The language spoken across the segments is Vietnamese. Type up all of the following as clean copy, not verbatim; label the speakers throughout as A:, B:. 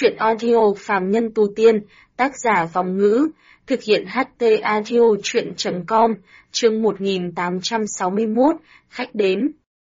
A: Truyện audio Phàm Nhân Tu Tiên, tác giả Vòng Ngữ, thực hiện HT Audio Truyện.com, chương 1861, khách đến.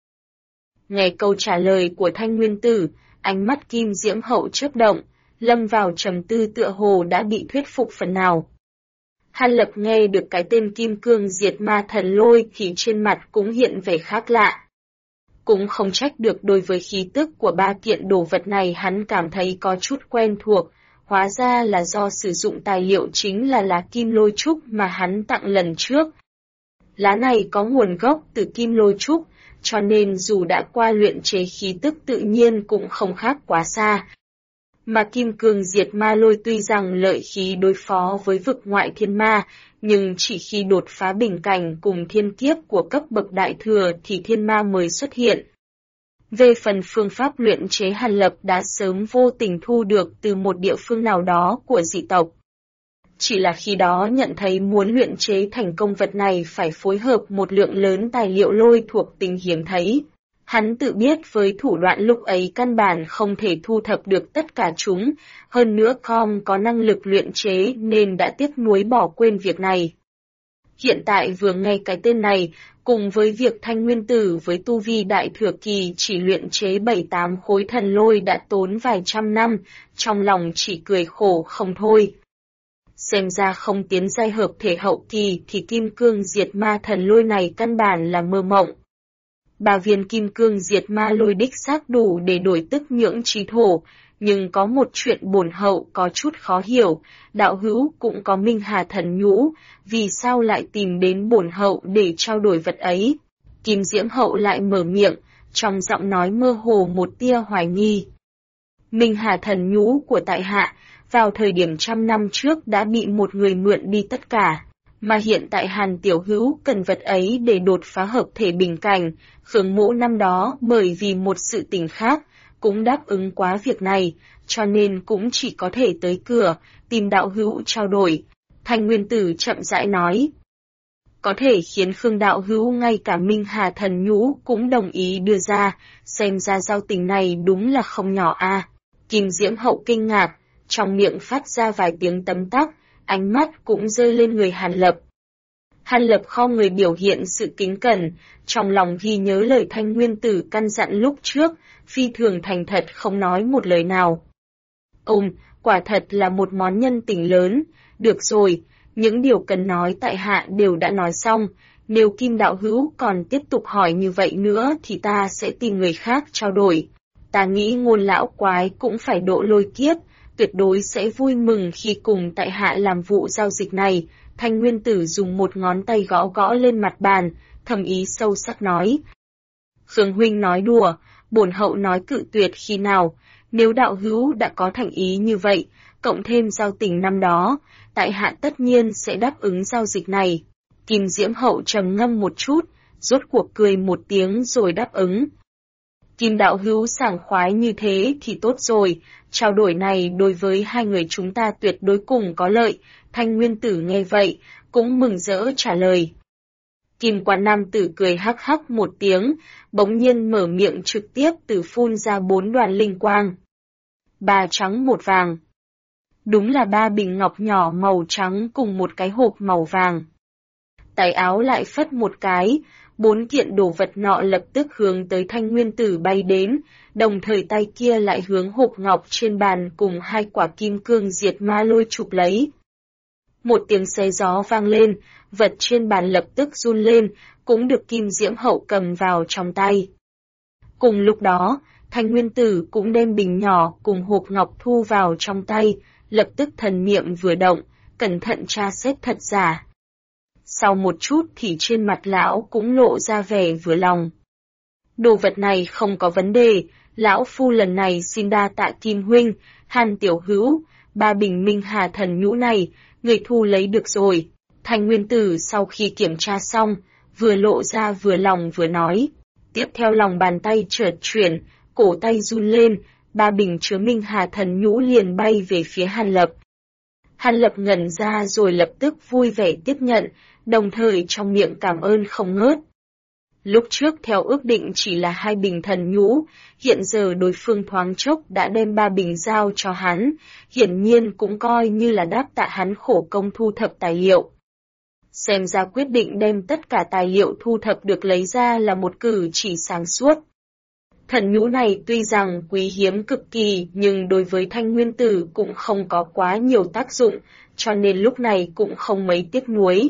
A: Nghe câu trả lời của Thanh Nguyên Tử, ánh mắt Kim Diễm Hậu chớp động, lâm vào trầm tư tựa hồ đã bị thuyết phục phần nào. Hàn Lập nghe được cái tên Kim Cương Diệt Ma Thần Lôi thì trên mặt cũng hiện vẻ khác lạ. Cũng không trách được, đối với khí tức của ba kiện đồ vật này hắn cảm thấy có chút quen thuộc, hóa ra là do sử dụng tài liệu chính là lá kim lôi trúc mà hắn tặng lần trước. Lá này có nguồn gốc từ kim lôi trúc, cho nên dù đã qua luyện chế khí tức tự nhiên cũng không khác quá xa. Mà Kim Cương Diệt Ma Lôi tuy rằng lợi khí đối phó với vực ngoại thiên ma, nhưng chỉ khi đột phá bình cảnh cùng thiên kiếp của cấp bậc đại thừa thì thiên ma mới xuất hiện. Về phần phương pháp luyện chế, Hàn Lập đã sớm vô tình thu được từ một địa phương nào đó của dị tộc. Chỉ là khi đó nhận thấy muốn luyện chế thành công vật này phải phối hợp một lượng lớn tài liệu lôi thuộc tính hiếm thấy. Hắn tự biết với thủ đoạn lúc ấy căn bản không thể thu thập được tất cả chúng, hơn nữa không có năng lực luyện chế nên đã tiếc nuối bỏ quên việc này. Hiện tại vừa nghe cái tên này, cùng với việc Thanh Nguyên Tử với tu vi đại thừa kỳ chỉ luyện chế 7-8 khối thần lôi đã tốn vài trăm năm, trong lòng chỉ cười khổ không thôi. Xem ra không tiến giai hợp thể hậu kỳ thì Kim Cương Diệt Ma Thần Lôi này căn bản là mơ mộng. 3 viên Kim Cương Diệt Ma Lôi đích xác đủ để đổi tức nhưỡng chí thổ, nhưng có một chuyện bổn hậu có chút khó hiểu, đạo hữu cũng có Minh Hà Thần Nhũ, vì sao lại tìm đến bổn hậu để trao đổi vật ấy? Kim Diễm Hậu lại mở miệng, trong giọng nói mơ hồ một tia hoài nghi. Minh Hà Thần Nhũ của tại hạ, vào thời điểm 100 năm trước đã bị một người mượn đi tất cả, mà hiện tại Hàn tiểu hữu cần vật ấy để đột phá hợp thể bình cảnh. Khương Mỗ năm đó bởi vì một sự tình khác, cũng đáp ứng quá việc này, cho nên cũng chỉ có thể tới cửa, tìm đạo hữu trao đổi. Thanh Nguyên Tử chậm rãi nói. Có thể khiến Khương đạo hữu ngay cả Minh Hà Thần Nhũ cũng đồng ý đưa ra, xem ra giao tình này đúng là không nhỏ a. Kim Diễm Hậu kinh ngạc, trong miệng phát ra vài tiếng tấm tắc, ánh mắt cũng rơi lên người Hàn Lập. Hàn Lập không người biểu hiện sự kính cẩn, trong lòng ghi nhớ lời Thanh Nguyên Tử căn dặn lúc trước, phi thường thành thật không nói một lời nào. Quả thật là một món nhân tình lớn, được rồi, những điều cần nói tại hạ đều đã nói xong, nếu Kim đạo hữu còn tiếp tục hỏi như vậy nữa thì ta sẽ tìm người khác trao đổi. Ta nghĩ Ngôn lão quái cũng phải độ lôi kiếp, tuyệt đối sẽ vui mừng khi cùng tại hạ làm vụ giao dịch này. Thanh Nguyên Tử dùng một ngón tay gõ gõ lên mặt bàn, thầm ý sâu sắc nói. Khương huynh nói đùa, bổn hậu nói cự tuyệt khi nào, nếu đạo hữu đã có thành ý như vậy, cộng thêm giao tình năm đó, tại hạ tất nhiên sẽ đáp ứng giao dịch này. Kim Diễm Hậu trầm ngâm một chút, rốt cuộc cười một tiếng rồi đáp ứng. Kim đạo hữu sảng khoái như thế thì tốt rồi, trao đổi này đối với hai người chúng ta tuyệt đối cùng có lợi. Thanh Nguyên Tử nghe vậy, cũng mừng rỡ trả lời. Kim Quan Nam Tử cười hắc hắc một tiếng, bỗng nhiên mở miệng trực tiếp từ phun ra 4 đoàn linh quang. 3 trắng 1 vàng. Đúng là 3 bình ngọc nhỏ màu trắng cùng một cái hộp màu vàng. Tay áo lại phất một cái, 4 kiện đồ vật nọ lập tức hướng tới Thanh Nguyên Tử bay đến, đồng thời tay kia lại hướng hộp ngọc trên bàn cùng 2 quả Kim Cương Diệt Ma Lôi chụp lấy. Một tiếng xé gió vang lên, vật trên bàn lập tức run lên, cũng được Kim Diễm Hậu cầm vào trong tay. Cùng lúc đó, Thanh Nguyên Tử cũng đem bình nhỏ cùng hộp ngọc thu vào trong tay, lập tức thần niệm vừa động, cẩn thận tra xét thật giả. Sau một chút thì trên mặt lão cũng lộ ra vẻ vừa lòng. Đồ vật này không có vấn đề, lão phu lần này xin đa tạ Kim huynh, Hàn tiểu hữu, 3 bình Minh Hà Thần Nhũ này, người thu lấy được rồi. Thanh Nguyên Tử sau khi kiểm tra xong, vừa lộ ra vừa lòng vừa nói. Tiếp theo lòng bàn tay chợt chuyển, cổ tay run lên, 3 bình chứa Minh Hà Thần Nhũ liền bay về phía Hàn Lập. Hàn Lập ngẩn ra rồi lập tức vui vẻ tiếp nhận, đồng thời trong miệng cảm ơn không ngớt. Lúc trước theo ước định chỉ là 2 bình thần nhũ, hiện giờ đối phương thoáng chốc đã đem 3 bình giao cho hắn, hiển nhiên cũng coi như là đáp tạ hắn khổ công thu thập tài liệu. Xem ra quyết định đem tất cả tài liệu thu thập được lấy ra là một cử chỉ sáng suốt. Thần nhũ này tuy rằng quý hiếm cực kỳ nhưng đối với Thanh Nguyên Tử cũng không có quá nhiều tác dụng, cho nên lúc này cũng không mấy tiếc nuối.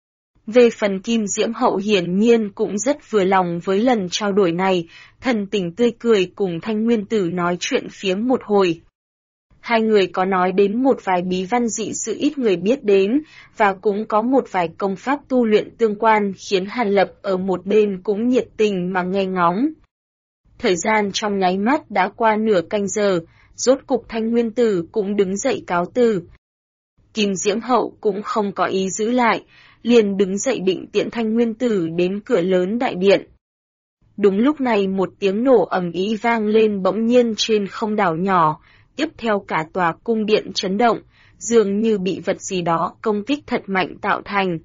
A: Về phần Kim Diễm Hậu hiển nhiên cũng rất vừa lòng với lần trao đổi này, thần tình tươi cười cùng Thanh Nguyên Tử nói chuyện phiếm một hồi. Hai người có nói đến một vài bí văn dị sự ít người biết đến, và cũng có một vài công pháp tu luyện tương quan khiến Hàn Lập ở một bên cũng nhiệt tình mà nghe ngóng. Thời gian trong nháy mắt đã qua nửa canh giờ, rốt cục Thanh Nguyên Tử cũng đứng dậy cáo từ. Kim Diễm Hậu cũng không có ý giữ lại, liền đứng dậy định tiễn Thanh Nguyên Tử đến cửa lớn đại điện. Đúng lúc này một tiếng nổ ầm ĩ vang lên bỗng nhiên trên không đảo nhỏ, tiếp theo cả tòa cung điện chấn động, dường như bị vật gì đó công kích thật mạnh tạo thành.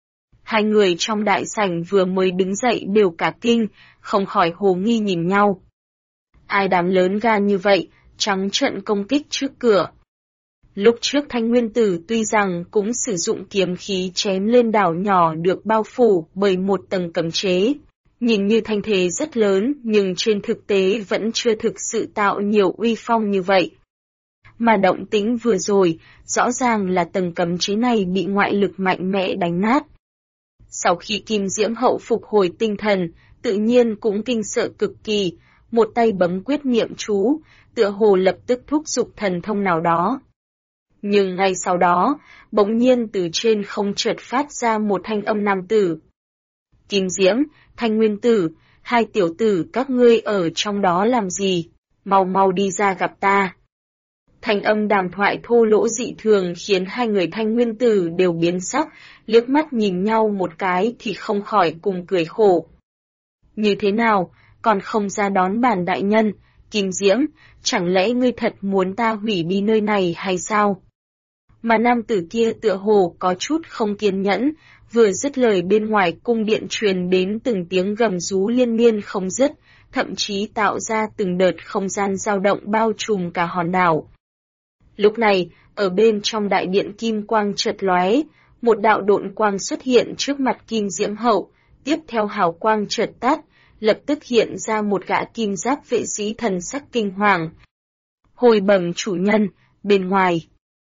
A: Hai người trong đại sảnh vừa mới đứng dậy đều cả kinh, không khỏi hồ nghi nhìn nhau. Ai dám lớn gan như vậy, trắng trợn công kích trước cửa. Lúc trước Thanh Nguyên Tử tuy rằng cũng sử dụng kiếm khí chém lên đảo nhỏ được bao phủ bởi một tầng cấm chế. Nhìn như thanh thế rất lớn nhưng trên thực tế vẫn chưa thực sự tạo nhiều uy phong như vậy. Mà động tĩnh vừa rồi, rõ ràng là tầng cấm chế này bị ngoại lực mạnh mẽ đánh nát. Sau khi Kim Diễm Hậu phục hồi tinh thần, tự nhiên cũng kinh sợ cực kỳ, một tay bấm quyết niệm chú, tựa hồ lập tức thúc giục thần thông nào đó. Nhưng ngay sau đó, bỗng nhiên từ trên không chợt phát ra một thanh âm nam tử. Kim Diễm, Thanh Nguyên Tử, hai tiểu tử các ngươi ở trong đó làm gì? Mau mau đi ra gặp ta. Thanh âm đàm thoại thô lỗ dị thường khiến hai người Thanh Nguyên Tử đều biến sắc, liếc mắt nhìn nhau một cái thì không khỏi cùng cười khổ. Như thế nào, còn không ra đón bản đại nhân, Kim Diễm, chẳng lẽ ngươi thật muốn ta hủy đi nơi này hay sao? Mà nam tử kia tựa hồ có chút không kiên nhẫn, vừa dứt lời bên ngoài cung điện truyền đến từng tiếng gầm rú liên miên không dứt, thậm chí tạo ra từng đợt không gian dao động bao trùm cả hòn đảo. Lúc này, ở bên trong đại điện kim quang chợt lóe, một đạo độn quang xuất hiện trước mặt Kim Diễm Hậu, tiếp theo hào quang chợt tắt, lập tức hiện ra một gã kim giáp vệ sĩ thần sắc kinh hoàng. Hồi bẩm chủ nhân, bên ngoài.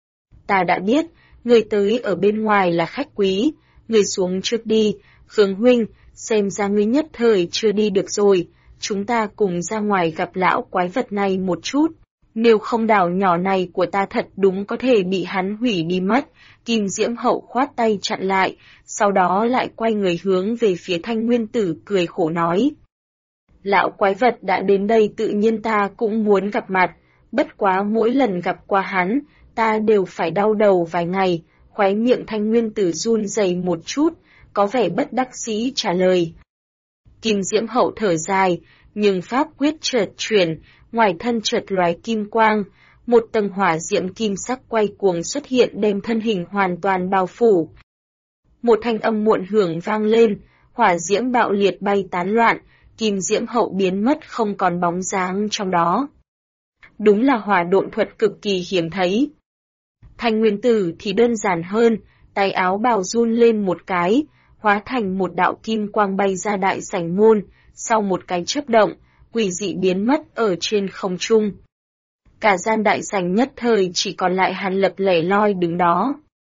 A: Ta đã biết, người tới ở bên ngoài là khách quý, người xuống trước đi, Khương huynh, xem ra ngươi nhất thời chưa đi được rồi, chúng ta cùng ra ngoài gặp lão quái vật này một chút. Nếu không đảo nhỏ này của ta thật đúng có thể bị hắn hủy đi mất, Kim Diễm Hậu khoát tay chặn lại, sau đó lại quay người hướng về phía Thanh Nguyên Tử cười khổ nói. Lão quái vật đã đến đây tự nhiên ta cũng muốn gặp mặt, bất quá mỗi lần gặp qua hắn, ta đều phải đau đầu vài ngày, khóe miệng Thanh Nguyên Tử run rẩy một chút, có vẻ bất đắc dĩ trả lời. Kim Diễm Hậu thở dài, nhưng pháp quyết chợt chuyển, ngoài thân chợt lóe kim quang, một tầng hỏa diễm kim sắc quay cuồng xuất hiện đem thân hình hoàn toàn bao phủ. Một thanh âm muộn hưởng vang lên, hỏa diễm bạo liệt bay tán loạn, Kim Diễm Hậu biến mất không còn bóng dáng trong đó. Đúng là hỏa độn thuật cực kỳ hiếm thấy. Thanh Nguyên Tử thì đơn giản hơn, tay áo bào run lên một cái, hóa thành một đạo kim quang bay ra đại sảnh môn, sau một cái chớp động, quỷ dị biến mất ở trên không trung. Cả gian đại sảnh nhất thời chỉ còn lại Hàn Lập lẻ loi đứng đó.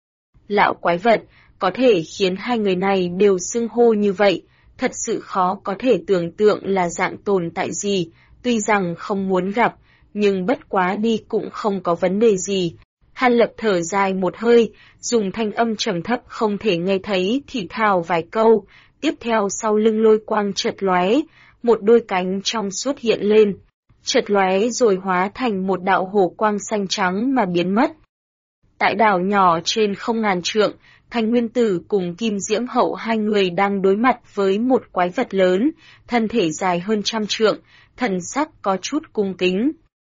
A: Lão quái vật, có thể khiến hai người này đều xưng hô như vậy, thật sự khó có thể tưởng tượng là dạng tồn tại gì, tuy rằng không muốn gặp, nhưng bất quá đi cũng không có vấn đề gì. Hàn Lập thở dài một hơi, dùng thanh âm trầm thấp không thể nghe thấy thì thào vài câu, tiếp theo sau lưng lôi quang chợt lóe, một đôi cánh trong suốt hiện lên, chợt lóe rồi hóa thành một đạo hổ quang xanh trắng mà biến mất. Tại đảo nhỏ trên không ngàn trượng, Thanh Nguyên Tử cùng Kim Diễm Hậu hai người đang đối mặt với một quái vật lớn, thân thể dài hơn 100 trượng, thần sắc có chút cung kính.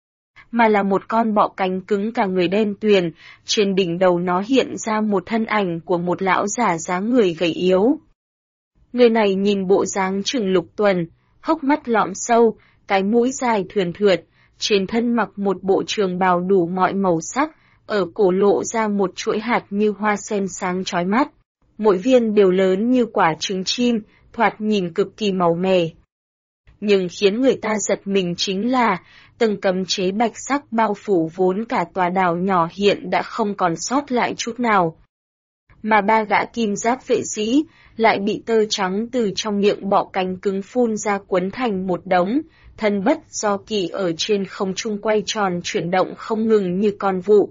A: Mà là một con bọ cánh cứng cả người đen tuyền, trên đỉnh đầu nó hiện ra một thân ảnh của một lão giả dáng người gầy yếu. Người này nhìn bộ dáng chừng Lục Tuần, hốc mắt lõm sâu, cái mũi dài thườn thượt, trên thân mặc một bộ trường bào đủ mọi màu sắc, ở cổ lộ ra một chuỗi hạt như hoa sen sáng chói mắt. Mỗi viên đều lớn như quả trứng chim, thoạt nhìn cực kỳ màu mè. Nhưng khiến người ta giật mình chính là, từng cấm chế bạch sắc bao phủ vốn cả tòa đảo nhỏ hiện đã không còn sót lại chút nào. Mà ba gã kim giáp vệ sĩ lại bị tơ trắng từ trong miệng bọ cánh cứng phun ra quấn thành một đống, thân bất do kỳ ở trên không trung quay tròn chuyển động không ngừng như con vụ.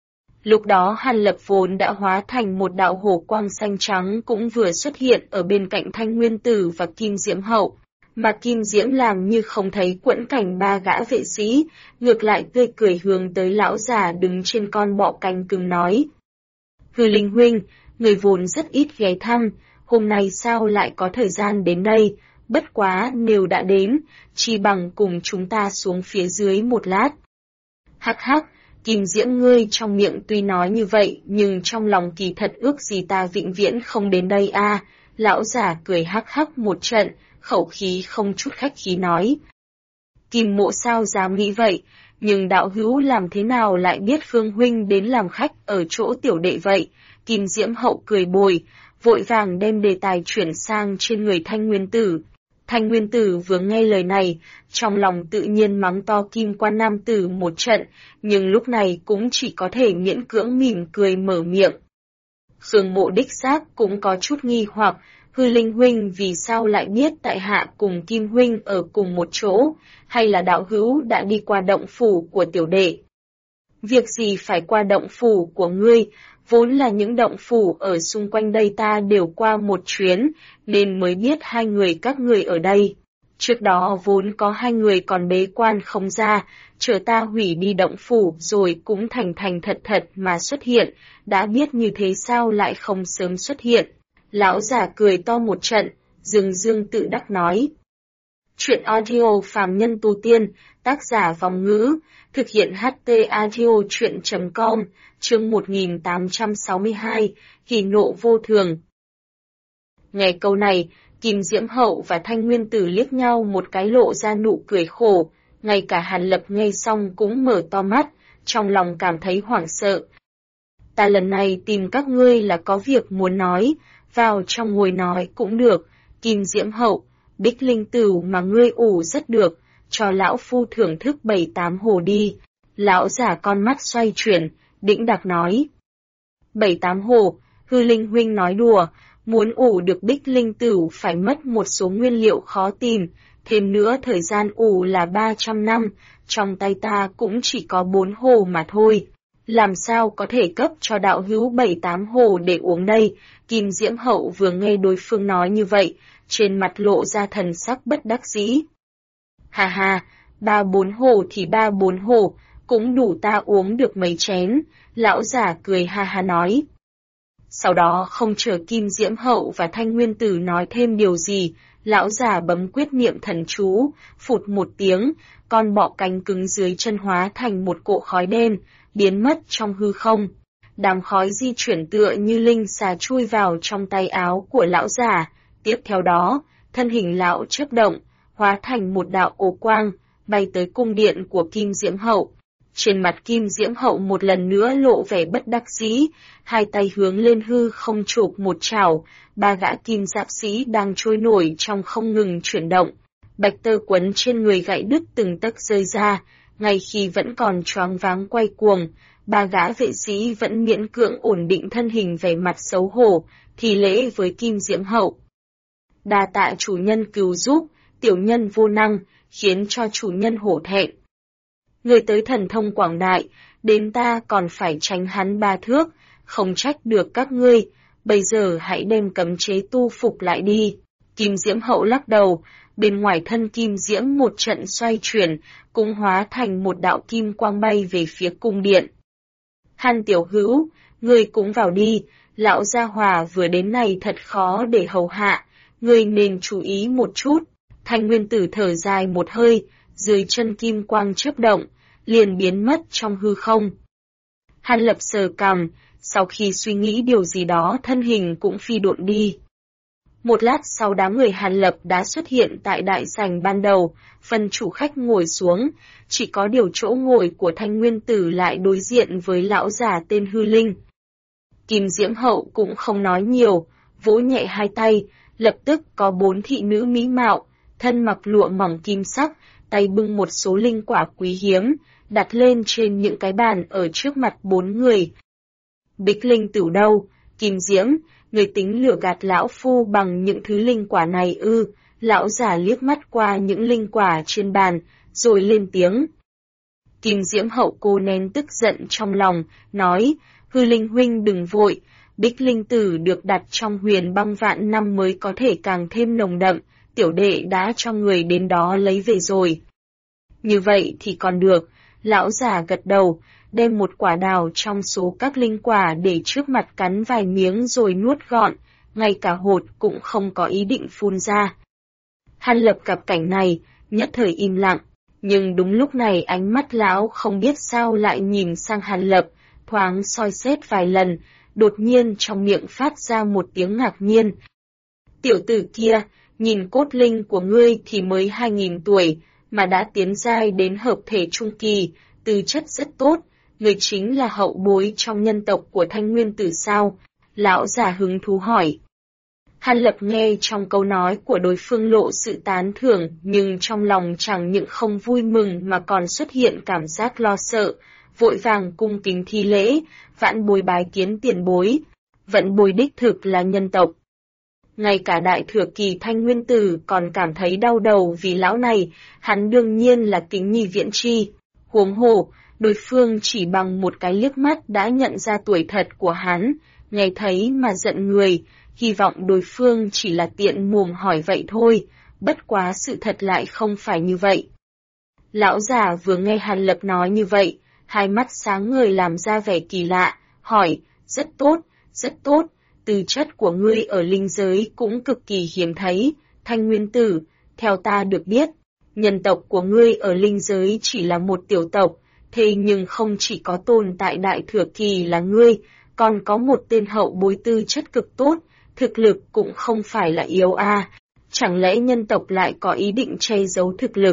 A: Lúc đó Hàn Lập vốn đã hóa thành một đạo hổ quang xanh trắng cũng vừa xuất hiện ở bên cạnh Thanh Nguyên Tử và Kim Diễm Hậu, mà Kim Diễm làm như không thấy quẫn cảnh ba gã vệ sĩ, ngược lại tươi cười hướng tới lão già đứng trên con bọ cánh cứng nói. Hư Linh huynh, người vốn rất ít ghé thăm, hôm nay sao lại có thời gian đến đây, bất quá nếu đã đến, chi bằng cùng chúng ta xuống phía dưới một lát. Hắc hắc, Kim Diễm ngươi trong miệng tuy nói như vậy nhưng trong lòng kỳ thật ước gì ta vĩnh viễn không đến đây a. Lão già cười hắc hắc một trận, khẩu khí không chút khách khí nói. Kim Mộ sao dám nghĩ vậy, nhưng đạo hữu làm thế nào lại biết Phương huynh đến làm khách ở chỗ tiểu đệ vậy? Kim Diễm Hậu cười bồi, vội vàng đem đề tài chuyển sang trên người Thanh Nguyên Tử. Thanh Nguyên Tử vừa nghe lời này, trong lòng tự nhiên mắng to Kim Quan nam tử một trận, nhưng lúc này cũng chỉ có thể miễn cưỡng mỉm cười mở miệng. Khương Mộ đích xác cũng có chút nghi hoặc, Hư Linh huynh vì sao lại biết tại hạ cùng Kim huynh ở cùng một chỗ, hay là đạo hữu đã đi qua động phủ của tiểu đệ? Việc gì phải qua động phủ của ngươi, vốn là những động phủ ở xung quanh đây ta đều qua một chuyến, nên mới biết hai người các người ở đây. Trước đó vốn có hai người còn bế quan không ra, chờ ta hủy đi động phủ rồi cũng thành thật mà xuất hiện, đã biết như thế sao lại không sớm xuất hiện. Lão già cười to một trận, dương tự đắc nói. Chuyện audio phàm nhân tu tiên, tác giả Vòng Ngữ, thực hiện HT audio chuyện.com, chương 1862, hỉ nộ vô thường. Nghe câu này, Kim Diễm Hậu và Thanh Nguyên Tử liếc nhau một cái lộ ra nụ cười khổ, ngay cả Hàn Lập nghe xong cũng mở to mắt, trong lòng cảm thấy hoảng sợ. Ta lần này tìm các ngươi là có việc muốn nói, vào trong ngồi nói cũng được. Kim Diễm Hậu, Bích Linh Tửu mà ngươi ủ rất được, cho lão phu thưởng thức 7-8 hồ đi. Lão giả con mắt xoay chuyển, đĩnh đạc nói. 7-8 hồ, Hư Linh huynh nói đùa, muốn ủ được Bích Linh Tửu phải mất một số nguyên liệu khó tìm, thêm nữa thời gian ủ là 300 năm, trong tay ta cũng chỉ có 4 hồ mà thôi. Làm sao có thể cấp cho đạo hữu 7-8 hồ để uống đây? Kim Diễm Hậu vừa nghe đối phương nói như vậy, trên mặt lộ ra thần sắc bất đắc dĩ. Hà hà, 3-4 hồ thì 3-4 hồ, cũng đủ ta uống được mấy chén, lão giả cười ha ha nói. Sau đó không chờ Kim Diễm Hậu và Thanh Nguyên Tử nói thêm điều gì, lão giả bấm quyết niệm thần chú, phụt một tiếng, con bọ cánh cứng dưới chân hóa thành một cỗ khói đen, biến mất trong hư không. Đám khói di chuyển tựa như linh xà chui vào trong tay áo của lão giả, tiếp theo đó, thân hình lão chớp động, hóa thành một đạo ố quang, bay tới cung điện của Kim Diễm Hậu. Trên mặt Kim Diễm Hậu một lần nữa lộ vẻ bất đắc dĩ, hai tay hướng lên hư không chụp một chảo, ba gã kim giáp sĩ đang trôi nổi trong không ngừng chuyển động. Bạch tơ quấn trên người gãy đứt từng tấc rơi ra, ngay khi vẫn còn choáng váng quay cuồng, ba gã vệ sĩ vẫn miễn cưỡng ổn định thân hình vẻ mặt xấu hổ, thì lễ với Kim Diễm Hậu. Đa tạ chủ nhân cứu giúp, tiểu nhân vô năng, khiến cho chủ nhân hổ thẹn. Người tới thần thông quảng đại, đến ta còn phải tránh hắn 3 thước, không trách được các ngươi, bây giờ hãy đem cấm chế tu phục lại đi. Kim Diễm Hậu lắc đầu, bên ngoài thân Kim Diễm một trận xoay chuyển, cũng hóa thành một đạo kim quang bay về phía cung điện. Hàn tiểu hữu, ngươi cũng vào đi, lão gia hòa vừa đến này thật khó để hầu hạ, ngươi nên chú ý một chút. Thanh Nguyên Tử thở dài một hơi, dưới chân kim quang chớp động, liền biến mất trong hư không. Hàn Lập sờ cằm, sau khi suy nghĩ điều gì đó thân hình cũng phi độn đi. Một lát sau đám người Hàn Lập đã xuất hiện tại đại sảnh ban đầu, phần chủ khách ngồi xuống, chỉ có điều chỗ ngồi của Thanh Nguyên Tử lại đối diện với lão già tên Hư Linh. Kim Diễm Hậu cũng không nói nhiều, vỗ nhẹ hai tay, lập tức có 4 thị nữ mỹ mạo, thân mặc lụa mỏng kim sắc, tay bưng một số linh quả quý hiếm, đặt lên trên những cái bàn ở trước mặt 4 người. Bích Linh Tử đâu? Kim Diễm, người tính lừa gạt lão phu bằng những thứ linh quả này ư? Lão già liếc mắt qua những linh quả trên bàn, rồi lên tiếng. Kim Diễm Hậu cô nén tức giận trong lòng, nói, Hư Linh huynh đừng vội, Bích Linh Tử được đặt trong huyền băng vạn năm mới có thể càng thêm nồng đậm, tiểu đệ đã cho người đến đó lấy về rồi. Như vậy thì còn được, lão già gật đầu, đem một quả đào trong số các linh quả để trước mặt cắn vài miếng rồi nuốt gọn, ngay cả hột cũng không có ý định phun ra. Hàn Lập gặp cảnh này, nhất thời im lặng, nhưng đúng lúc này ánh mắt lão không biết sao lại nhìn sang Hàn Lập, thoáng soi xét vài lần, đột nhiên trong miệng phát ra một tiếng ngạc nhiên. Tiểu tử kia, nhìn cốt linh của ngươi thì mới 2000 tuổi, mà đã tiến giai đến hợp thể trung kỳ, tư chất rất tốt, người chính là hậu bối trong nhân tộc của Thanh Nguyên Tử sao? Lão già hứng thú hỏi. Hàn Lập nghe trong câu nói của đối phương lộ sự tán thưởng, nhưng trong lòng chẳng những không vui mừng mà còn xuất hiện cảm giác lo sợ, vội vàng cung kính thi lễ, vãn bối bái kiến tiền bối. Vẫn bối đích thực là nhân tộc. Ngay cả đại thừa kỳ Thanh Nguyên Tử còn cảm thấy đau đầu vì lão này, hắn đương nhiên là kính nhi viễn chi. Huống hồ, đối phương chỉ bằng một cái liếc mắt đã nhận ra tuổi thật của hắn, nghe thấy mà giận người, hy vọng đối phương chỉ là tiện mồm hỏi vậy thôi, bất quá sự thật lại không phải như vậy. Lão già vừa nghe Hàn Lập nói như vậy, hai mắt sáng ngời làm ra vẻ kỳ lạ, hỏi, rất tốt, tư chất của ngươi ở linh giới cũng cực kỳ hiếm thấy, Thanh Nguyên Tử, theo ta được biết, nhân tộc của ngươi ở linh giới chỉ là một tiểu tộc, thế nhưng không chỉ có tồn tại đại thừa kỳ là ngươi, còn có một tên hậu bối tư chất cực tốt, thực lực cũng không phải là yếu a, chẳng lẽ nhân tộc lại có ý định che giấu thực lực?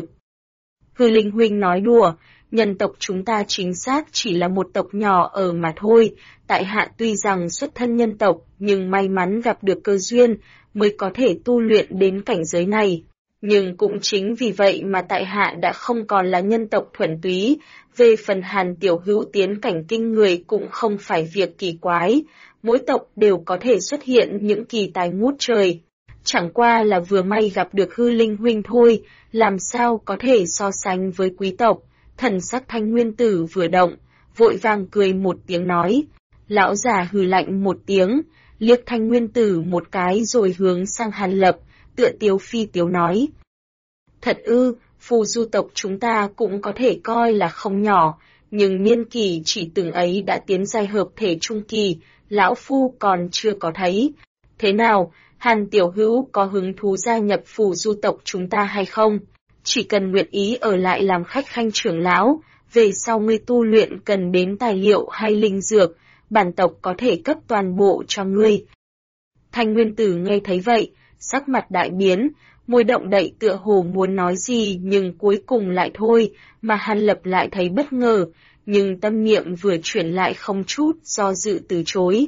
A: Hư Linh huynh nói đùa, nhân tộc chúng ta chính xác chỉ là một tộc nhỏ ở mà thôi, tại hạ tuy rằng xuất thân nhân tộc nhưng may mắn gặp được cơ duyên mới có thể tu luyện đến cảnh giới này. Nhưng cũng chính vì vậy mà tại hạ đã không còn là nhân tộc thuần túy, về phần Hàn tiểu hữu tiến cảnh kinh người cũng không phải việc kỳ quái, mỗi tộc đều có thể xuất hiện những kỳ tài ngút trời. Chẳng qua là vừa may gặp được Hư Linh huynh thôi, làm sao có thể so sánh với quý tộc. Thần sắc Thanh Nguyên Tử vừa động, vội vàng cười một tiếng nói. Lão già hừ lạnh một tiếng, liếc Thanh Nguyên Tử một cái rồi hướng sang Hàn Lập, tựa tiếu phi tiếu nói. Thật ư, phù du tộc chúng ta cũng có thể coi là không nhỏ, nhưng niên kỳ chỉ từng ấy đã tiến giai hợp thể trung kỳ, lão phu còn chưa có thấy. Thế nào, Hàn tiểu hữu có hứng thú gia nhập phù du tộc chúng ta hay không? Chỉ cần nguyện ý ở lại làm khách khanh trưởng lão, về sau ngươi tu luyện cần đến tài liệu hay linh dược, bản tộc có thể cấp toàn bộ cho ngươi. Thanh Nguyên Tử nghe thấy vậy, sắc mặt đại biến, môi động đậy tựa hồ muốn nói gì nhưng cuối cùng lại thôi, mà Hàn Lập lại thấy bất ngờ, nhưng tâm niệm vừa chuyển lại không chút do dự từ chối.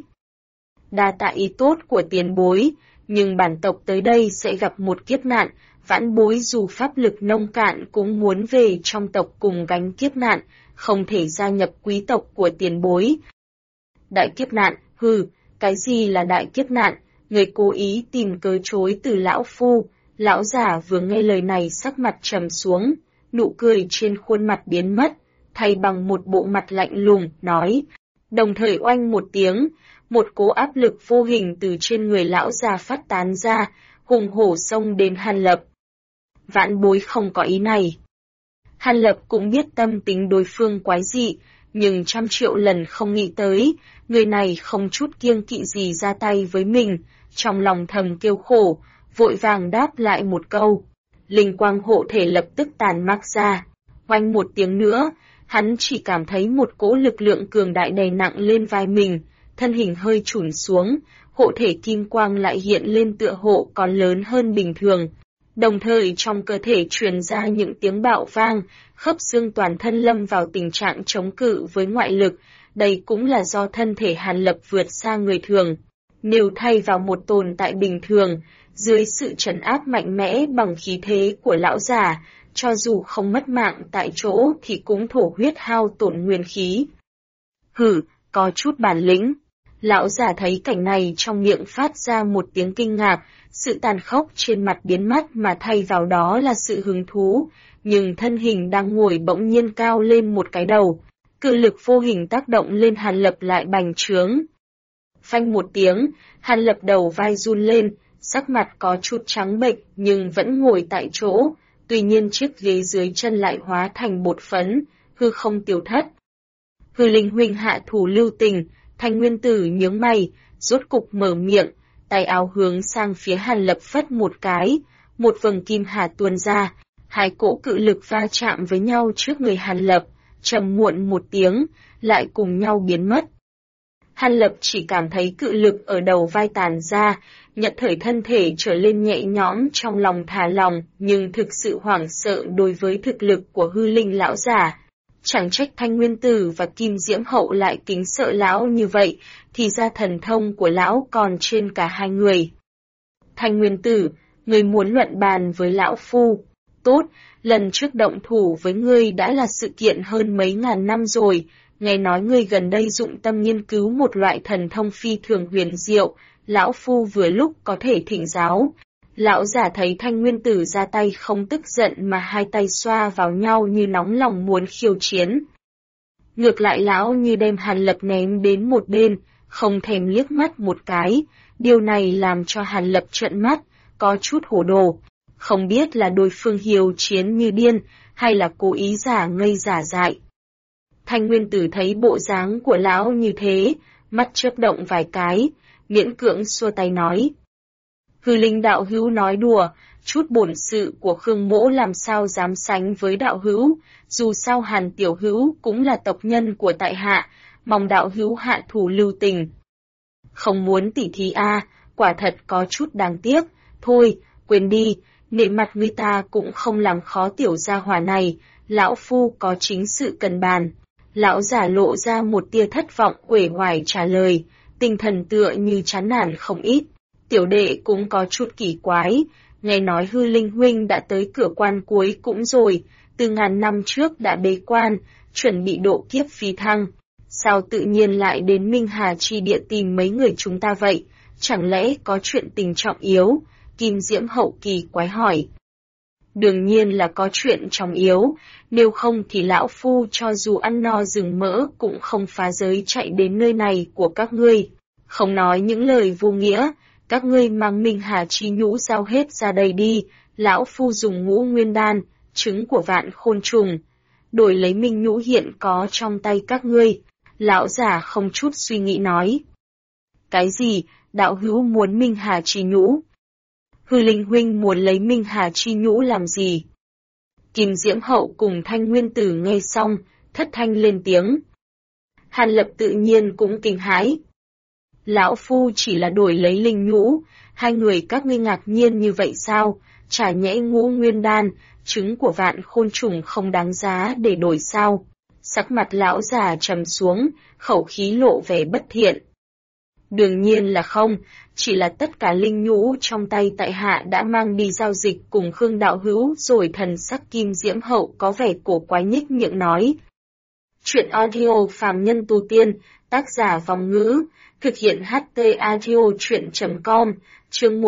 A: Đa tạ ý tốt của tiền bối, nhưng bản tộc tới đây sẽ gặp một kiếp nạn, vãn bối dù pháp lực nông cạn cũng muốn về trong tộc cùng gánh kiếp nạn, không thể gia nhập quý tộc của tiền bối. Đại kiếp nạn, cái gì là đại kiếp nạn? Người cố ý tìm cớ chối từ lão phu. Lão già vừa nghe lời này sắc mặt trầm xuống, nụ cười trên khuôn mặt biến mất, thay bằng một bộ mặt lạnh lùng, nói. Đồng thời oanh một tiếng, một cỗ áp lực vô hình từ trên người lão già phát tán ra, hùng hổ xông đến Hàn Lập. Vãn bối không có ý này. Hàn Lập cũng biết tâm tính đối phương quái dị, nhưng 100.000.000 lần không nghĩ tới, người này không chút kiêng kỵ gì ra tay với mình, trong lòng thầm kêu khổ, vội vàng đáp lại một câu. Linh quang hộ thể lập tức tàn mát ra, oanh một tiếng nữa, hắn chỉ cảm thấy một cỗ lực lượng cường đại đè nặng lên vai mình, thân hình hơi chủn xuống, hộ thể kim quang lại hiện lên tựa hộ còn lớn hơn bình thường. Đồng thời trong cơ thể truyền ra những tiếng bạo vang, khớp xương toàn thân lâm vào tình trạng chống cự với ngoại lực, đây cũng là do thân thể Hàn Lập vượt xa người thường. Nếu thay vào một tồn tại bình thường, dưới sự trấn áp mạnh mẽ bằng khí thế của lão già, cho dù không mất mạng tại chỗ thì cũng thổ huyết hao tổn nguyên khí. Hử, có chút bản lĩnh. Lão già thấy cảnh này trong miệng phát ra một tiếng kinh ngạc, sự tàn khốc trên mặt biến mất mà thay vào đó là sự hứng thú, nhưng thân hình đang ngồi bỗng nhiên cao lên một cái đầu. Cự lực vô hình tác động lên Hàn Lập lại bành trướng. Phanh một tiếng, Hàn Lập đầu vai run lên, sắc mặt có chút trắng bệch nhưng vẫn ngồi tại chỗ, tuy nhiên chiếc ghế dưới chân lại hóa thành bột phấn, hư không tiêu thất. Hư Linh huynh hạ thủ lưu tình, Thanh Nguyên Tử nhướng mày, rốt cục mở miệng, tay áo hướng sang phía Hàn Lập phất một cái, một vầng kim hà tuôn ra, hai cỗ cự lực va chạm với nhau trước người Hàn Lập, trầm muộn một tiếng, lại cùng nhau biến mất. Hàn Lập chỉ cảm thấy cự lực ở đầu vai tàn ra, nhận thời thân thể trở lên nhẹ nhõm trong lòng thả lòng, nhưng thực sự hoảng sợ đối với thực lực của hư linh lão giả. Chẳng trách Thanh Nguyên Tử và Kim Diễm Hậu lại kính sợ lão như vậy, thì ra thần thông của lão còn trên cả hai người. Thanh Nguyên Tử, người muốn luận bàn với lão phu. Tốt, lần trước động thủ với ngươi đã là sự kiện hơn mấy ngàn năm rồi, nghe nói ngươi gần đây dụng tâm nghiên cứu một loại thần thông phi thường huyền diệu, lão phu vừa lúc có thể thỉnh giáo. Lão giả thấy Thanh Nguyên Tử ra tay không tức giận mà hai tay xoa vào nhau như nóng lòng muốn khiêu chiến. Ngược lại lão như đem Hàn Lập ném đến một bên, không thèm liếc mắt một cái, điều này làm cho Hàn Lập trợn mắt, có chút hổ đồ. Không biết là đối phương hiếu chiến như điên, hay là cố ý giả ngây giả dại. Thanh Nguyên Tử thấy bộ dáng của lão như thế, mắt chớp động vài cái, miễn cưỡng xua tay nói. Hư Linh đạo hữu nói đùa, chút bổn sự của Khương Mỗ làm sao dám sánh với đạo hữu, dù sao Hàn tiểu hữu cũng là tộc nhân của tại hạ, mong đạo hữu hạ thủ lưu tình. Không muốn tỉ thí quả thật có chút đáng tiếc, thôi, quên đi, nể mặt người ta cũng không làm khó tiểu gia hỏa này, lão phu có chính sự cần bàn. Lão giả lộ ra một tia thất vọng uể oải trả lời, tinh thần tựa như chán nản không ít. Tiểu đệ cũng có chút kỳ quái, nghe nói hư linh huynh đã tới cửa quan cuối cũng rồi, từ ngàn năm trước đã bế quan, chuẩn bị độ kiếp phi thăng. Sao tự nhiên lại đến Minh Hà Chi Địa tìm mấy người chúng ta vậy, chẳng lẽ có chuyện tình trọng yếu? Kim Diễm Hậu kỳ quái hỏi. Đương nhiên là có chuyện trọng yếu, nếu không thì lão phu cho dù ăn no rừng mỡ cũng không phá giới chạy đến nơi này của các ngươi. Không nói những lời vô nghĩa, các ngươi mang Minh Hà Chi Nhũ giao hết ra đây đi, lão phu dùng Ngũ Nguyên Đan, trứng của vạn khôn trùng, đổi lấy Minh Nhũ hiện có trong tay các ngươi. Lão giả không chút suy nghĩ nói. Cái gì, đạo hữu muốn Minh Hà Chi Nhũ? Hư Linh huynh muốn lấy Minh Hà Chi Nhũ làm gì? Kim Diễm Hậu cùng Thanh Nguyên Tử nghe xong, thất thanh lên tiếng. Hàn Lập tự nhiên cũng kinh hãi. Lão phu chỉ là đổi lấy linh nhũ, hai người các ngươi ngạc nhiên như vậy sao? Chả nhẽ Ngũ Nguyên Đan, trứng của vạn khôn trùng không đáng giá để đổi sao? Sắc mặt lão già trầm xuống, khẩu khí lộ vẻ bất thiện. Đương nhiên là không, chỉ là tất cả linh nhũ trong tay tại hạ đã mang đi giao dịch cùng Khương đạo hữu rồi. Thần sắc Kim Diễm Hậu có vẻ cổ quái nhếch miệng nói. Chuyện audio phàm nhân tu tiên, tác giả Vòng Ngữ, thực hiện HT audio chuyện.com, chương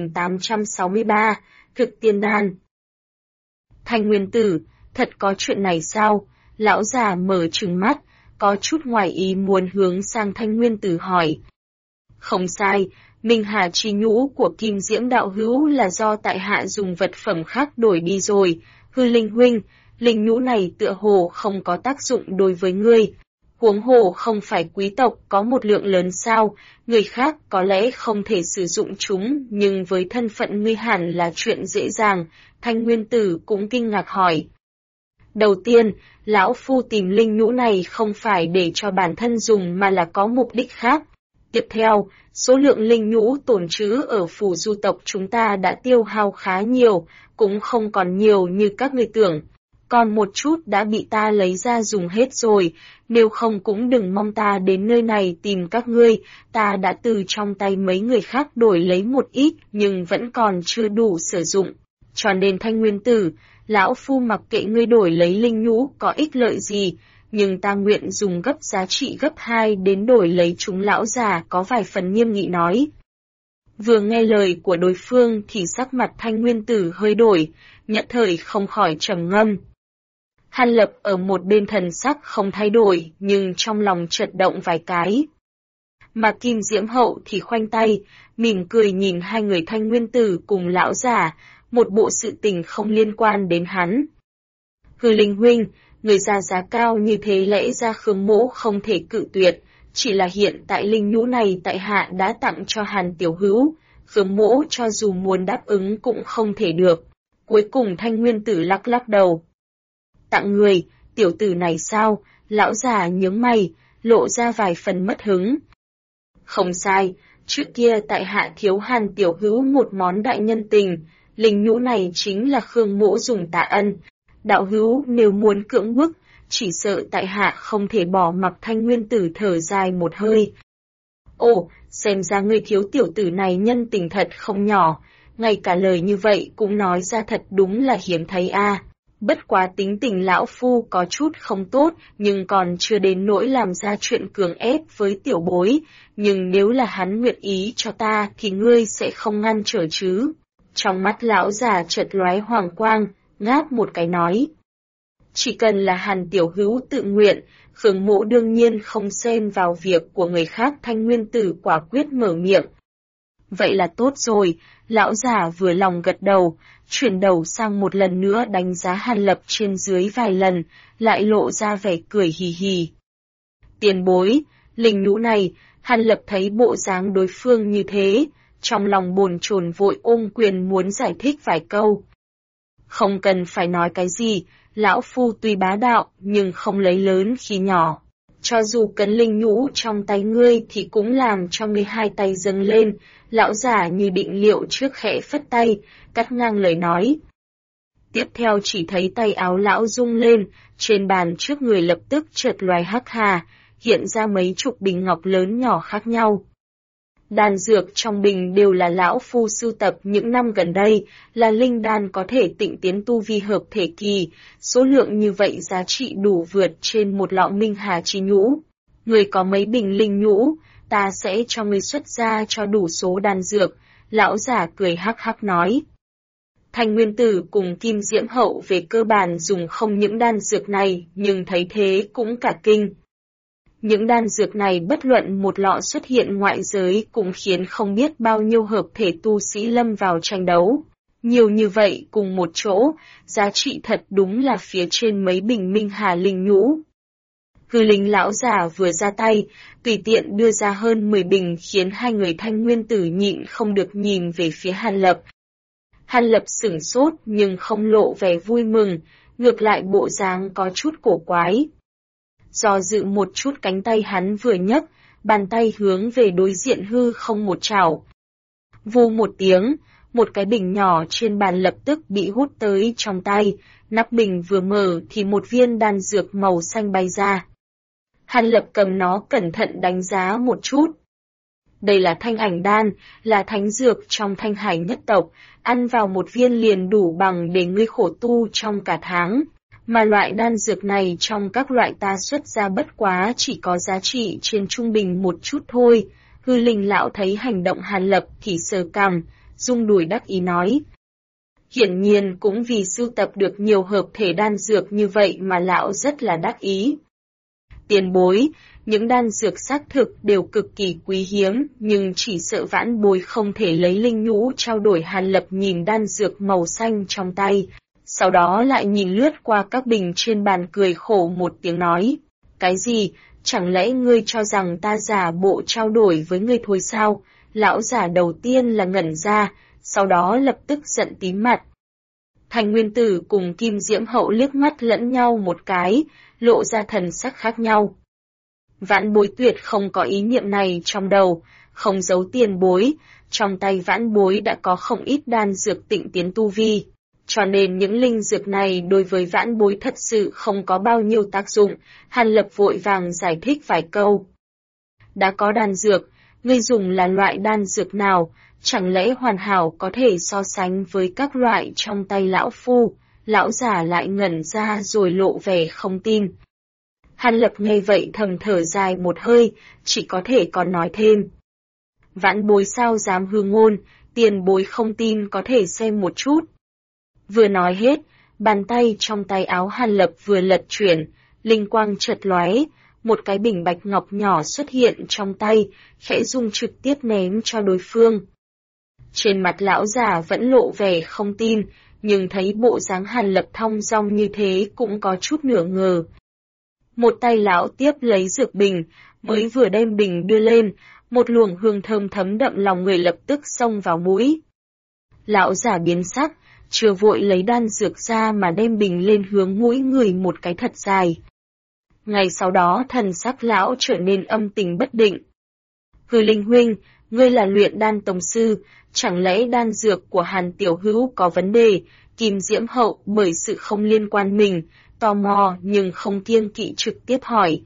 A: 1863, thực tiên đan. Thanh Nguyên Tử, thật có chuyện này sao? Lão già mở trừng mắt, có chút ngoài ý muốn hướng sang Thanh Nguyên Tử hỏi. Không sai, Minh Hà Chi Nhũ của Kim Diễm đạo hữu là do tại hạ dùng vật phẩm khác đổi đi rồi. Hư Linh huynh, linh nhũ này tựa hồ không có tác dụng đối với ngươi. Huống hồ không phải quý tộc có một lượng lớn sao, người khác có lẽ không thể sử dụng chúng, nhưng với thân phận ngươi hẳn là chuyện dễ dàng. Thanh Nguyên Tử cũng kinh ngạc hỏi. Đầu tiên, lão phu tìm linh nhũ này không phải để cho bản thân dùng mà là có mục đích khác. Tiếp theo, số lượng linh nhũ tồn trữ ở phủ du tộc chúng ta đã tiêu hao khá nhiều, cũng không còn nhiều như các ngươi tưởng. Còn một chút đã bị ta lấy ra dùng hết rồi, nếu không cũng đừng mong ta đến nơi này tìm các ngươi, ta đã từ trong tay mấy người khác đổi lấy một ít nhưng vẫn còn chưa đủ sử dụng. Cho nên Thanh Nguyên Tử, lão phu mặc kệ ngươi đổi lấy linh nhũ có ích lợi gì, nhưng ta nguyện dùng gấp giá trị gấp 2 đến đổi lấy chúng. Lão già có vài phần nghiêm nghị nói. Vừa nghe lời của đối phương thì sắc mặt Thanh Nguyên Tử hơi đổi, nhất thời không khỏi trầm ngâm. Hàn Lập ở một bên thần sắc không thay đổi, nhưng trong lòng chợt động vài cái. Mà Kim Diễm Hậu thì khoanh tay, mỉm cười nhìn hai người Thanh Nguyên Tử cùng lão già, một bộ sự tình không liên quan đến hắn. Hư Linh huynh, người ra giá cao như thế lẽ ra Khương Mỗ không thể cự tuyệt, chỉ là hiện tại linh nhũ này tại hạ đã tặng cho Hàn tiểu hữu, Khương Mỗ cho dù muốn đáp ứng cũng không thể được. Cuối cùng Thanh Nguyên Tử lắc lắc đầu. Tặng người, tiểu tử này sao? Lão già nhướng mày, lộ ra vài phần mất hứng. Không sai, trước kia tại hạ thiếu Hàn tiểu hữu một món đại nhân tình, linh nhũ này chính là Khương Mỗ dùng tạ ân. Đạo hữu nếu muốn cưỡng bức, chỉ sợ tại hạ không thể bỏ mặc. Thanh Nguyên Tử thở dài một hơi. Ồ, xem ra ngươi thiếu tiểu tử này nhân tình thật không nhỏ, ngay cả lời như vậy cũng nói ra thật đúng là hiếm thấy a. Bất quá tính tình lão phu có chút không tốt, nhưng còn chưa đến nỗi làm ra chuyện cường ép với tiểu bối, nhưng nếu là hắn nguyện ý cho ta thì ngươi sẽ không ngăn trở chứ. Trong mắt lão già chợt lóe hoàng quang, ngáp một cái nói. Chỉ cần là Hàn tiểu hữu tự nguyện, Khương Mỗ đương nhiên không xen vào việc của người khác. Thanh Nguyên Tử quả quyết mở miệng. Vậy là tốt rồi, lão già vừa lòng gật đầu, chuyển đầu sang một lần nữa đánh giá Hàn Lập trên dưới vài lần, lại lộ ra vẻ cười hì hì. Tiền bối, linh nhũ này, Hàn Lập thấy bộ dáng đối phương như thế, trong lòng bồn chồn vội ôm quyền muốn giải thích vài câu. Không cần phải nói cái gì, lão phu tuy bá đạo nhưng không lấy lớn khi nhỏ. Cho dù cấn linh nhũ trong tay ngươi thì cũng làm cho ngươi hai tay dâng lên. Lão già như định liệu trước khẽ phất tay, cắt ngang lời nói. Tiếp theo chỉ thấy tay áo lão rung lên, trên bàn trước người lập tức chợt loài hắc hà, hiện ra mấy chục bình ngọc lớn nhỏ khác nhau. Đan dược trong bình đều là lão phu sưu tập những năm gần đây, là linh đan có thể tịnh tiến tu vi hợp thể kỳ, số lượng như vậy giá trị đủ vượt trên một lọ minh hà chi nhũ. Người có mấy bình linh nhũ, ta sẽ cho ngươi xuất ra cho đủ số đan dược, lão già cười hắc hắc nói. Thanh Nguyên Tử cùng Kim Diễm Hậu về cơ bản dùng không những đan dược này, nhưng thấy thế cũng cả kinh. Những đan dược này bất luận một lọ xuất hiện ngoại giới cũng khiến không biết bao nhiêu hợp thể tu sĩ lâm vào tranh đấu. Nhiều như vậy cùng một chỗ, giá trị thật đúng là phía trên mấy bình minh hà linh nhũ. Hư Linh lão già vừa ra tay, tùy tiện đưa ra hơn 10 bình khiến hai người Thanh Nguyên Tử nhịn không được nhìn về phía Hàn Lập. Hàn Lập sửng sốt nhưng không lộ vẻ vui mừng, ngược lại bộ dáng có chút cổ quái. Do dự một chút cánh tay hắn vừa nhấc, bàn tay hướng về đối diện hư không một chảo. Vù một tiếng, một cái bình nhỏ trên bàn lập tức bị hút tới trong tay, nắp bình vừa mở thì một viên đan dược màu xanh bay ra. Hàn Lập cầm nó cẩn thận đánh giá một chút. Đây là thanh ảnh đan, là thánh dược trong Thanh Hải nhất tộc, ăn vào một viên liền đủ bằng để ngươi khổ tu trong cả tháng. Mà loại đan dược này trong các loại ta xuất ra bất quá chỉ có giá trị trên trung bình một chút thôi. Hư Linh lão thấy hành động Hàn Lập thì sờ cằm, rung đùi đắc ý nói. Hiển nhiên cũng vì sưu tập được nhiều hợp thể đan dược như vậy mà lão rất là đắc ý. Tiền bối, những đan dược xác thực đều cực kỳ quý hiếm, nhưng chỉ sợ vãn bối không thể lấy linh nhũ trao đổi. Hàn Lập nhìn đan dược màu xanh trong tay, sau đó lại nhìn lướt qua các bình trên bàn cười khổ một tiếng nói. Cái gì, chẳng lẽ ngươi cho rằng ta giả bộ trao đổi với ngươi thôi sao? Lão giả đầu tiên là ngẩn ra, sau đó lập tức giận tím mặt. Thanh Nguyên Tử cùng Kim Diễm Hậu liếc mắt lẫn nhau một cái, lộ ra thần sắc khác nhau. Vãn Bối tuyệt không có ý niệm này trong đầu, không giấu tiền bối, trong tay Vãn Bối đã có không ít đan dược tịnh tiến tu vi, cho nên những linh dược này đối với Vãn Bối thật sự không có bao nhiêu tác dụng. Hàn Lập vội vàng giải thích vài câu. Đã có đan dược, ngươi dùng là loại đan dược nào, chẳng lẽ hoàn hảo có thể so sánh với các loại trong tay lão phu? Lão giả lại ngẩn ra rồi lộ vẻ không tin. Hàn Lập nghe vậy thầm thở dài một hơi, chỉ có thể còn nói thêm. Vãn Bối sao dám hư ngôn, tiền bối không tin có thể xem một chút. Vừa nói hết, bàn tay trong tay áo Hàn Lập vừa lật chuyển, linh quang chợt lóe, một cái bình bạch ngọc nhỏ xuất hiện trong tay, khẽ rung trực tiếp ném cho đối phương. Trên mặt lão già vẫn lộ vẻ không tin, nhưng thấy bộ dáng Hàn Lập thong dong như thế cũng có chút nửa ngờ. Một tay lão tiếp lấy dược bình, mới vừa đem bình đưa lên, một luồng hương thơm thấm đậm lòng người lập tức xông vào mũi. Lão già biến sắc, chưa vội lấy đan dược ra mà đem bình lên hướng mũi người một cái thật dài. Ngay sau đó thần sắc lão trở nên âm tình bất định. Hư Linh huynh, ngươi là luyện đan tông sư, chẳng lẽ đan dược của Hàn tiểu hữu có vấn đề? Kim Diễm Hậu bởi sự không liên quan mình, tò mò nhưng không kiêng kỵ trực tiếp hỏi.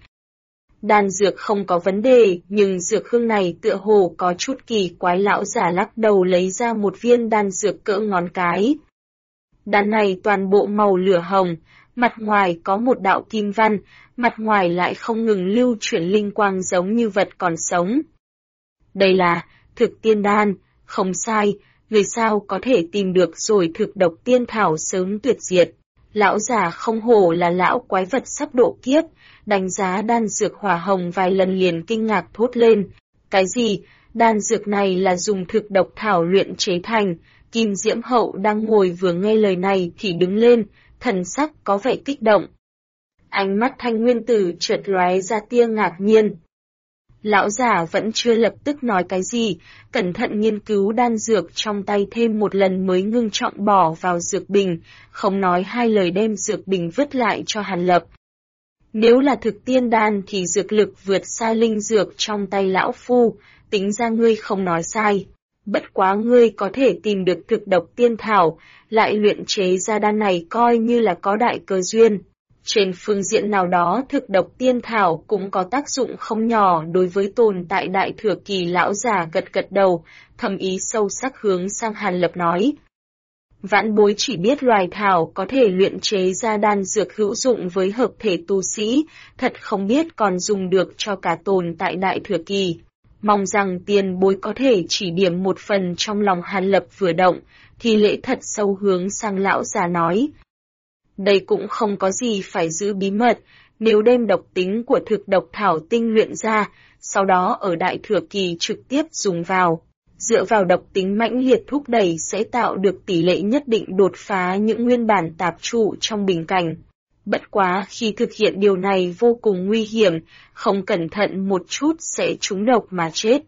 A: Đan dược không có vấn đề, nhưng dược hương này tựa hồ có chút kỳ quái. Lão giả lắc đầu lấy ra một viên đan dược cỡ ngón cái. Đan này toàn bộ màu lửa hồng, mặt ngoài có một đạo kim văn, mặt ngoài lại không ngừng lưu chuyển linh quang giống như vật còn sống. Đây là thực tiên đan, không sai, người sao có thể tìm được rồi thực độc tiên thảo sớm tuyệt diệt. Lão già không hổ là lão quái vật sắp độ kiếp, đánh giá đan dược hỏa hồng vài lần liền kinh ngạc thốt lên. Cái gì? Đan dược này là dùng thực độc thảo luyện chế thành. Kim Diễm Hậu đang ngồi vừa nghe lời này thì đứng lên, thần sắc có vẻ kích động. Ánh mắt Thanh Nguyên Tử chợt lóe ra tia ngạc nhiên. Lão giả vẫn chưa lập tức nói cái gì, cẩn thận nghiên cứu đan dược trong tay thêm một lần mới ngưng trọng bỏ vào dược bình, không nói hai lời đem dược bình vứt lại cho Hàn Lập. Nếu là thực tiên đan thì dược lực vượt xa linh dược trong tay lão phu, tính ra ngươi không nói sai. Bất quá ngươi có thể tìm được thực độc tiên thảo, lại luyện chế ra đan này coi như là có đại cơ duyên. Trên phương diện nào đó thực độc tiên thảo cũng có tác dụng không nhỏ đối với tồn tại đại thừa kỳ. Lão già gật gật đầu, thầm ý sâu sắc hướng sang Hàn Lập nói. Vãn Bối chỉ biết loài thảo có thể luyện chế ra đan dược hữu dụng với hợp thể tu sĩ, thật không biết còn dùng được cho cả tồn tại đại thừa kỳ. Mong rằng tiền bối có thể chỉ điểm một phần. Trong lòng Hàn Lập vừa động, thì lễ thật sâu hướng sang lão già nói. Đây cũng không có gì phải giữ bí mật, nếu đem độc tính của thực độc thảo tinh luyện ra, sau đó ở đại thừa kỳ trực tiếp dùng vào. Dựa vào độc tính mãnh liệt thúc đẩy sẽ tạo được tỷ lệ nhất định đột phá những nguyên bản tạp trụ trong bình cảnh. Bất quá khi thực hiện điều này vô cùng nguy hiểm, không cẩn thận một chút sẽ trúng độc mà chết.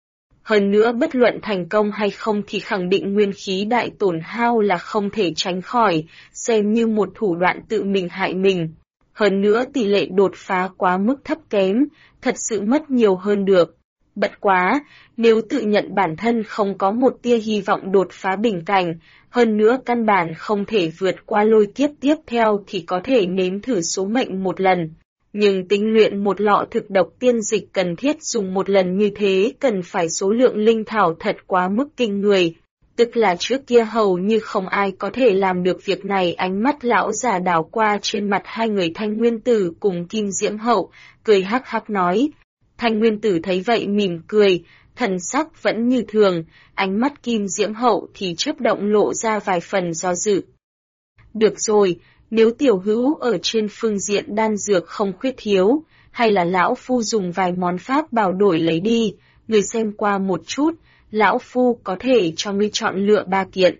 A: Hơn nữa bất luận thành công hay không thì khẳng định nguyên khí đại tổn hao là không thể tránh khỏi, xem như một thủ đoạn tự mình hại mình. Hơn nữa tỷ lệ đột phá quá mức thấp kém, thật sự mất nhiều hơn được. Bất quá, nếu tự nhận bản thân không có một tia hy vọng đột phá bình cảnh, hơn nữa căn bản không thể vượt qua lôi kiếp tiếp theo thì có thể nếm thử số mệnh một lần. Nhưng tinh luyện một lọ thực độc tiên dịch cần thiết dùng một lần như thế cần phải số lượng linh thảo thật quá mức kinh người. Tức là trước kia hầu như không ai có thể làm được việc này. Ánh mắt lão già đảo qua trên mặt hai người Thanh Nguyên Tử cùng Kim Diễm Hậu, cười hắc hắc nói. Thanh Nguyên Tử thấy vậy mỉm cười, thần sắc vẫn như thường, ánh mắt Kim Diễm Hậu thì chớp động lộ ra vài phần do dự. Được rồi, nếu tiểu hữu ở trên phương diện đan dược không khuyết thiếu, hay là lão phu dùng vài món pháp bảo đổi lấy đi, người xem qua một chút, lão phu có thể cho ngươi chọn lựa 3 kiện.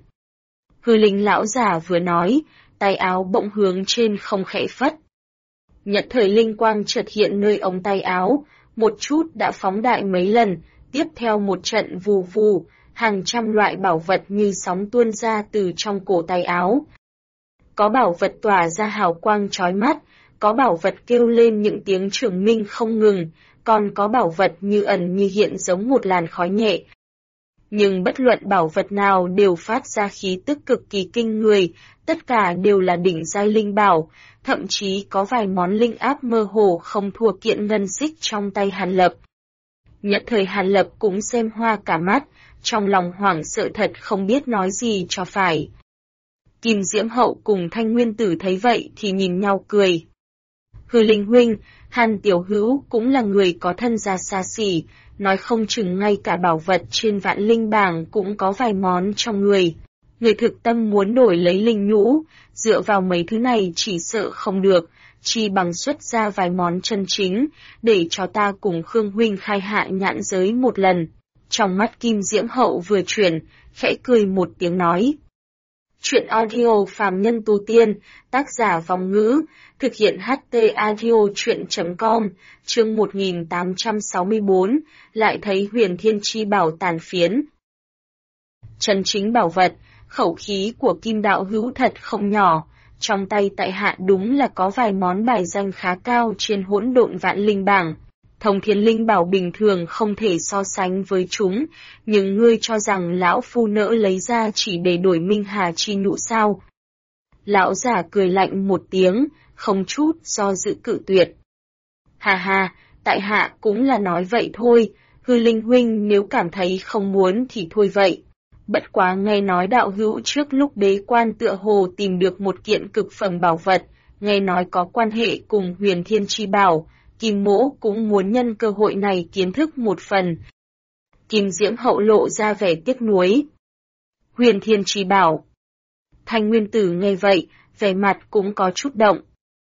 A: Hư Linh lão già vừa nói, tay áo bỗng hướng trên không khẽ phất. Nhật thời linh quang chợt hiện nơi ống tay áo, một chút đã phóng đại mấy lần, tiếp theo một trận vù vù, hàng trăm loại bảo vật như sóng tuôn ra từ trong cổ tay áo. Có bảo vật tỏa ra hào quang chói mắt, có bảo vật kêu lên những tiếng trường minh không ngừng, còn có bảo vật như ẩn như hiện giống một làn khói nhẹ. Nhưng bất luận bảo vật nào đều phát ra khí tức cực kỳ kinh người, tất cả đều là đỉnh giai linh bảo, thậm chí có vài món linh áp mơ hồ không thua kiện ngân xích trong tay Hàn Lập. Nhất thời Hàn Lập cũng xem hoa cả mắt, trong lòng hoảng sợ thật không biết nói gì cho phải. Kim Diễm Hậu cùng Thanh Nguyên Tử thấy vậy thì nhìn nhau cười. Hư Linh huynh, Hàn tiểu hữu cũng là người có thân gia xa xỉ, nói không chừng ngay cả bảo vật trên vạn linh bảng cũng có vài món trong người. Người thực tâm muốn đổi lấy linh nhũ, dựa vào mấy thứ này chỉ sợ không được, chi bằng xuất ra vài món chân chính, để cho ta cùng Khương huynh khai hạ nhãn giới một lần. Trong mắt Kim Diễm Hậu vừa chuyển, khẽ cười một tiếng nói. Chuyện audio phàm nhân tu tiên, tác giả Vòng Ngữ, thực hiện HT audio chuyện.com, chương 1864, lại thấy huyền thiên chi bảo tàn phiến. Chân chính bảo vật, khẩu khí của Kim đạo hữu thật không nhỏ, trong tay tại hạ đúng là có vài món bài danh khá cao trên hỗn độn vạn linh bảng. Thông thiên linh bảo bình thường không thể so sánh với chúng, nhưng ngươi cho rằng lão phu nỡ lấy ra chỉ để đổi minh hà chi nhũ sao? Lão giả cười lạnh một tiếng, không chút do dự cự tuyệt. Hà hà, tại hạ cũng là nói vậy thôi, Hư Linh huynh nếu cảm thấy không muốn thì thôi vậy. Bất quá nghe nói đạo hữu trước lúc bế quan tựa hồ tìm được một kiện cực phẩm bảo vật, nghe nói có quan hệ cùng huyền thiên chi bảo. Kim mỗ cũng muốn nhân cơ hội này kiến thức một phần. Kim Diễm Hậu lộ ra vẻ tiếc nuối. Huyền thiên chi bảo. Thanh Nguyên Tử nghe vậy, vẻ mặt cũng có chút động.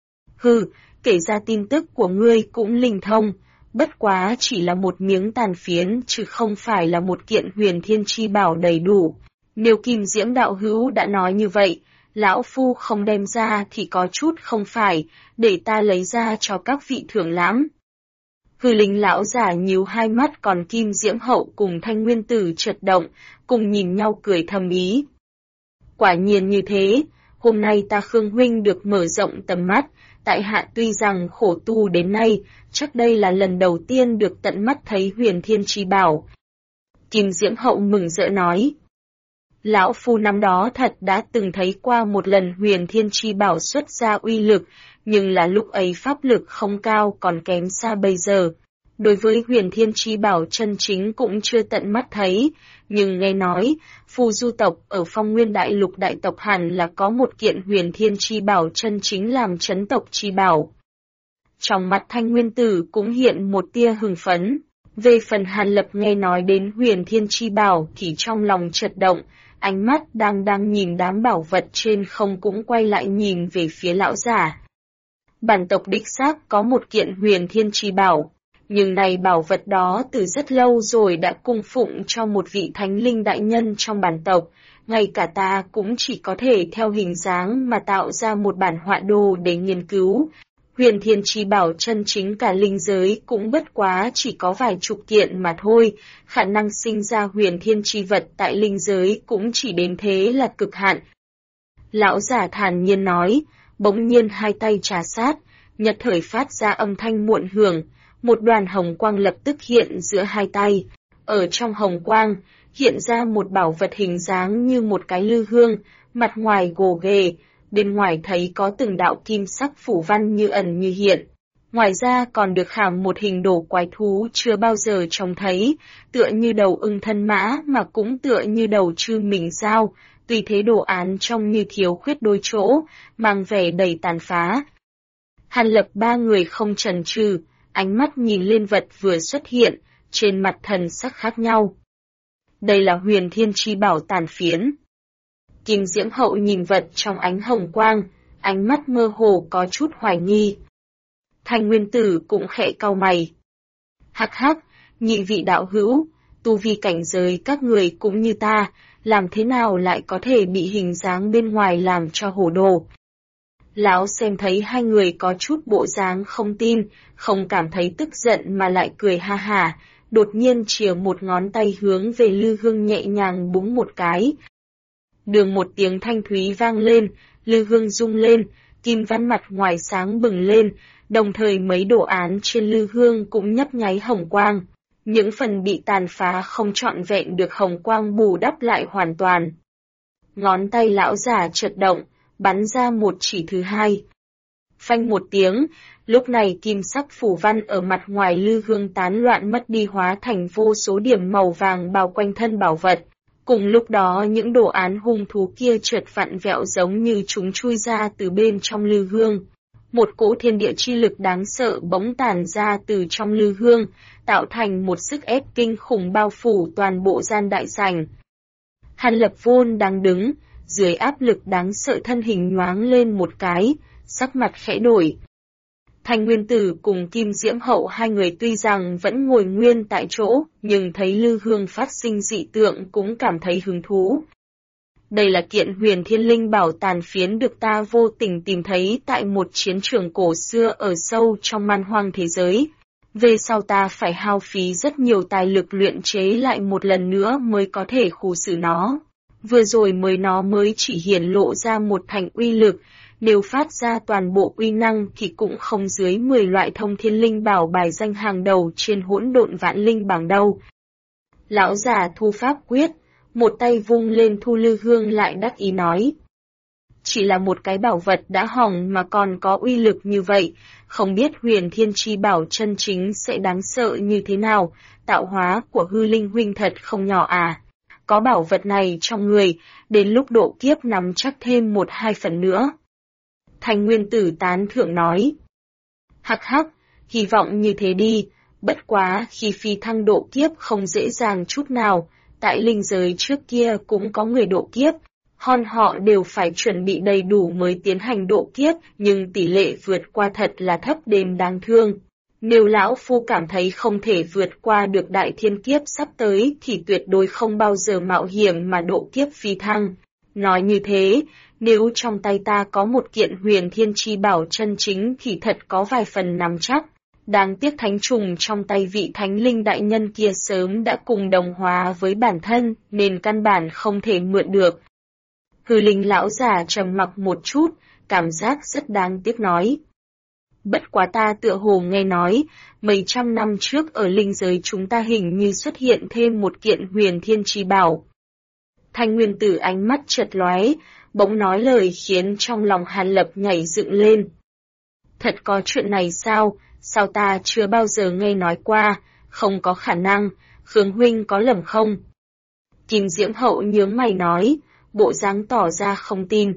A: Hừ, kể ra tin tức của ngươi cũng linh thông, bất quá chỉ là một miếng tàn phiến chứ không phải là một kiện huyền thiên chi bảo đầy đủ. Nếu Kim Diễm đạo hữu đã nói như vậy, lão phu không đem ra thì có chút không phải, để ta lấy ra cho các vị thưởng lãm. Hư Linh lão giả nhíu hai mắt, còn Kim Diễm Hậu cùng Thanh Nguyên Tử chợt động, cùng nhìn nhau cười thầm ý. Quả nhiên như thế, hôm nay ta Khương huynh được mở rộng tầm mắt, tại hạ tuy rằng khổ tu đến nay, chắc đây là lần đầu tiên được tận mắt thấy huyền thiên chi bảo. Kim Diễm Hậu mừng rỡ nói. Lão phu năm đó thật đã từng thấy qua một lần huyền thiên chi bảo xuất ra uy lực, nhưng là lúc ấy pháp lực không cao còn kém xa bây giờ. Đối với huyền thiên chi bảo chân chính cũng chưa tận mắt thấy, nhưng nghe nói, phù du tộc ở Phong Nguyên Đại Lục đại tộc hẳn là có một kiện huyền thiên chi bảo chân chính làm chấn tộc chi bảo. Trong mắt Thanh Nguyên Tử cũng hiện một tia hưng phấn. Về phần Hàn Lập nghe nói đến huyền thiên chi bảo thì trong lòng chợt động, ánh mắt đang nhìn đám bảo vật trên không cũng quay lại nhìn về phía lão giả. Bản tộc đích xác có một kiện huyền thiên chi bảo, nhưng này bảo vật đó từ rất lâu rồi đã cung phụng cho một vị thánh linh đại nhân trong bản tộc, ngay cả ta cũng chỉ có thể theo hình dáng mà tạo ra một bản họa đồ để nghiên cứu. Huyền thiên chi bảo chân chính cả linh giới cũng bất quá chỉ có vài chục kiện mà thôi, khả năng sinh ra huyền thiên chi vật tại linh giới cũng chỉ đến thế là cực hạn. Lão giả thản nhiên nói, bỗng nhiên hai tay trà sát, nhất thời phát ra âm thanh muộn hưởng, một đoàn hồng quang lập tức hiện giữa hai tay. Ở trong hồng quang, hiện ra một bảo vật hình dáng như một cái lư hương, mặt ngoài gồ ghề, bên ngoài thấy có từng đạo kim sắc phủ văn như ẩn như hiện. Ngoài ra còn được khảm một hình đồ quái thú chưa bao giờ trông thấy, tựa như đầu ưng thân mã mà cũng tựa như đầu chư mình sao, tùy thế đồ án trông như thiếu khuyết đôi chỗ, mang vẻ đầy tàn phá. Hàn Lập ba người không chần chừ, ánh mắt nhìn lên vật vừa xuất hiện, trên mặt thần sắc khác nhau. Đây là huyền thiên chi bảo tàn phiến. Kim Diễm Hậu nhìn vật trong ánh hồng quang, ánh mắt mơ hồ có chút hoài nghi. Thanh Nguyên Tử cũng khẽ cau mày. Hắc hắc, nhị vị đạo hữu, tu vi cảnh giới các người cũng như ta, làm thế nào lại có thể bị hình dáng bên ngoài làm cho hổ đồ. Lão xem thấy hai người có chút bộ dáng không tin, không cảm thấy tức giận mà lại cười ha hả, đột nhiên chìa một ngón tay hướng về lư hương nhẹ nhàng búng một cái. Đường một tiếng thanh thúy vang lên, lư hương rung lên, kim văn mặt ngoài sáng bừng lên, đồng thời mấy đồ án trên lư hương cũng nhấp nháy hồng quang. Những phần bị tàn phá không trọn vẹn được hồng quang bù đắp lại hoàn toàn. Ngón tay lão già chợt động, bắn ra một chỉ thứ hai. Phanh một tiếng, lúc này kim sắc phủ văn ở mặt ngoài lư hương tán loạn mất đi, hóa thành vô số điểm màu vàng bao quanh thân bảo vật. Cùng lúc đó những đồ án hung thú kia chợt vặn vẹo giống như chúng chui ra từ bên trong lư hương. Một cỗ thiên địa chi lực đáng sợ bỗng tản ra từ trong lư hương, tạo thành một sức ép kinh khủng bao phủ toàn bộ gian đại sảnh. Hàn Lập Vôn đang đứng, dưới áp lực đáng sợ thân hình nhoáng lên một cái, sắc mặt khẽ đổi. Thanh Nguyên Tử cùng Kim Diễm Hậu hai người tuy rằng vẫn ngồi nguyên tại chỗ, nhưng thấy lư hương phát sinh dị tượng cũng cảm thấy hứng thú. Đây là kiện Huyền Thiên Linh Bảo tàn phiến được ta vô tình tìm thấy tại một chiến trường cổ xưa ở sâu trong man hoang thế giới. Về sau ta phải hao phí rất nhiều tài lực luyện chế lại một lần nữa mới có thể khu xử nó. Vừa rồi nó mới chỉ hiển lộ ra một thành uy lực, nếu phát ra toàn bộ uy năng thì cũng không dưới 10 loại thông thiên linh bảo bài danh hàng đầu trên hỗn độn vạn linh bảng đâu. Lão già thu pháp quyết, một tay vung lên thu lư hương lại đắc ý nói. Chỉ là một cái bảo vật đã hỏng mà còn có uy lực như vậy, không biết Huyền Thiên Chi Bảo chân chính sẽ đáng sợ như thế nào, tạo hóa của hư linh huynh thật không nhỏ à. Có bảo vật này trong người, đến lúc độ kiếp nắm chắc thêm 1-2 phần nữa. Thanh Nguyên Tử tán thưởng nói. Hắc hắc, hy vọng như thế đi, bất quá khi phi thăng độ kiếp không dễ dàng chút nào, tại linh giới trước kia cũng có người độ kiếp, họ đều phải chuẩn bị đầy đủ mới tiến hành độ kiếp, nhưng tỷ lệ vượt qua thật là thấp đến đáng thương. Nếu lão phu cảm thấy không thể vượt qua được đại thiên kiếp sắp tới thì tuyệt đối không bao giờ mạo hiểm mà độ kiếp phi thăng. Nói như thế, nếu trong tay ta có một kiện Huyền Thiên Chi Bảo chân chính thì thật có vài phần nắm chắc. Đáng tiếc thánh trùng trong tay vị thánh linh đại nhân kia sớm đã cùng đồng hóa với bản thân, nên căn bản không thể mượn được. Hư linh lão già trầm mặc một chút, cảm giác rất đáng tiếc nói. Bất quá ta tựa hồ nghe nói, mấy trăm năm trước ở linh giới chúng ta hình như xuất hiện thêm một kiện Huyền Thiên Chi Bảo. Thanh Nguyên Tử ánh mắt chợt lóe, bỗng nói lời khiến trong lòng Hàn Lập nhảy dựng lên. Thật có chuyện này sao? Sao ta chưa bao giờ nghe nói qua, không có khả năng, Khương huynh có lầm không? Kim Diễm Hậu nhướng mày nói, bộ dáng tỏ ra không tin.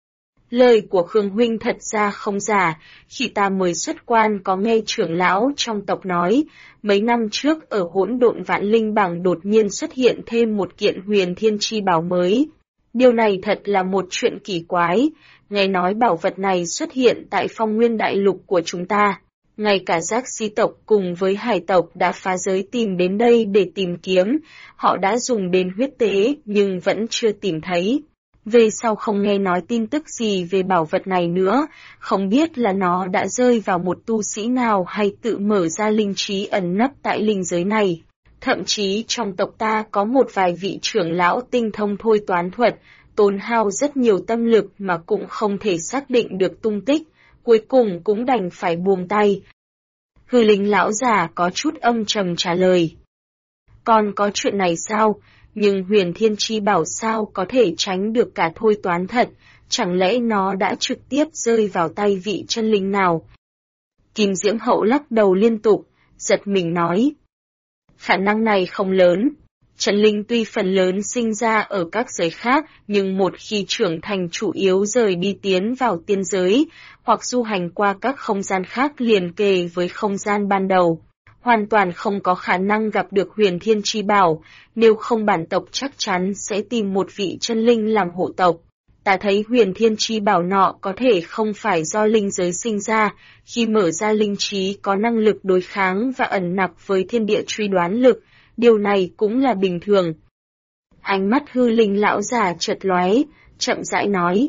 A: Lời của Khương huynh thật ra không giả, khi ta mới xuất quan có nghe trưởng lão trong tộc nói, mấy năm trước ở hỗn độn vạn linh bảng đột nhiên xuất hiện thêm một kiện Huyền Thiên Chi Bảo mới. Điều này thật là một chuyện kỳ quái, nghe nói bảo vật này xuất hiện tại Phong Nguyên Đại Lục của chúng ta. Ngay cả Giác Si tộc cùng với Hải tộc đã phá giới tìm đến đây để tìm kiếm, họ đã dùng đến huyết tế nhưng vẫn chưa tìm thấy. Về sau không nghe nói tin tức gì về bảo vật này nữa, không biết là nó đã rơi vào một tu sĩ nào hay tự mở ra linh trí ẩn nấp tại linh giới này. Thậm chí trong tộc ta có một vài vị trưởng lão tinh thông thôi toán thuật, tốn hao rất nhiều tâm lực mà cũng không thể xác định được tung tích, cuối cùng cũng đành phải buông tay. Hư linh lão già có chút âm trầm trả lời. Còn có chuyện này sao? Nhưng Huyền Thiên Chi Bảo sao có thể tránh được cả thôi toán thật, chẳng lẽ nó đã trực tiếp rơi vào tay vị chân linh nào? Kim Diễm Hậu lắc đầu liên tục, giật mình nói. Khả năng này không lớn. Chân linh tuy phần lớn sinh ra ở các giới khác, nhưng một khi trưởng thành chủ yếu rời đi tiến vào tiên giới, hoặc du hành qua các không gian khác liền kề với không gian ban đầu. Hoàn toàn không có khả năng gặp được Huyền Thiên Chi Bảo, nếu không bản tộc chắc chắn sẽ tìm một vị chân linh làm hộ tộc. Ta thấy Huyền Thiên Chi Bảo nọ có thể không phải do linh giới sinh ra, khi mở ra linh trí có năng lực đối kháng và ẩn nặc với thiên địa truy đoán lực, điều này cũng là bình thường. Ánh mắt hư linh lão già chợt lóe, chậm rãi nói.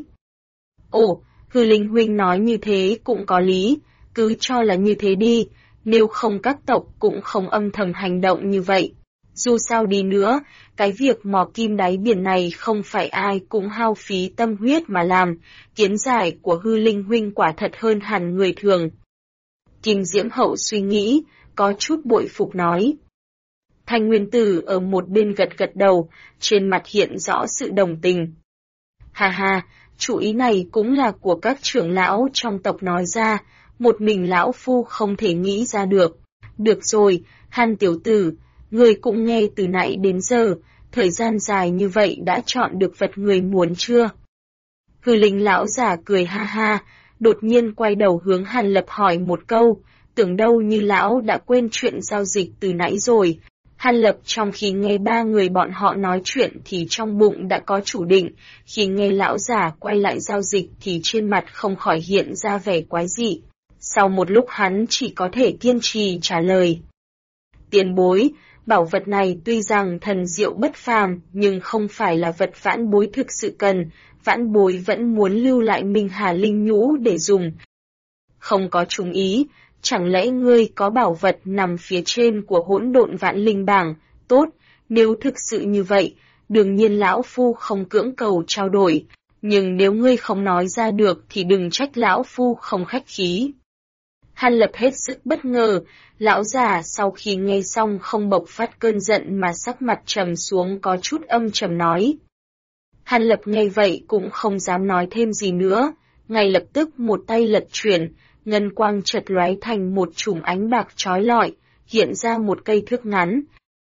A: Ồ, hư linh huynh nói như thế cũng có lý, cứ cho là như thế đi, nếu không các tộc cũng không âm thầm hành động như vậy. Dù sao đi nữa, cái việc mò kim đáy biển này không phải ai cũng hao phí tâm huyết mà làm, kiến giải của Hư Linh huynh quả thật hơn hẳn người thường. Kim Diễm Hậu suy nghĩ, có chút bội phục nói. Thanh Nguyên Tử ở một bên gật gật đầu, trên mặt hiện rõ sự đồng tình. Ha ha, chủ ý này cũng là của các trưởng lão trong tộc nói ra, một mình lão phu không thể nghĩ ra được. Được rồi, Hàn tiểu tử, người cũng nghe từ nãy đến giờ, thời gian dài như vậy đã chọn được vật người muốn chưa? Hư Linh lão giả cười ha ha, đột nhiên quay đầu hướng Hàn Lập hỏi một câu, tưởng đâu như lão đã quên chuyện giao dịch từ nãy rồi. Hàn Lập trong khi nghe ba người bọn họ nói chuyện thì trong bụng đã có chủ định, khi nghe lão giả quay lại giao dịch thì trên mặt không khỏi hiện ra vẻ quái dị. Sau một lúc hắn chỉ có thể kiên trì trả lời. Tiền bối, bảo vật này tuy rằng thần diệu bất phàm nhưng không phải là vật vãn bối thực sự cần, vãn bối vẫn muốn lưu lại Minh Hà Linh Nhũ để dùng. Không có trùng ý. Chẳng lẽ ngươi có bảo vật nằm phía trên của hỗn độn vạn linh bảng? Tốt, nếu thực sự như vậy, đương nhiên lão phu không cưỡng cầu trao đổi, nhưng nếu ngươi không nói ra được thì đừng trách lão phu không khách khí. Hàn Lập hết sức bất ngờ, lão già sau khi nghe xong không bộc phát cơn giận mà sắc mặt trầm xuống có chút âm trầm nói. Hàn Lập nghe vậy cũng không dám nói thêm gì nữa, ngay lập tức một tay lật chuyển, ngân quang chợt lóe thành một chùm ánh bạc chói lọi, hiện ra một cây thước ngắn.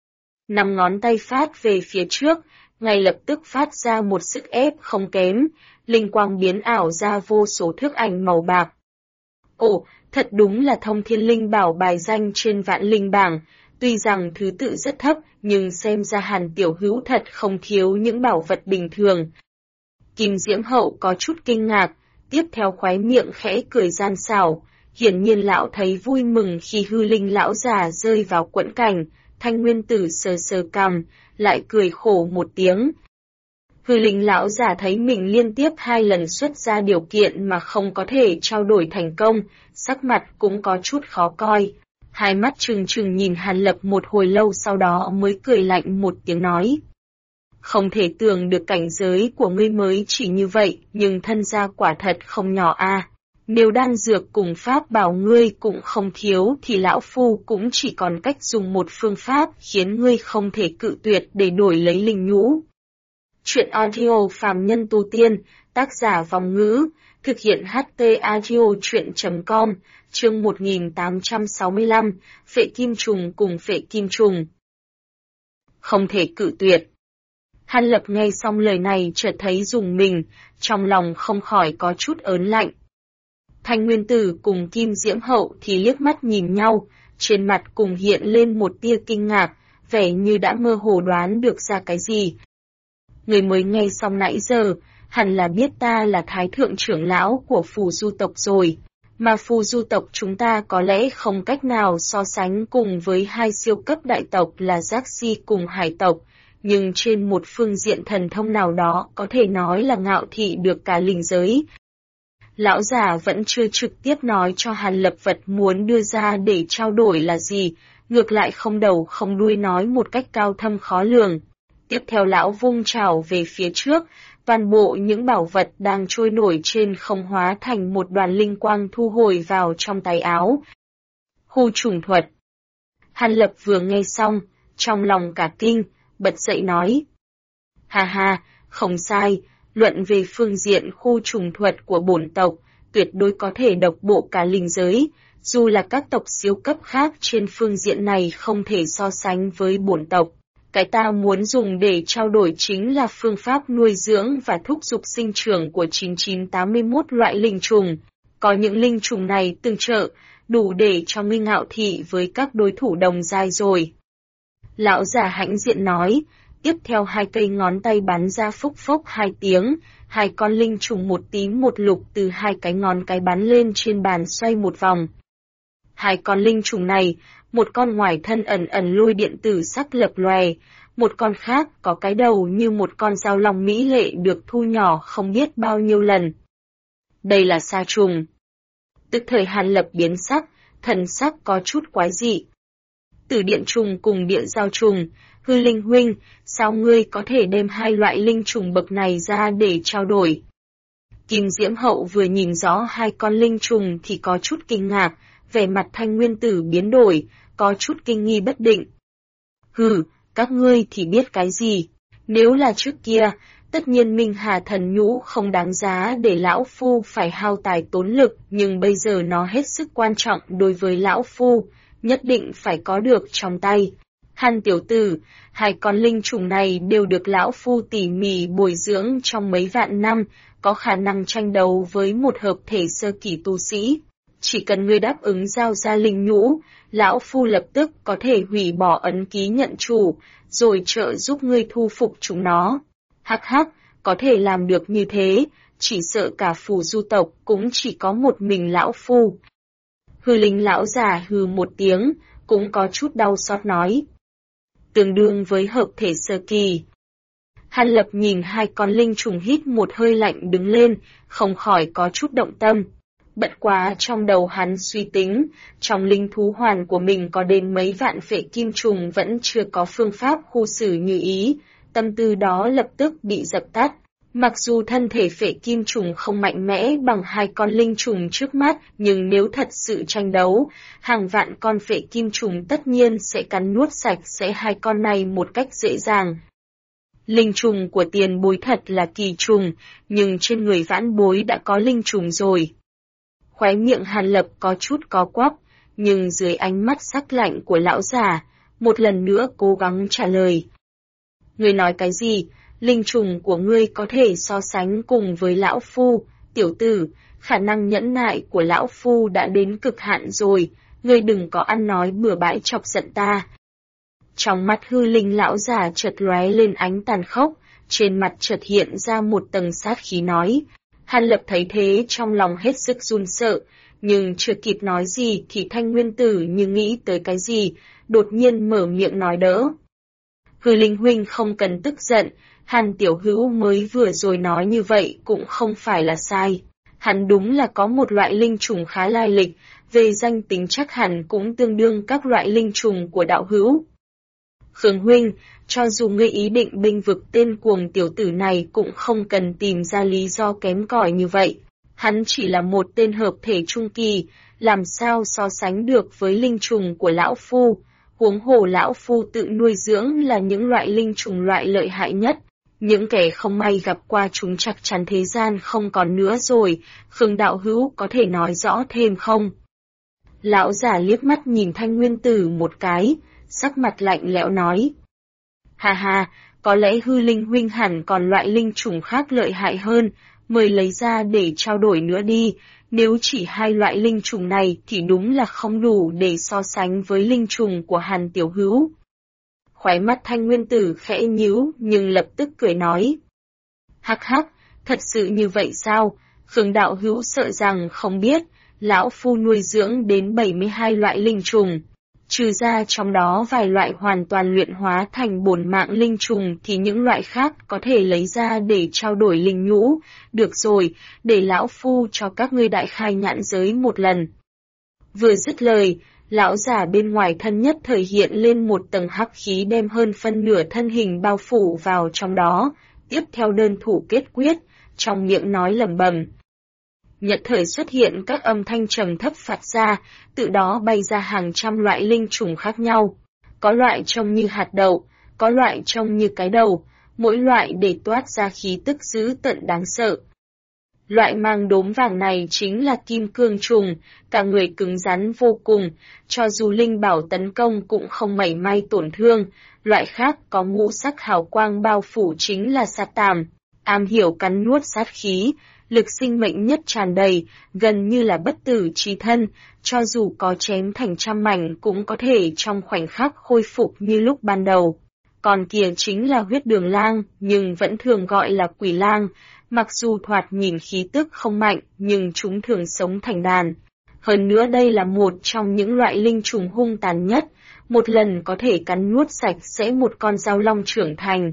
A: 5 ngón tay phát về phía trước, ngay lập tức phát ra một sức ép không kém, linh quang biến ảo ra vô số thước ảnh màu bạc. Ồ, thật đúng là thông thiên linh bảo bài danh trên vạn linh bảng, tuy rằng thứ tự rất thấp nhưng xem ra Hàn tiểu hữu thật không thiếu những bảo vật bình thường. Kim Diễm Hậu có chút kinh ngạc, tiếp theo khóe miệng khẽ cười gian xảo, hiển nhiên lão thấy vui mừng khi Hư Linh lão già rơi vào quẫn cảnh, Thanh Nguyên Tử sờ sờ cằm, lại cười khổ một tiếng. Hư Linh lão già thấy mình liên tiếp 2 lần xuất ra điều kiện mà không có thể trao đổi thành công, sắc mặt cũng có chút khó coi. Hai mắt trừng trừng nhìn Hàn Lập một hồi lâu sau đó mới cười lạnh một tiếng nói. Không thể tưởng được cảnh giới của ngươi mới chỉ như vậy, nhưng thân gia quả thật không nhỏ a. Nếu đan dược cùng pháp bảo ngươi cũng không thiếu thì lão phu cũng chỉ còn cách dùng một phương pháp khiến ngươi không thể cự tuyệt để đổi lấy linh nhũ. Chuyện audio phàm nhân tu tiên, tác giả Vòng Ngữ, thực hiện HT audio chuyện.com, chương 1865, Phệ Kim Trùng cùng Phệ Kim Trùng. Không thể cự tuyệt. Hàn Lập nghe xong lời này chợt thấy rùng mình, trong lòng không khỏi có chút ớn lạnh. Thanh Nguyên Tử cùng Kim Diễm Hậu thì liếc mắt nhìn nhau, trên mặt cùng hiện lên một tia kinh ngạc, vẻ như đã mơ hồ đoán được ra cái gì. Người mới nghe xong nãy giờ, hẳn là biết ta là Thái Thượng trưởng lão của Phù Du tộc rồi, mà Phù Du tộc chúng ta có lẽ không cách nào so sánh cùng với 2 siêu cấp đại tộc là Giác Si cùng Hải tộc, nhưng trên một phương diện thần thông nào đó có thể nói là ngạo thị được cả linh giới. Lão già vẫn chưa trực tiếp nói cho Hàn Lập vật muốn đưa ra để trao đổi là gì, ngược lại không đầu không đuôi nói một cách cao thâm khó lường. Tiếp theo lão vung trảo về phía trước, toàn bộ những bảo vật đang trôi nổi trên không hóa thành một đoàn linh quang thu hồi vào trong tay áo. Hù trùng thuật. Hàn Lập vừa nghe xong, trong lòng cả kinh, bật dậy nói. Ha ha, không sai, luận về phương diện khu trùng thuật của bổn tộc, tuyệt đối có thể độc bộ cả linh giới, dù là các tộc siêu cấp khác trên phương diện này không thể so sánh với bổn tộc. Cái ta muốn dùng để trao đổi chính là phương pháp nuôi dưỡng và thúc giục sinh trưởng của 9981 loại linh trùng. Có những linh trùng này tương trợ, đủ để cho ngươi ngạo thị với các đối thủ đồng giai rồi. Lão già hãnh diện nói, tiếp theo 2 cây ngón tay bắn ra phốc phốc 2 tiếng, 2 con linh trùng một tím một lục từ 2 cái ngón cái bắn lên trên bàn xoay một vòng. 2 con linh trùng này, một con ngoài thân ẩn ẩn lôi điện tử sắc lập lòe, một con khác có cái đầu như một con dao long mỹ lệ được thu nhỏ không biết bao nhiêu lần. Đây là sa trùng. Tức thời Hàn Lập biến sắc, thần sắc có chút quái dị. Tử điện trùng cùng địa giao trùng. Hư Linh huynh, sao ngươi có thể đem hai loại linh trùng bậc này ra để trao đổi? Kim Diễm Hậu vừa nhìn rõ hai con linh trùng thì có chút kinh ngạc, vẻ mặt Thanh Nguyên Tử biến đổi, có chút kinh nghi bất định. Hừ, các ngươi thì biết cái gì? Nếu là trước kia, tất nhiên Minh Hà thần nhũ không đáng giá để lão phu phải hao tài tốn lực, nhưng bây giờ nó hết sức quan trọng đối với lão phu, nhất định phải có được trong tay. Hàn tiểu tử, hai con linh trùng này đều được lão phu tỉ mỉ bồi dưỡng trong mấy vạn năm, có khả năng tranh đấu với một hợp thể sơ kỳ tu sĩ. Chỉ cần ngươi đáp ứng giao ra linh nhũ, lão phu lập tức có thể hủy bỏ ấn ký nhận chủ, rồi trợ giúp ngươi thu phục chúng nó. Hắc hắc, có thể làm được như thế, chỉ sợ cả phù du tộc cũng chỉ có một mình lão phu. Hư Linh lão già hừ một tiếng, cũng có chút đau xót nói. Tương đương với hợp thể sơ kỳ. Hàn Lập nhìn hai con linh trùng hít một hơi lạnh đứng lên, không khỏi có chút động tâm. Bất quá trong đầu hắn suy tính, trong linh thú hoàn của mình có đến mấy vạn phệ kim trùng vẫn chưa có phương pháp khu xử như ý, tâm tư đó lập tức bị dập tắt. Mặc dù thân thể phệ kim trùng không mạnh mẽ bằng hai con linh trùng trước mắt, nhưng nếu thật sự tranh đấu, hàng vạn con phệ kim trùng tất nhiên sẽ cắn nuốt sạch sẽ hai con này một cách dễ dàng. Linh trùng của tiền bối thật là kỳ trùng, nhưng trên người vãn bối đã có linh trùng rồi. Khóe miệng Hàn Lập có chút có quắp, nhưng dưới ánh mắt sắc lạnh của lão già, một lần nữa cố gắng trả lời. Ngươi nói cái gì? Linh trùng của ngươi có thể so sánh cùng với lão phu, tiểu tử, khả năng nhẫn nại của lão phu đã đến cực hạn rồi, ngươi đừng có ăn nói bừa bãi chọc giận ta. Trong mắt Hư Linh lão già chợt lóe lên ánh tàn khốc, trên mặt chợt hiện ra một tầng sát khí nói. Hàn Lập thấy thế trong lòng hết sức run sợ, nhưng chưa kịp nói gì thì Thanh Nguyên Tử như nghĩ tới cái gì, đột nhiên mở miệng nói đỡ. Hư Linh huynh không cần tức giận, Hàn tiểu hữu mới vừa rồi nói như vậy cũng không phải là sai. Hắn đúng là có một loại linh trùng khá lai lịch, về danh tính chắc hẳn cũng tương đương các loại linh trùng của đạo hữu. Khương huynh, cho dù ngươi ý định bênh vực tên cuồng tiểu tử này cũng không cần tìm ra lý do kém cỏi như vậy. Hắn chỉ là một tên hợp thể trung kỳ, làm sao so sánh được với linh trùng của lão phu. Huống hồ lão phu tự nuôi dưỡng là những loại linh trùng loại lợi hại nhất. Những kẻ không may gặp qua chúng chắc chắn thế gian không còn nữa rồi, Khương đạo hữu có thể nói rõ thêm không? Lão giả liếc mắt nhìn Thanh Nguyên Tử một cái, sắc mặt lạnh lẽo nói. Hà hà, có lẽ Hư Linh huynh hẳn còn loại linh trùng khác lợi hại hơn, mời lấy ra để trao đổi nữa đi, nếu chỉ hai loại linh trùng này thì đúng là không đủ để so sánh với linh trùng của Hàn tiểu hữu. Khóe mắt Thanh Nguyên Tử khẽ nhíu nhưng lập tức cười nói. Hắc hắc, thật sự như vậy sao? Khương đạo hữu sợ rằng không biết, lão phu nuôi dưỡng đến 72 loại linh trùng. Trừ ra trong đó vài loại hoàn toàn luyện hóa thành bổn mạng linh trùng thì những loại khác có thể lấy ra để trao đổi linh nhũ. Được rồi, để lão phu cho các ngươi đại khai nhãn giới một lần. Vừa dứt lời, lão giả bên ngoài thân nhất thời hiện lên một tầng hắc khí đem hơn phân nửa thân hình bao phủ vào trong đó, tiếp theo đơn thủ kết quyết, trong miệng nói lẩm bẩm. Nhất thời xuất hiện các âm thanh trầm thấp phát ra, tự đó bay ra hàng trăm loại linh trùng khác nhau. Có loại trông như hạt đậu, có loại trông như cái đầu, mỗi loại để toát ra khí tức dữ tợn đáng sợ. Loại mang đốm vàng này chính là kim cương trùng, cả người cứng rắn vô cùng, cho dù linh bảo tấn công cũng không mảy may tổn thương. Loại khác có ngũ sắc hào quang bao phủ chính là sa tàm, am hiểu cắn nuốt sát khí, lực sinh mệnh nhất tràn đầy, gần như là bất tử chí thân, cho dù có chém thành trăm mảnh cũng có thể trong khoảnh khắc khôi phục như lúc ban đầu. Còn kia chính là huyết đường lang, nhưng vẫn thường gọi là quỷ lang. Mặc dù thoạt nhìn khí tức không mạnh, nhưng chúng thường sống thành đàn. Hơn nữa đây là một trong những loại linh trùng hung tàn nhất, một lần có thể cắn nuốt sạch sẽ một con dao long trưởng thành.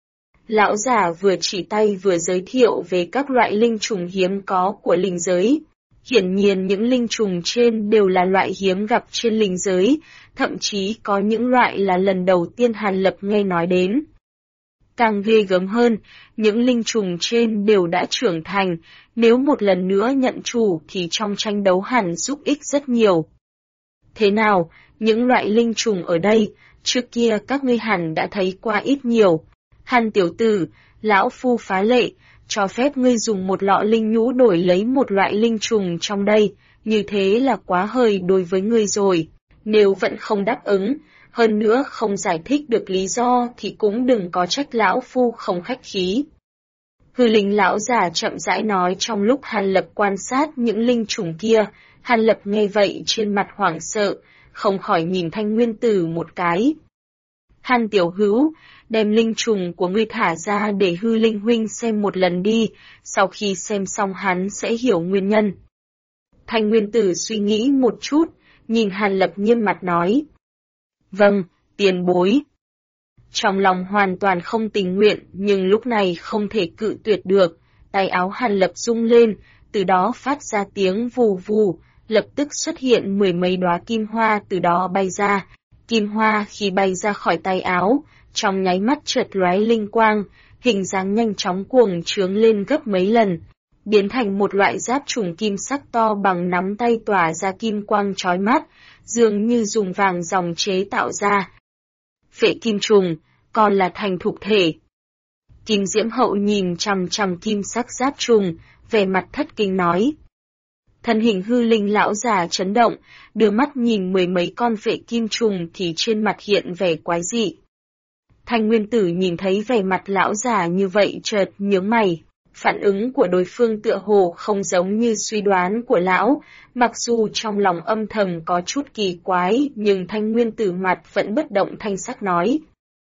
A: Lão giả vừa chỉ tay vừa giới thiệu về các loại linh trùng hiếm có của linh giới. Hiển nhiên những linh trùng trên đều là loại hiếm gặp trên linh giới, thậm chí có những loại là lần đầu tiên Hàn Lập nghe nói đến. Càng ghê gớm hơn, những linh trùng trên đều đã trưởng thành, nếu một lần nữa nhận chủ thì trong tranh đấu hẳn giúp ích rất nhiều. Thế nào, những loại linh trùng ở đây, trước kia các ngươi hẳn đã thấy qua ít nhiều. Hàn tiểu tử, lão phu phá lệ, cho phép ngươi dùng một lọ linh nhũ đổi lấy một loại linh trùng trong đây, như thế là quá hời đối với ngươi rồi. Nếu vẫn không đáp ứng, hơn nữa không giải thích được lý do thì cũng đừng có trách lão phu không khách khí. Hư linh lão già chậm rãi nói trong lúc Hàn Lập quan sát những linh trùng kia. Hàn Lập nghe vậy trên mặt hoảng sợ, không khỏi nhìn Thanh Nguyên Tử một cái. Hàn tiểu hữu, đem linh trùng của ngươi thả ra để Hư Linh huynh xem một lần đi, sau khi xem xong hắn sẽ hiểu nguyên nhân. Thanh Nguyên Tử suy nghĩ một chút, nhìn Hàn Lập nghiêm mặt nói. Vâng, tiền bối. Trong lòng hoàn toàn không tình nguyện nhưng lúc này không thể cự tuyệt được, tay áo Hàn Lập rung lên, từ đó phát ra tiếng vù vù, lập tức xuất hiện mười mấy đóa kim hoa từ đó bay ra. Kim hoa khi bay ra khỏi tay áo, trong nháy mắt chợt lóe linh quang, hình dáng nhanh chóng cuồng trướng lên gấp mấy lần, biến thành một loại giáp trùng kim sắc to bằng nắm tay tỏa ra kim quang chói mắt, dường như dùng vàng ròng chế tạo ra. Phệ kim trùng, còn là thành thục thể. Kim Diễm Hậu nhìn chằm chằm kim sắc giáp trùng, vẻ mặt thất kinh nói. Thân hình Hư Linh lão già chấn động, đưa mắt nhìn mười mấy con phệ kim trùng thì trên mặt hiện vẻ quái dị. Thanh Nguyên Tử nhìn thấy vẻ mặt lão già như vậy chợt nhướng mày. Phản ứng của đối phương tựa hồ không giống như suy đoán của lão, mặc dù trong lòng âm thầm có chút kỳ quái nhưng Thanh Nguyên Tử mặt vẫn bất động thanh sắc nói.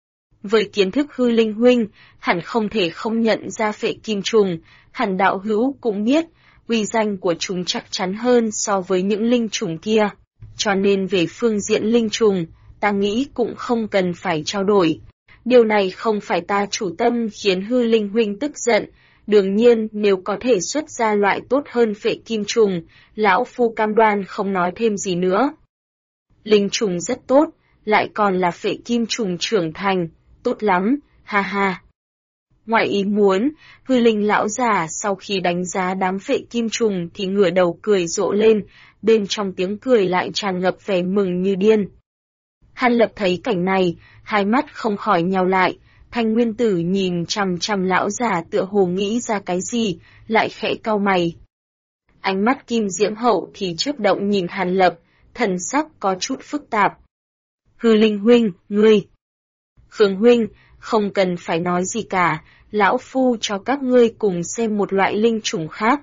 A: Với kiến thức Hư Linh huynh, hẳn không thể không nhận ra phệ kim trùng, hẳn đạo hữu cũng biết, uy danh của chúng chắc chắn hơn so với những linh trùng kia. Cho nên về phương diện linh trùng, ta nghĩ cũng không cần phải trao đổi. Điều này không phải ta chủ tâm khiến Hư Linh huynh tức giận. Đương nhiên nếu có thể xuất ra loại tốt hơn phệ kim trùng, lão phu cam đoan không nói thêm gì nữa. Linh trùng rất tốt, lại còn là phệ kim trùng trưởng thành, tốt lắm, ha ha. Ngoài ý muốn, Hư Linh lão già sau khi đánh giá đám phệ kim trùng thì ngửa đầu cười rộ lên, bên trong tiếng cười lại tràn ngập vẻ mừng như điên. Hàn Lập thấy cảnh này, hai mắt không khỏi nhào lại. Thanh Nguyên Tử nhìn chằm chằm lão già tựa hồ nghĩ ra cái gì, lại khẽ cau mày. Ánh mắt Kim Diễm Hậu thì chớp động nhìn Hàn Lập, thần sắc có chút phức tạp. Hư Linh huynh, ngươi. Khương huynh, không cần phải nói gì cả, lão phu cho các ngươi cùng xem một loại linh trùng khác.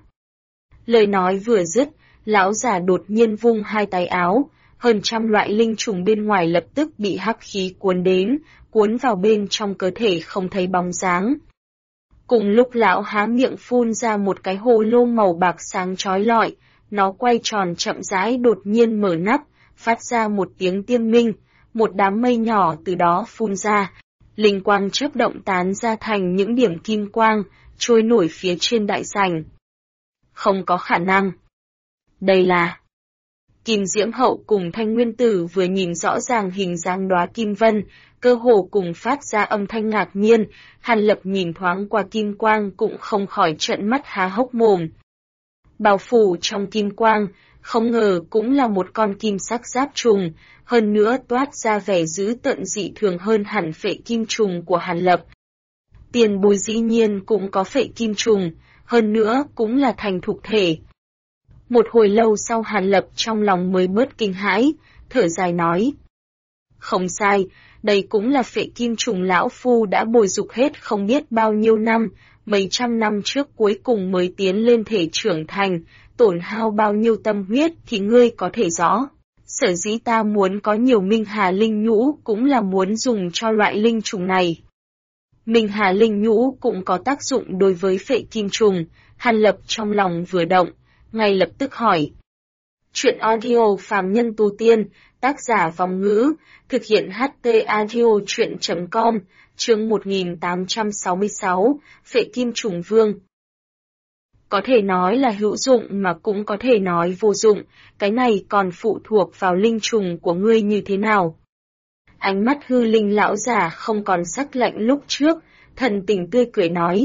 A: Lời nói vừa dứt, lão già đột nhiên vung hai tay áo, hơn trăm loại linh trùng bên ngoài lập tức bị hắc khí cuốn đến, cuốn vào bên trong cơ thể không thấy bóng dáng. Cùng lúc lão há miệng phun ra một cái hồ lô màu bạc sáng chói lọi, nó quay tròn chậm rãi đột nhiên mở nắp, phát ra một tiếng tiêm minh, một đám mây nhỏ từ đó phun ra. Linh quang chớp động tán ra thành những điểm kim quang, trôi nổi phía trên đại sảnh. Không có khả năng. Đây là... Kim Diễm Hậu cùng Thanh Nguyên Tử vừa nhìn rõ ràng hình dáng đóa kim vân, cơ hồ cùng phát ra âm thanh ngạc nhiên, Hàn Lập nhìn thoáng qua kim quang cũng không khỏi trợn mắt há hốc mồm. Bao phủ trong kim quang, không ngờ cũng là một con kim sắc giáp trùng, hơn nữa toát ra vẻ dữ tợn dị thường hơn hẳn phệ kim trùng của Hàn Lập. Tiền bối dĩ nhiên cũng có phệ kim trùng, hơn nữa cũng là thành thục thể. Một hồi lâu sau Hàn Lập trong lòng mới bớt kinh hãi, thở dài nói. Không sai, đây cũng là phệ kim trùng lão phu đã bồi dục hết không biết bao nhiêu năm, mấy trăm năm trước cuối cùng mới tiến lên thể trưởng thành, tổn hao bao nhiêu tâm huyết thì ngươi có thể rõ. Sở dĩ ta muốn có nhiều Minh Hà Linh Nhũ cũng là muốn dùng cho loại linh trùng này. Minh Hà Linh Nhũ cũng có tác dụng đối với phệ kim trùng, Hàn Lập trong lòng vừa động, ngay lập tức hỏi. Chuyện audio phàm nhân tu tiên, tác giả Vong Ngữ, thực hiện HT audio chuyện.com, chương 1866, Phệ Kim Trùng Vương. Có thể nói là hữu dụng mà cũng có thể nói vô dụng, cái này còn phụ thuộc vào linh trùng của ngươi như thế nào. Ánh mắt hư linh lão già không còn sắc lạnh lúc trước, thần tình tươi cười nói.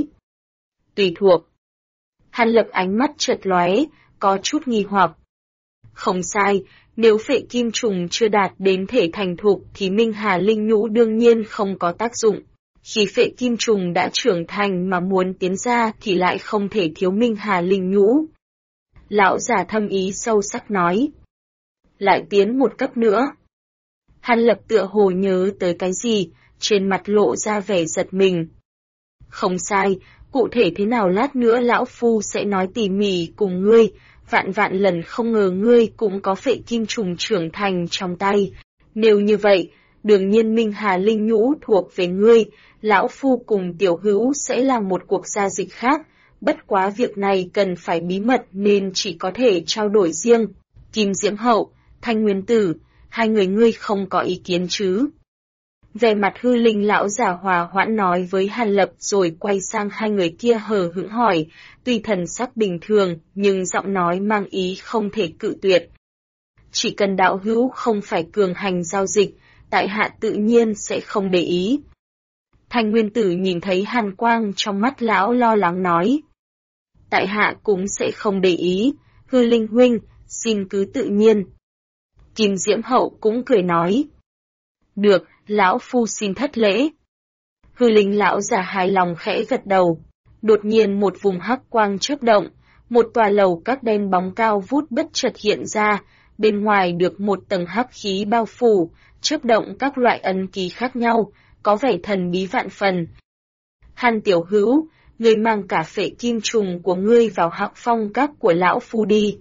A: Tùy thuộc. Hàn Lập ánh mắt chợt lóe, có chút nghi hoặc. Không sai, nếu phệ kim trùng chưa đạt đến thể thành thục thì Minh Hà Linh Nhũ đương nhiên không có tác dụng. Khi phệ kim trùng đã trưởng thành mà muốn tiến ra thì lại không thể thiếu Minh Hà Linh Nhũ. Lão già thâm ý sâu sắc nói. Lại tiến một cấp nữa. Hàn Lập tựa hồ nhớ tới cái gì, trên mặt lộ ra vẻ giật mình. Không sai, cụ thể thế nào lát nữa lão phu sẽ nói tỉ mỉ cùng ngươi, vạn lần không ngờ ngươi cũng có phệ kim trùng trưởng thành trong tay. Nếu như vậy, đương nhiên Minh Hà Linh Nhũ thuộc về ngươi, lão phu cùng tiểu hữu sẽ làm một cuộc giao dịch khác, bất quá việc này cần phải bí mật nên chỉ có thể trao đổi riêng. Kim Diễm Hậu, Thanh Nguyên Tử, hai người ngươi không có ý kiến chứ? Về mặt hư linh lão giả hòa hoãn nói với Hàn Lập rồi quay sang hai người kia hờ hững hỏi, tuy thần sắc bình thường nhưng giọng nói mang ý không thể cự tuyệt. Chỉ cần đạo hữu không phải cường hành giao dịch, tại hạ tự nhiên sẽ không để ý. Thanh Nguyên Tử nhìn thấy hàn quang trong mắt lão lo lắng nói. Tại hạ cũng sẽ không để ý, hư linh huynh, xin cứ tự nhiên. Kim Diễm Hậu cũng cười nói. Được, lão phu xin thất lễ. Hư linh lão già hài lòng khẽ gật đầu. Đột nhiên một vùng hắc quang chớp động, một tòa lầu các đen bóng cao vút bất chợt hiện ra, bên ngoài được một tầng hắc khí bao phủ, chớp động các loại ấn ký khác nhau, có vẻ thần bí vạn phần. Hàn tiểu hữu, ngươi mang cả phệ kim trùng của ngươi vào hắc phong các của lão phu đi.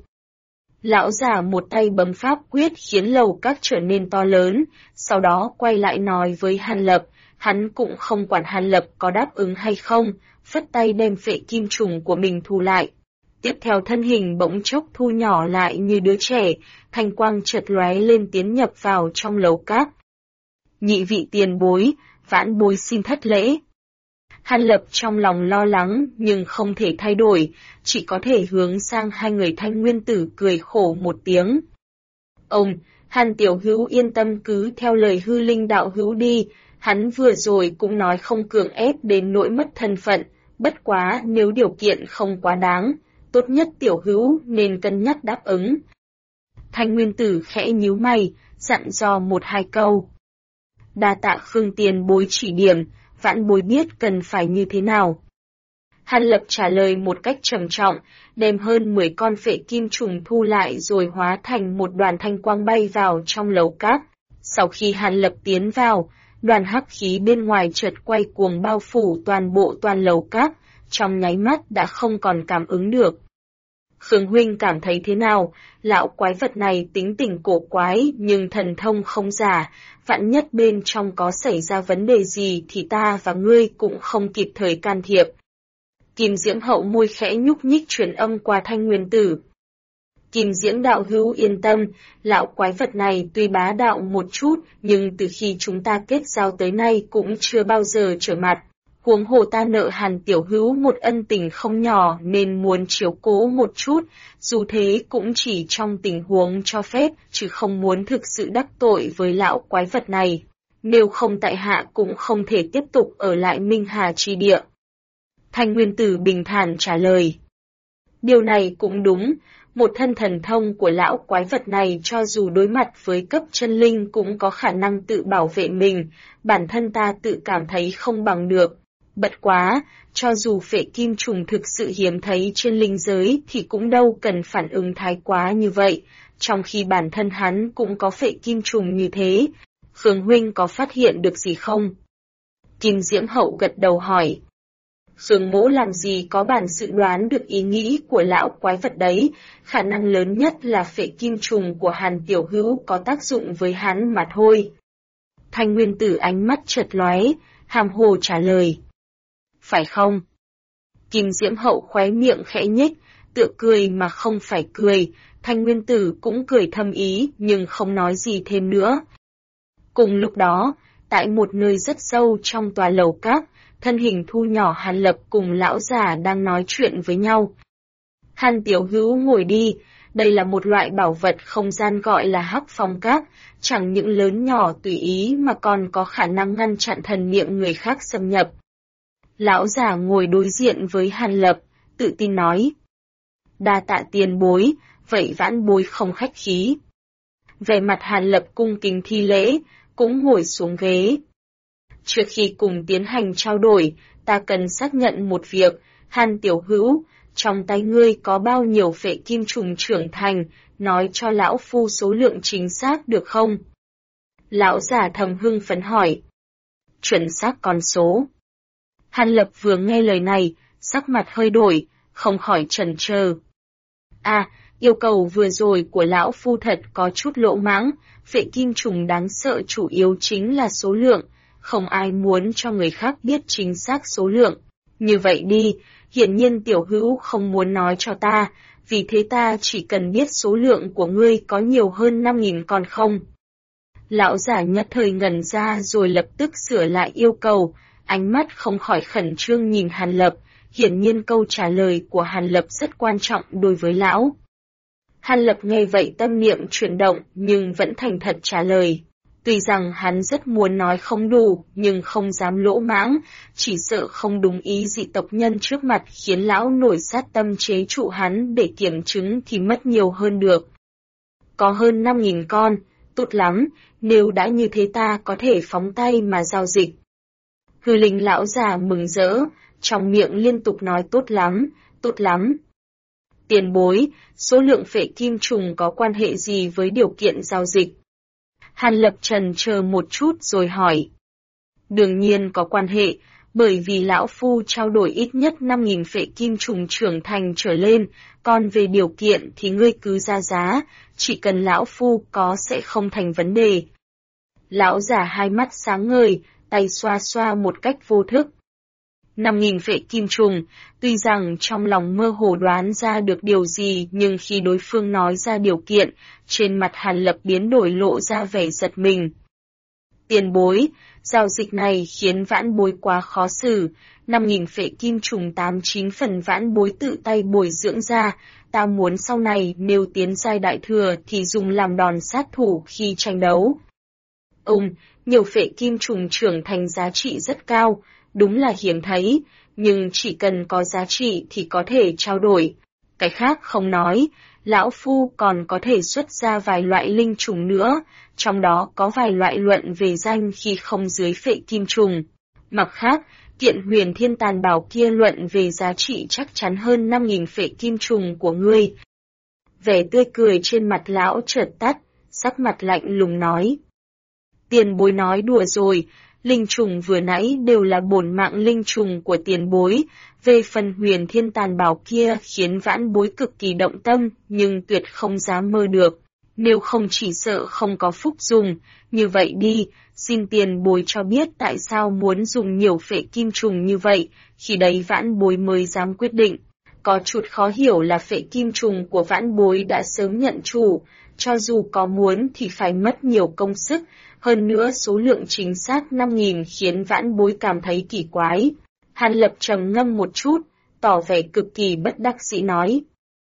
A: Lão già một tay bấm pháp quyết khiến lầu các trở nên to lớn, sau đó quay lại nói với Hàn Lập, hắn cũng không quản Hàn Lập có đáp ứng hay không, phất tay đem phệ kim trùng của mình thu lại. Tiếp theo thân hình bỗng chốc thu nhỏ lại như đứa trẻ, thanh quang chợt lóe lên tiến nhập vào trong lầu các. Nhị vị tiền bối, vãn bối xin thất lễ. Hàn Lập trong lòng lo lắng nhưng không thể thay đổi, chỉ có thể hướng sang hai người Thanh Nguyên Tử cười khổ một tiếng. Ông, Hàn tiểu hữu yên tâm cứ theo lời hư linh đạo hữu đi, hắn vừa rồi cũng nói không cường ép đến nỗi mất thân phận, bất quá nếu điều kiện không quá đáng, tốt nhất tiểu hữu nên cân nhắc đáp ứng. Thanh Nguyên Tử khẽ nhíu mày, dặn dò một hai câu. Đa tạ Khương tiền bối chỉ điểm, vãn bối biết cần phải như thế nào. Hàn Lập trả lời một cách trầm trọng, đem hơn 10 con phệ kim trùng thu lại rồi hóa thành một đoàn thanh quang bay vào trong lầu các. Sau khi Hàn Lập tiến vào, đoàn hắc khí bên ngoài chợt quay cuồng bao phủ toàn lầu các, trong nháy mắt đã không còn cảm ứng được. Khương huynh cảm thấy thế nào? Lão quái vật này tính tình cổ quái nhưng thần thông không giả, vạn nhất bên trong có xảy ra vấn đề gì thì ta và ngươi cũng không kịp thời can thiệp. Kim Diễm Hậu môi khẽ nhúc nhích truyền âm qua Thanh Nguyên Tử. Kim Diễm đạo hữu yên tâm, lão quái vật này tuy bá đạo một chút nhưng từ khi chúng ta kết giao tới nay cũng chưa bao giờ trở mặt. Huống hồ ta nợ Hàn tiểu hữu một ân tình không nhỏ nên muốn chiếu cố một chút, dù thế cũng chỉ trong tình huống cho phép chứ không muốn thực sự đắc tội với lão quái vật này. Nếu không tại hạ cũng không thể tiếp tục ở lại Minh Hà chi địa. Thanh Nguyên Tử bình thản trả lời. Điều này cũng đúng, một thân thần thông của lão quái vật này cho dù đối mặt với cấp chân linh cũng có khả năng tự bảo vệ mình, bản thân ta tự cảm thấy không bằng được. Bất quá, cho dù phệ kim trùng thực sự hiếm thấy trên linh giới thì cũng đâu cần phản ứng thái quá như vậy, trong khi bản thân hắn cũng có phệ kim trùng như thế. Khương huynh có phát hiện được gì không? Kim Diễm Hậu gật đầu hỏi. Khương mỗ làm gì có bản dự đoán được ý nghĩ của lão quái vật đấy, khả năng lớn nhất là phệ kim trùng của Hàn tiểu hữu có tác dụng với hắn mà thôi. Thanh Nguyên Tử ánh mắt chợt lóe, hàm hồ trả lời. Phải không? Kim Diễm Hậu khóe miệng khẽ nhếch, tựa cười mà không phải cười, Thanh Nguyên Tử cũng cười thâm ý nhưng không nói gì thêm nữa. Cùng lúc đó, tại một nơi rất sâu trong tòa lầu các, thân hình thu nhỏ Hàn Lập cùng lão già đang nói chuyện với nhau. Hàn tiểu hữu ngồi đi, đây là một loại bảo vật không gian gọi là Hắc Phong Các, chẳng những lớn nhỏ tùy ý mà còn có khả năng ngăn chặn thần niệm người khác xâm nhập. Lão già ngồi đối diện với Hàn Lập, tự tin nói. Đa tạ tiền bối, vậy vãn bối không khách khí. Về mặt Hàn Lập cung kính thi lễ, cũng ngồi xuống ghế. Trước khi cùng tiến hành trao đổi, ta cần xác nhận một việc, Hàn tiểu hữu, trong tay ngươi có bao nhiêu phệ kim trùng trưởng thành, nói cho lão phu số lượng chính xác được không? Lão già thầm hưng phấn hỏi. Chuẩn xác con số. Hàn Lập vừa nghe lời này, sắc mặt hơi đổi, không khỏi chần chờ. Yêu cầu vừa rồi của lão phu thật có chút lỗ mãng, phệ kim trùng đáng sợ chủ yếu chính là số lượng, không ai muốn cho người khác biết chính xác số lượng. Như vậy đi, hiển nhiên tiểu hữu không muốn nói cho ta, vì thế ta chỉ cần biết số lượng của ngươi có nhiều hơn 5.000 con không. Lão giả nhất thời ngẩn ra rồi lập tức sửa lại yêu cầu, ánh mắt không khỏi khẩn trương nhìn Hàn Lập, hiển nhiên câu trả lời của Hàn Lập rất quan trọng đối với lão. Hàn Lập nghe vậy tâm niệm chuyển động nhưng vẫn thành thật trả lời. Tuy rằng hắn rất muốn nói không đủ nhưng không dám lỗ mãng, chỉ sợ không đúng ý dị tộc nhân trước mặt khiến lão nổi sát tâm chế trụ hắn để kiểm chứng thì mất nhiều hơn được. Có hơn 5.000 con, tốt lắm, nếu đã như thế ta có thể phóng tay mà giao dịch. Hư Linh lão già mừng rỡ, trong miệng liên tục nói tốt lắm, tốt lắm. Tiền bối, số lượng phệ kim trùng có quan hệ gì với điều kiện giao dịch? Hàn Lập trần chờ một chút rồi hỏi. Đương nhiên có quan hệ, bởi vì lão phu trao đổi ít nhất 5.000 phệ kim trùng trưởng thành trở lên, còn về điều kiện thì ngươi cứ ra giá, chỉ cần lão phu có sẽ không thành vấn đề. Lão già hai mắt sáng ngời, tay xoa xoa một cách vô thức. 5.000 phệ kim trùng, tuy rằng trong lòng mơ hồ đoán ra được điều gì nhưng khi đối phương nói ra điều kiện, trên mặt Hàn Lập biến đổi lộ ra vẻ giật mình. Tiền bối, giao dịch này khiến vãn bối quá khó xử, 5.000 phệ kim trùng 89 phần vãn bối tự tay bồi dưỡng ra, ta muốn sau này nếu tiến giai đại thừa thì dùng làm đòn sát thủ khi tranh đấu. Nhiều phệ kim trùng trưởng thành giá trị rất cao, đúng là hiếm thấy, nhưng chỉ cần có giá trị thì có thể trao đổi. Cái khác không nói, lão phu còn có thể xuất ra vài loại linh trùng nữa, trong đó có vài loại luận về danh khi không dưới phệ kim trùng. Mặt khác, kiện huyền thiên tàn bảo kia luận về giá trị chắc chắn hơn 5.000 phệ kim trùng của ngươi. Vẻ tươi cười trên mặt lão chợt tắt, sắc mặt lạnh lùng nói. Tiền bối nói đùa rồi, linh trùng vừa nãy đều là bổn mạng linh trùng của tiền bối, về phần huyền thiên tàn bảo kia khiến vãn bối cực kỳ động tâm, nhưng tuyệt không dám mơ được. Nếu không chỉ sợ không có phúc dùng, như vậy đi, xin tiền bối cho biết tại sao muốn dùng nhiều phệ kim trùng như vậy, khi đấy vãn bối mới dám quyết định. Có chút khó hiểu là phệ kim trùng của vãn bối đã sớm nhận chủ, cho dù có muốn thì phải mất nhiều công sức, hơn nữa số lượng chính xác 5.000 khiến vãn bối cảm thấy kỳ quái. Hàn Lập trầm ngâm một chút, tỏ vẻ cực kỳ bất đắc dĩ nói.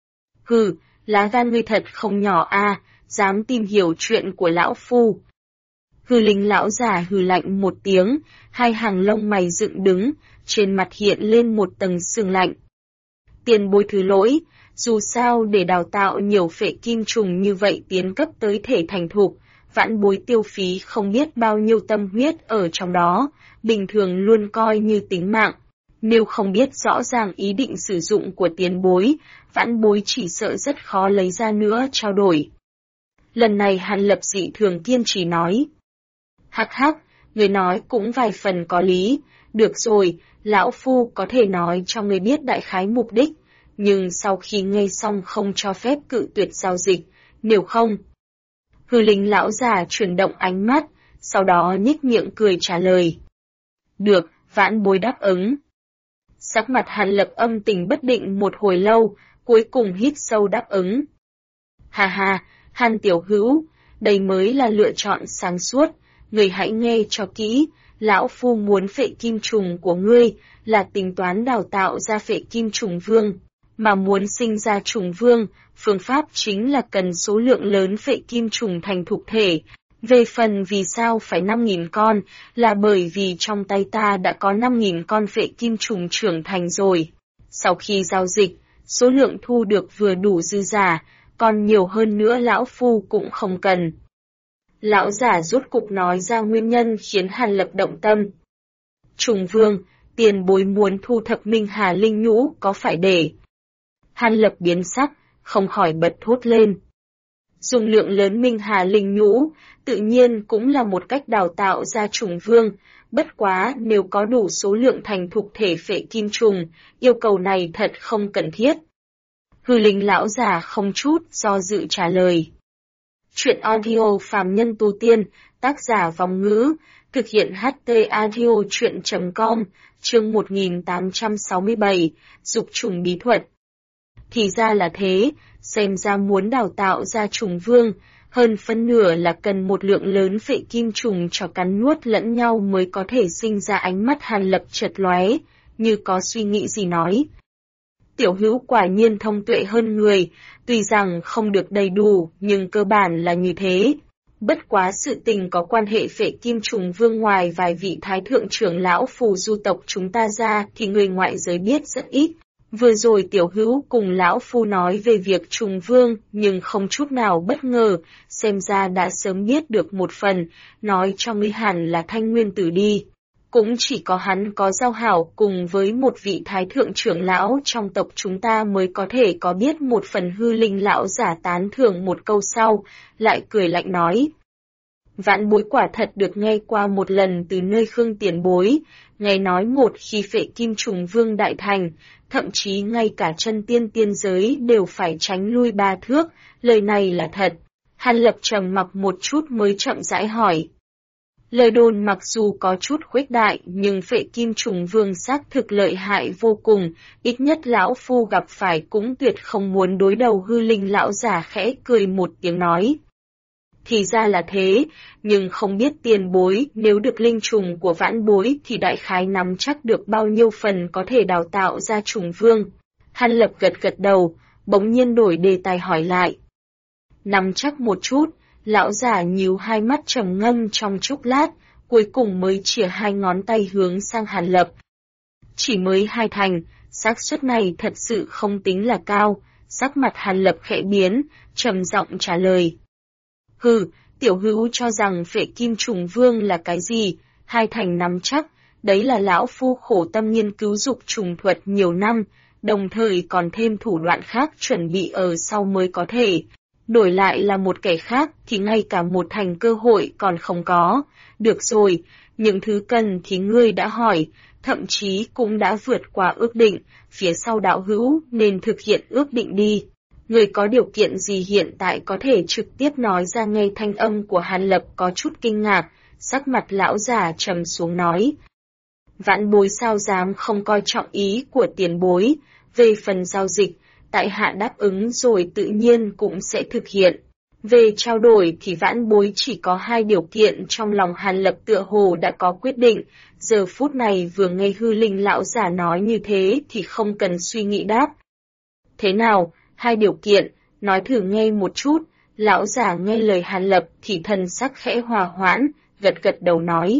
A: Lá gan ngươi thật không nhỏ a, dám tìm hiểu chuyện của lão phu. Hư Linh lão già hừ lạnh một tiếng, hai hàng lông mày dựng đứng, trên mặt hiện lên một tầng sương lạnh. Tiền bối thứ lỗi, dù sao để đào tạo nhiều phệ kim trùng như vậy tiến cấp tới thể thành thục, vãn bối tiêu phí không biết bao nhiêu tâm huyết ở trong đó, bình thường luôn coi như tính mạng. Nếu không biết rõ ràng ý định sử dụng của tiền bối, vãn bối chỉ sợ rất khó lấy ra nữa trao đổi. Lần này Hàn Lập dị thường kiên trì nói. Hắc hắc, người nói cũng vài phần có lý, được rồi, lão phu có thể nói cho người biết đại khái mục đích, nhưng sau khi nghe xong không cho phép cự tuyệt giao dịch, nếu không. Hư Linh lão già chuyển động ánh mắt, sau đó nhếch miệng cười trả lời. Được, vãn bối đáp ứng. Sắc mặt Hàn Lập âm tình bất định một hồi lâu, cuối cùng hít sâu đáp ứng. Ha, Hàn tiểu hữu, đây mới là lựa chọn sáng suốt, người hãy nghe cho kỹ, lão phu muốn phệ kim trùng của ngươi là tính toán đào tạo ra phệ kim trùng vương. mà muốn sinh ra trùng vương, phương pháp chính là cần số lượng lớn phệ kim trùng thành thục thể. Về phần vì sao phải 5.000 con, là bởi vì trong tay ta đã có 5.000 con phệ kim trùng trưởng thành rồi. Sau khi giao dịch, số lượng thu được vừa đủ dư giả, còn nhiều hơn nữa lão phu cũng không cần. Lão giả rốt cục nói ra nguyên nhân khiến Hàn Lập động tâm. Trùng vương, tiền bối muốn thu thập Minh Hà linh nhũ có phải để? Hàn Lập biến sắc, không khỏi bật thốt lên. Dùng lượng lớn Minh Hà linh nhũ, tự nhiên cũng là một cách đào tạo ra trùng vương, bất quá nếu có đủ số lượng thành thục thể phệ kim trùng, yêu cầu này thật không cần thiết. Hư Linh lão già không chút do dự trả lời. Chuyện audio phàm nhân tu tiên, tác giả Vong Ngữ, thực hiện HT audio chuyện.com, chương 1867, dục trùng bí thuật. Thì ra là thế, xem ra muốn đào tạo ra trùng vương, hơn phân nửa là cần một lượng lớn phệ kim trùng cho cắn nuốt lẫn nhau mới có thể sinh ra. Ánh mắt Hàn Lập chợt lóe, như có suy nghĩ gì nói. Tiểu hữu quả nhiên thông tuệ hơn người, tuy rằng không được đầy đủ, nhưng cơ bản là như thế. Bất quá sự tình có quan hệ phệ kim trùng vương ngoài vài vị thái thượng trưởng lão phù du tộc chúng ta ra thì người ngoại giới biết rất ít. Vừa rồi tiểu hữu cùng lão phu nói về việc trùng vương, nhưng không chút nào bất ngờ, xem ra đã sớm biết được một phần, nói cho ngươi hẳn là Thanh Nguyên Tử đi. Cũng chỉ có hắn có giao hảo cùng với một vị thái thượng trưởng lão trong tộc chúng ta mới có thể có biết một phần. Hư Linh lão giả tán thưởng một câu sau, lại cười lạnh nói. Vãn bối quả thật được nghe qua một lần từ nơi Khương tiền bối, nghe nói một khi phệ kim trùng vương đại thành, thậm chí ngay cả chân tiên tiên giới đều phải tránh lui 3 thước, lời này là thật. Hàn Lập trầm mặc một chút mới chậm rãi hỏi. Lời đồn mặc dù có chút khuếch đại, nhưng phệ kim trùng vương xác thực lợi hại vô cùng, ít nhất lão phu gặp phải cũng tuyệt không muốn đối đầu. Hư Linh lão giả khẽ cười một tiếng nói. Thì ra là thế, nhưng không biết tiền bối nếu được linh trùng của vãn bối thì đại khái nắm chắc được bao nhiêu phần có thể đào tạo ra trùng vương. Hàn Lập gật gật đầu, bỗng nhiên đổi đề tài hỏi lại. Nắm chắc một chút, lão giả nhíu hai mắt trầm ngâm trong chốc lát, cuối cùng mới chìa hai ngón tay hướng sang Hàn Lập. Chỉ mới 2 thành, xác suất này thật sự không tính là cao. Sắc mặt Hàn Lập khẽ biến, trầm giọng trả lời. Hừ, tiểu hữu cho rằng phệ kim trùng vương là cái gì? 2 thành nắm chắc, đấy là lão phu khổ tâm nghiên cứu dục trùng thuật nhiều năm, đồng thời còn thêm thủ đoạn khác chuẩn bị ở sau mới có thể. Đổi lại là một kẻ khác thì ngay cả 1 thành cơ hội còn không có. Được rồi, những thứ cần thì ngươi đã hỏi, thậm chí cũng đã vượt qua ước định, phía sau đạo hữu nên thực hiện ước định đi. Người có điều kiện gì hiện tại có thể trực tiếp nói ra. Nghe thanh âm của Hàn Lập có chút kinh ngạc, sắc mặt lão già trầm xuống nói. Vãn bối sao dám không coi trọng ý của tiền bối, về phần giao dịch, tại hạ đáp ứng rồi tự nhiên cũng sẽ thực hiện. Về trao đổi thì vãn bối chỉ có 2 điều kiện. Trong lòng Hàn Lập tựa hồ đã có quyết định, giờ phút này vừa nghe Hư Linh lão giả nói như thế thì không cần suy nghĩ đáp. Thế nào, 2 điều kiện, nói thử nghe một chút. Lão giả nghe lời Hàn Lập thì thần sắc khẽ hòa hoãn, gật gật đầu nói.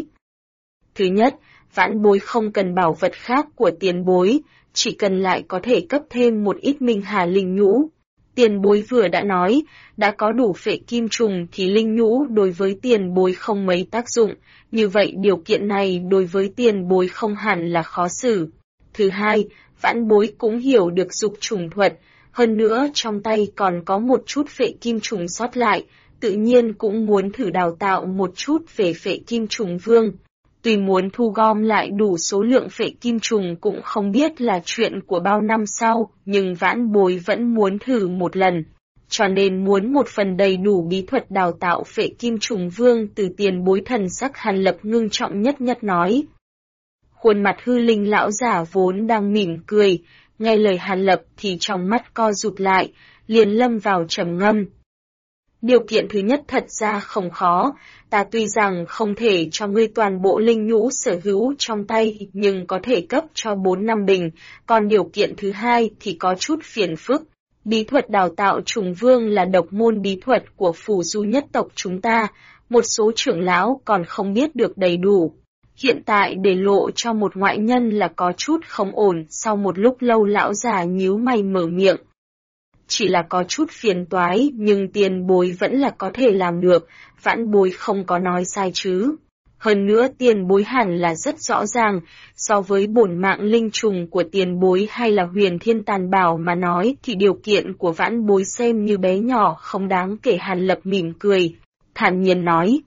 A: Thứ nhất, vãn bối không cần bảo vật khác của tiền bối, chỉ cần lại có thể cấp thêm một ít Minh Hà linh nhũ. Tiền bối vừa đã nói, đã có đủ phệ kim trùng thì linh nhũ đối với tiền bối không mấy tác dụng, như vậy điều kiện này đối với tiền bối không hẳn là khó xử. Thứ hai, vãn bối cũng hiểu được dục trùng thuật, hơn nữa trong tay còn có một chút phệ kim trùng sót lại, tự nhiên cũng muốn thử đào tạo một chút về phệ kim trùng vương. Tuy muốn thu gom lại đủ số lượng phệ kim trùng cũng không biết là chuyện của bao năm sau, nhưng vãn bối vẫn muốn thử một lần. Cho nên muốn một phần đầy đủ bí thuật đào tạo phệ kim trùng vương từ tiền bối. Thần sắc Hàn Lập ngưng trọng nhất nói. Khuôn mặt Hư Linh lão giả vốn đang mỉm cười, nghe lời Hàn Lập thì trong mắt co rụt lại, liền lâm vào trầm ngâm. Điều kiện thứ nhất thật ra không khó, ta tuy rằng không thể cho ngươi toàn bộ linh nhũ sở hữu trong tay nhưng có thể cấp cho 4 năm bình, còn điều kiện thứ hai thì có chút phiền phức. Bí thuật đào tạo trùng vương là độc môn bí thuật của phù du nhất tộc chúng ta, một số trưởng lão còn không biết được đầy đủ. Hiện tại để lộ cho một ngoại nhân là có chút không ổn, sau một lúc lâu lão già nhíu mày mở miệng. Chỉ là có chút phiền toái nhưng tiền bối vẫn là có thể làm được, vãn bối không có nói sai chứ. Hơn nữa tiền bối hẳn là rất rõ ràng, so với bổn mạng linh trùng của tiền bối hay là huyền thiên tàn bảo mà nói thì điều kiện của vãn bối xem như bé nhỏ không đáng kể. Hàn Lập mỉm cười, thản nhiên nói.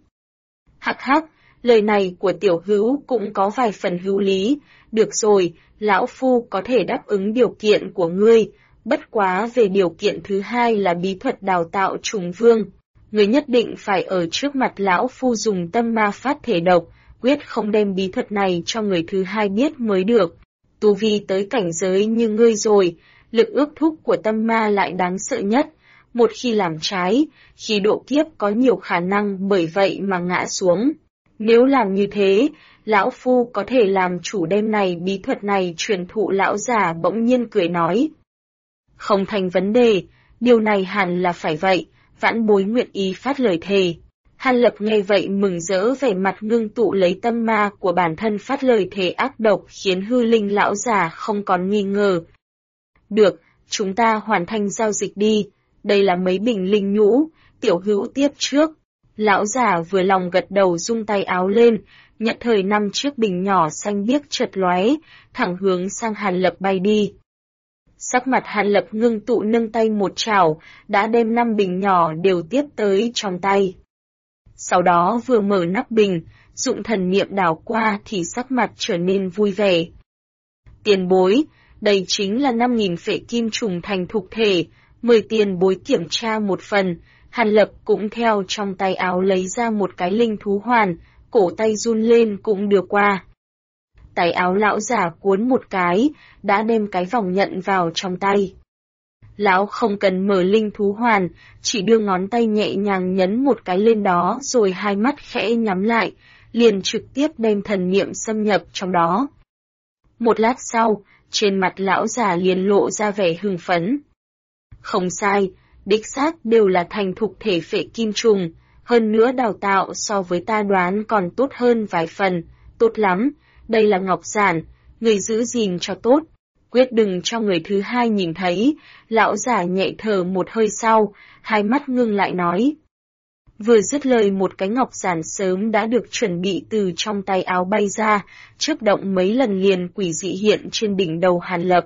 A: Hắc hắc, lời này của tiểu hữu cũng có vài phần hữu lý, được rồi, lão phu có thể đáp ứng điều kiện của ngươi, bất quá về điều kiện thứ hai là bí thuật đào tạo trùng vương. Người nhất định phải ở trước mặt lão phu dùng tâm ma phát thể độc, quyết không đem bí thuật này cho người thứ hai biết mới được. Tu vi tới cảnh giới như ngươi rồi, lực ước thúc của tâm ma lại đáng sợ nhất. Một khi làm trái, khi độ kiếp có nhiều khả năng bởi vậy mà ngã xuống. Nếu làm như thế, lão phu có thể làm chủ đêm này bí thuật này truyền thụ. Lão già bỗng nhiên cười nói. Không thành vấn đề, điều này hẳn là phải vậy. Vãn bối nguyện ý phát lời thề. Hàn Lập nghe vậy mừng rỡ, vẻ mặt ngưng tụ lấy tâm ma của bản thân phát lời thề ác độc khiến hư linh lão già không còn nghi ngờ. Được, chúng ta hoàn thành giao dịch đi, đây là mấy bình linh nhũ, tiểu hữu tiếp trước. Lão già vừa lòng gật đầu rung tay áo lên, nhận thời 5 chiếc bình nhỏ xanh biếc chật lóe, thẳng hướng sang Hàn Lập bay đi. Sắc mặt Hàn Lập ngưng tụ nâng tay một chảo, đã đem 5 bình nhỏ đều tiếp tới trong tay. Sau đó vừa mở nắp bình, dụng thần niệm đảo qua thì sắc mặt trở nên vui vẻ. Tiền bối, đây chính là 5.000 phệ kim trùng thành thục thể, mời tiền bối kiểm tra một phần. Hàn Lập cũng theo trong tay áo lấy ra một cái linh thú hoàn, cổ tay run lên cũng đưa qua. Tay áo lão giả cuốn một cái, đã đem cái vòng nhận vào trong tay. Lão không cần mở linh thú hoàn, chỉ đưa ngón tay nhẹ nhàng nhấn một cái lên đó rồi hai mắt khẽ nhắm lại, liền trực tiếp đem thần niệm xâm nhập trong đó. Một lát sau, trên mặt lão già liền lộ ra vẻ hưng phấn. Không sai, đích xác đều là thành thục thể phệ kim trùng, hơn nữa đào tạo so với ta đoán còn tốt hơn vài phần, tốt lắm, đây là ngọc giản, người giữ gìn cho tốt, quyết đừng cho người thứ hai nhìn thấy. Lão già nhẹ thở một hơi sau, hai mắt ngưng lại nói. Vừa dứt lời một cái ngọc giản sớm đã được chuẩn bị từ trong tay áo bay ra, chớp động mấy lần liền quỷ dị hiện trên đỉnh đầu Hàn Lập.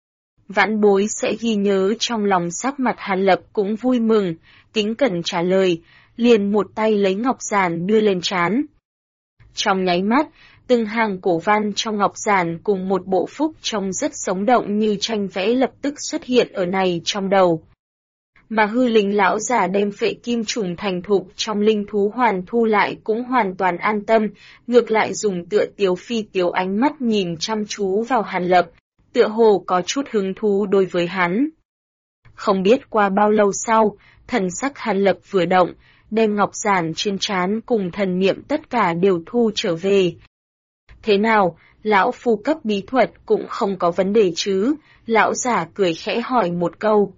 A: Vãn bối sẽ ghi nhớ trong lòng. Sắc mặt Hàn Lập cũng vui mừng, kính cẩn trả lời, liền một tay lấy ngọc giản đưa lên trán. Trong nháy mắt, từng hàng cổ văn trong ngọc giản cùng một bộ phúc trông rất sống động như tranh vẽ lập tức xuất hiện ở này trong đầu. Mà hư linh lão già đem phệ kim trùng thành thục trong linh thú hoàn thu lại cũng hoàn toàn an tâm, ngược lại dùng tựa tiếu phi tiếu ánh mắt nhìn chăm chú vào Hàn Lập, tựa hồ có chút hứng thú đối với hắn. Không biết qua bao lâu sau, thần sắc Hàn Lập vừa động, đem ngọc giản trên trán cùng thần niệm tất cả đều thu trở về. Thế nào, lão phu cấp bí thuật cũng không có vấn đề chứ? Lão giả cười khẽ hỏi một câu.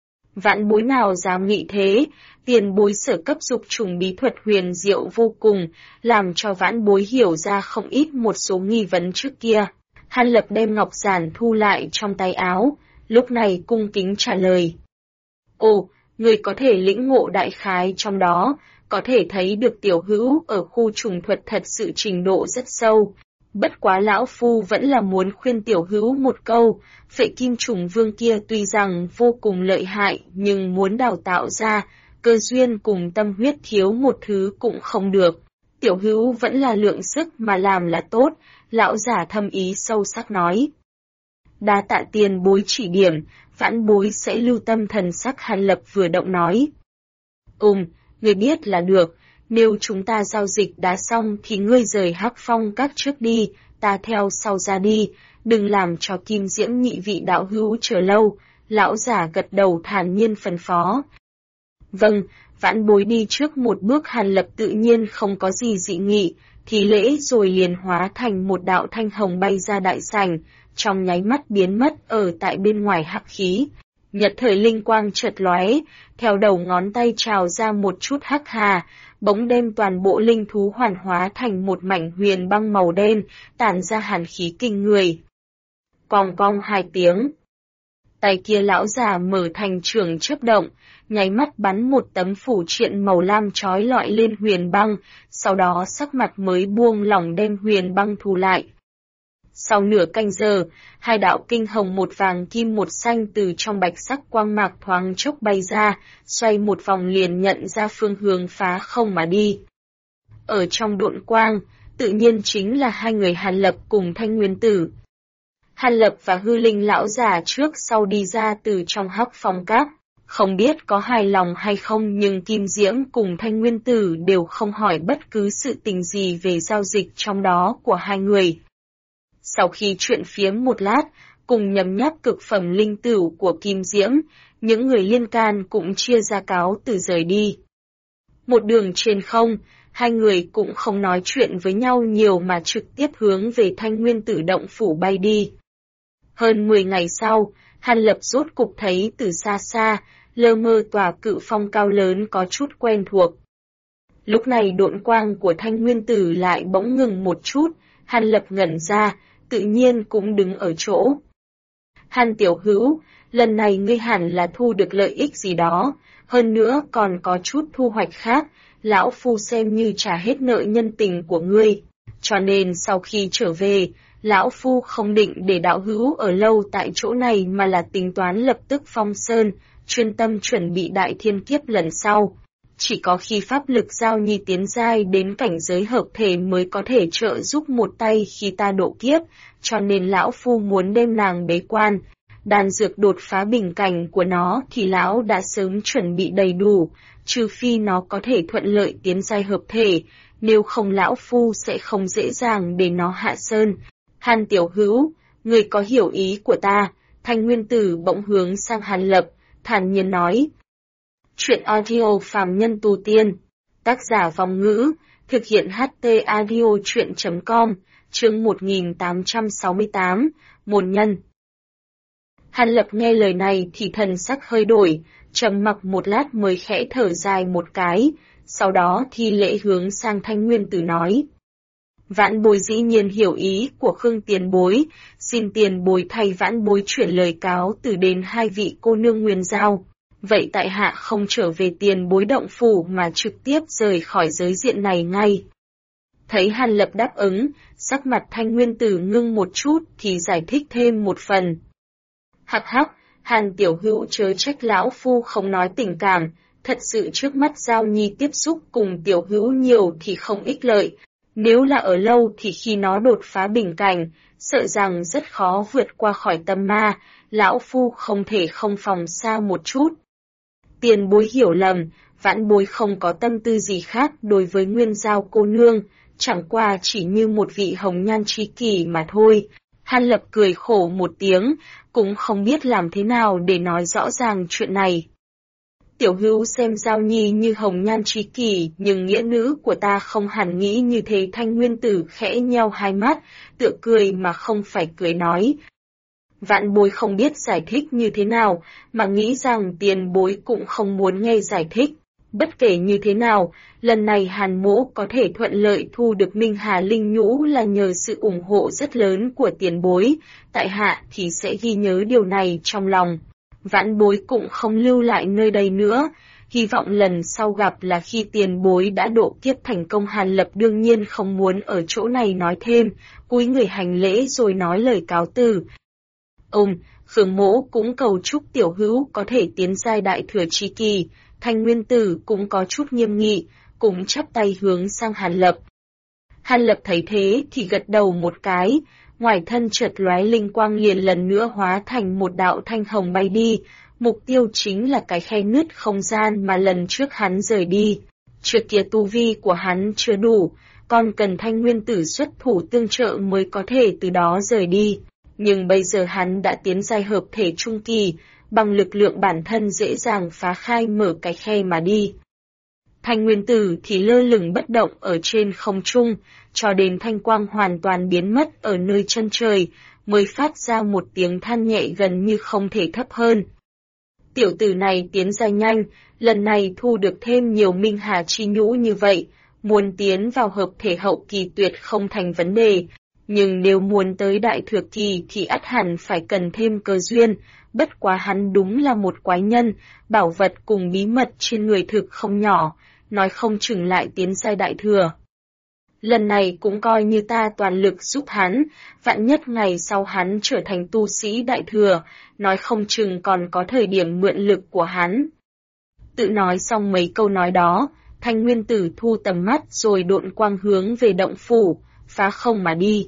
A: Vãn bối nào dám nghĩ thế, tiền bối sở cấp dục trùng bí thuật huyền diệu vô cùng, làm cho vãn bối hiểu ra không ít một số nghi vấn trước kia. Hàn Lập đem ngọc giản thu lại trong tay áo, lúc này cung kính trả lời. Ồ, người có thể lĩnh ngộ đại khái trong đó, có thể thấy được tiểu hữu ở khu trùng thuật thật sự trình độ rất sâu. Bất quá lão phu vẫn là muốn khuyên tiểu hữu một câu, phệ kim trùng vương kia tuy rằng vô cùng lợi hại nhưng muốn đào tạo ra, cơ duyên cùng tâm huyết thiếu một thứ cũng không được. Tiểu hữu vẫn là lượng sức mà làm là tốt, lão giả thâm ý sâu sắc nói. Đa tạ tiền bối chỉ điểm, vãn bối sẽ lưu tâm. Thần sắc Hàn Lập vừa động nói. Người biết là được, nếu chúng ta giao dịch đã xong thì ngươi rời Hắc Phong các trước đi, ta theo sau ra đi, đừng làm cho Kim Diễm nhị vị đạo hữu chờ lâu. Lão giả gật đầu thản nhiên phân phó. Vâng, Vãn Bối đi trước một bước, Hàn Lập tự nhiên không có gì dị nghị, thì lễ rồi liền hóa thành một đạo thanh hồng bay ra đại sảnh, trong nháy mắt biến mất ở tại bên ngoài hắc khí. Nhật thời linh quang chợt lóe, theo đầu ngón tay trào ra một chút hắc hà, bỗng đem toàn bộ linh thú hoàn hóa thành một mảnh huyền băng màu đen, tản ra hàn khí kinh người. Cong cong hai tiếng. Tay kia lão già mở thành trường chớp động, nháy mắt bắn một tấm phủ triện màu lam chói lọi lên huyền băng, sau đó sắc mặt mới buông lỏng đem huyền băng thu lại. Sau nửa canh giờ, hai đạo kinh hồng một vàng kim một xanh từ trong bạch sắc quang mạc thoáng chốc bay ra, xoay một vòng liền nhận ra phương hướng phá không mà đi. Ở trong độn quang, tự nhiên chính là hai người Hàn Lập cùng Thanh Nguyên Tử. Hàn Lập và hư linh lão già trước sau đi ra từ trong hắc phong các, không biết có hài lòng hay không, nhưng Kim Diễm cùng Thanh Nguyên Tử đều không hỏi bất cứ sự tình gì về giao dịch trong đó của hai người. Sau khi chuyện phiếm một lát, cùng nhấm nháp cực phẩm linh tửu của Kim Diễm, những người liên can cũng chia ra cáo từ rời đi. Một đường trên không, hai người cũng không nói chuyện với nhau nhiều mà trực tiếp hướng về Thanh Nguyên Tử động phủ bay đi. Hơn 10 ngày sau, Hàn Lập rốt cục thấy từ xa xa, lơ mơ tòa cự phong cao lớn có chút quen thuộc. Lúc này độn quang của Thanh Nguyên Tử lại bỗng ngừng một chút, Hàn Lập ngẩn ra, tự nhiên cũng đứng ở chỗ. Hàn tiểu hữu, lần này ngươi hẳn là thu được lợi ích gì đó, hơn nữa còn có chút thu hoạch khác, lão phu xem như trả hết nợ nhân tình của ngươi, cho nên sau khi trở về, lão phu không định để đạo hữu ở lâu tại chỗ này mà là tính toán lập tức phong sơn, chuyên tâm chuẩn bị đại thiên kiếp lần sau. Chỉ có khi pháp lực giao nhi tiến giai đến cảnh giới hợp thể mới có thể trợ giúp một tay khi ta độ kiếp, cho nên lão phu muốn đem nàng bế quan. Đan dược đột phá bình cảnh của nó thì lão đã sớm chuẩn bị đầy đủ, trừ phi nó có thể thuận lợi tiến giai hợp thể, nếu không lão phu sẽ không dễ dàng để nó hạ sơn. Hàn tiểu hữu, người có hiểu ý của ta? Thanh Nguyên Tử bỗng hướng sang Hàn Lập, thản nhiên nói. Chuyện audio phàm nhân tu tiên, tác giả Vong Ngữ, thực hiện HT audio chuyện.com, chương 1868, môn nhân. Hàn Lập nghe lời này thì thần sắc hơi đổi, trầm mặc một lát mới khẽ thở dài một cái, sau đó thi lễ hướng sang Thanh Nguyên Tử nói. Vãn bối dĩ nhiên hiểu ý của Khương tiền bối, xin tiền bối thay vãn bối chuyển lời cáo từ đến hai vị cô nương Nguyên Giao. Vậy tại hạ không trở về tiền bối động phủ mà trực tiếp rời khỏi giới diện này ngay. Thấy Hàn Lập đáp ứng, sắc mặt Thanh Nguyên Tử ngưng một chút thì giải thích thêm một phần. Hắc hắc, Hàn tiểu hữu chớ trách lão phu không nói tình cảm, thật sự trước mắt Giao Nhi tiếp xúc cùng tiểu hữu nhiều thì không ích lợi. Nếu là ở lâu thì khi nó đột phá bình cảnh, sợ rằng rất khó vượt qua khỏi tâm ma, lão phu không thể không phòng xa một chút. Tiền bối hiểu lầm, vãn bối không có tâm tư gì khác đối với Nguyên Giao cô nương, chẳng qua chỉ như một vị hồng nhan tri kỷ mà thôi. Hàn Lập cười khổ một tiếng, cũng không biết làm thế nào để nói rõ ràng chuyện này. Tiểu hữu xem Giao Nhi như hồng nhan tri kỷ, nhưng nghĩa nữ của ta không hẳn nghĩ như thế. Thanh Nguyên Tử khẽ nheo hai mắt, tựa cười mà không phải cười nói. Vãn bối không biết giải thích như thế nào, mà nghĩ rằng tiền bối cũng không muốn nghe giải thích. Bất kể như thế nào, lần này Hàn mỗ có thể thuận lợi thu được Minh Hà Linh Nhũ là nhờ sự ủng hộ rất lớn của tiền bối, tại hạ thì sẽ ghi nhớ điều này trong lòng. Vãn bối cũng không lưu lại nơi đây nữa, hy vọng lần sau gặp là khi tiền bối đã độ kiếp thành công. Hàn Lập đương nhiên không muốn ở chỗ này nói thêm, cúi người hành lễ rồi nói lời cáo từ. Khương mỗ cũng cầu chúc tiểu hữu có thể tiến giai đại thừa chi kỳ. Thanh Nguyên Tử cũng có chút nghiêm nghị, cũng chắp tay hướng sang Hàn Lập. Hàn Lập thấy thế thì gật đầu một cái, ngoài thân chợt lóe linh quang liền lần nữa hóa thành một đạo thanh hồng bay đi, mục tiêu chính là cái khe nứt không gian mà lần trước hắn rời đi. Trước kia tu vi của hắn chưa đủ, còn cần Thanh Nguyên Tử xuất thủ tương trợ mới có thể từ đó rời đi. Nhưng bây giờ hắn đã tiến giai hợp thể trung kỳ, bằng lực lượng bản thân dễ dàng phá khai mở cái khe mà đi. Thanh nguyên tử thì lơ lửng bất động ở trên không trung, cho đến thanh quang hoàn toàn biến mất ở nơi chân trời, mới phát ra một tiếng than nhẹ gần như không thể thấp hơn. Tiểu tử này tiến ra nhanh, lần này thu được thêm nhiều minh hà chi nhũ như vậy, muốn tiến vào hợp thể hậu kỳ tuyệt không thành vấn đề, nhưng nếu muốn tới đại thừa kỳ thì ắt hẳn phải cần thêm cơ duyên, bất quá hắn đúng là một quái nhân, bảo vật cùng bí mật trên người thực không nhỏ, nói không chừng lại tiến giai đại thừa. Lần này cũng coi như ta toàn lực giúp hắn, vạn nhất ngày sau hắn trở thành tu sĩ đại thừa, nói không chừng còn có thời điểm mượn lực của hắn. Tự nói xong mấy câu nói đó, Thanh nguyên tử thu tầm mắt rồi độn quang hướng về động phủ, phá không mà đi.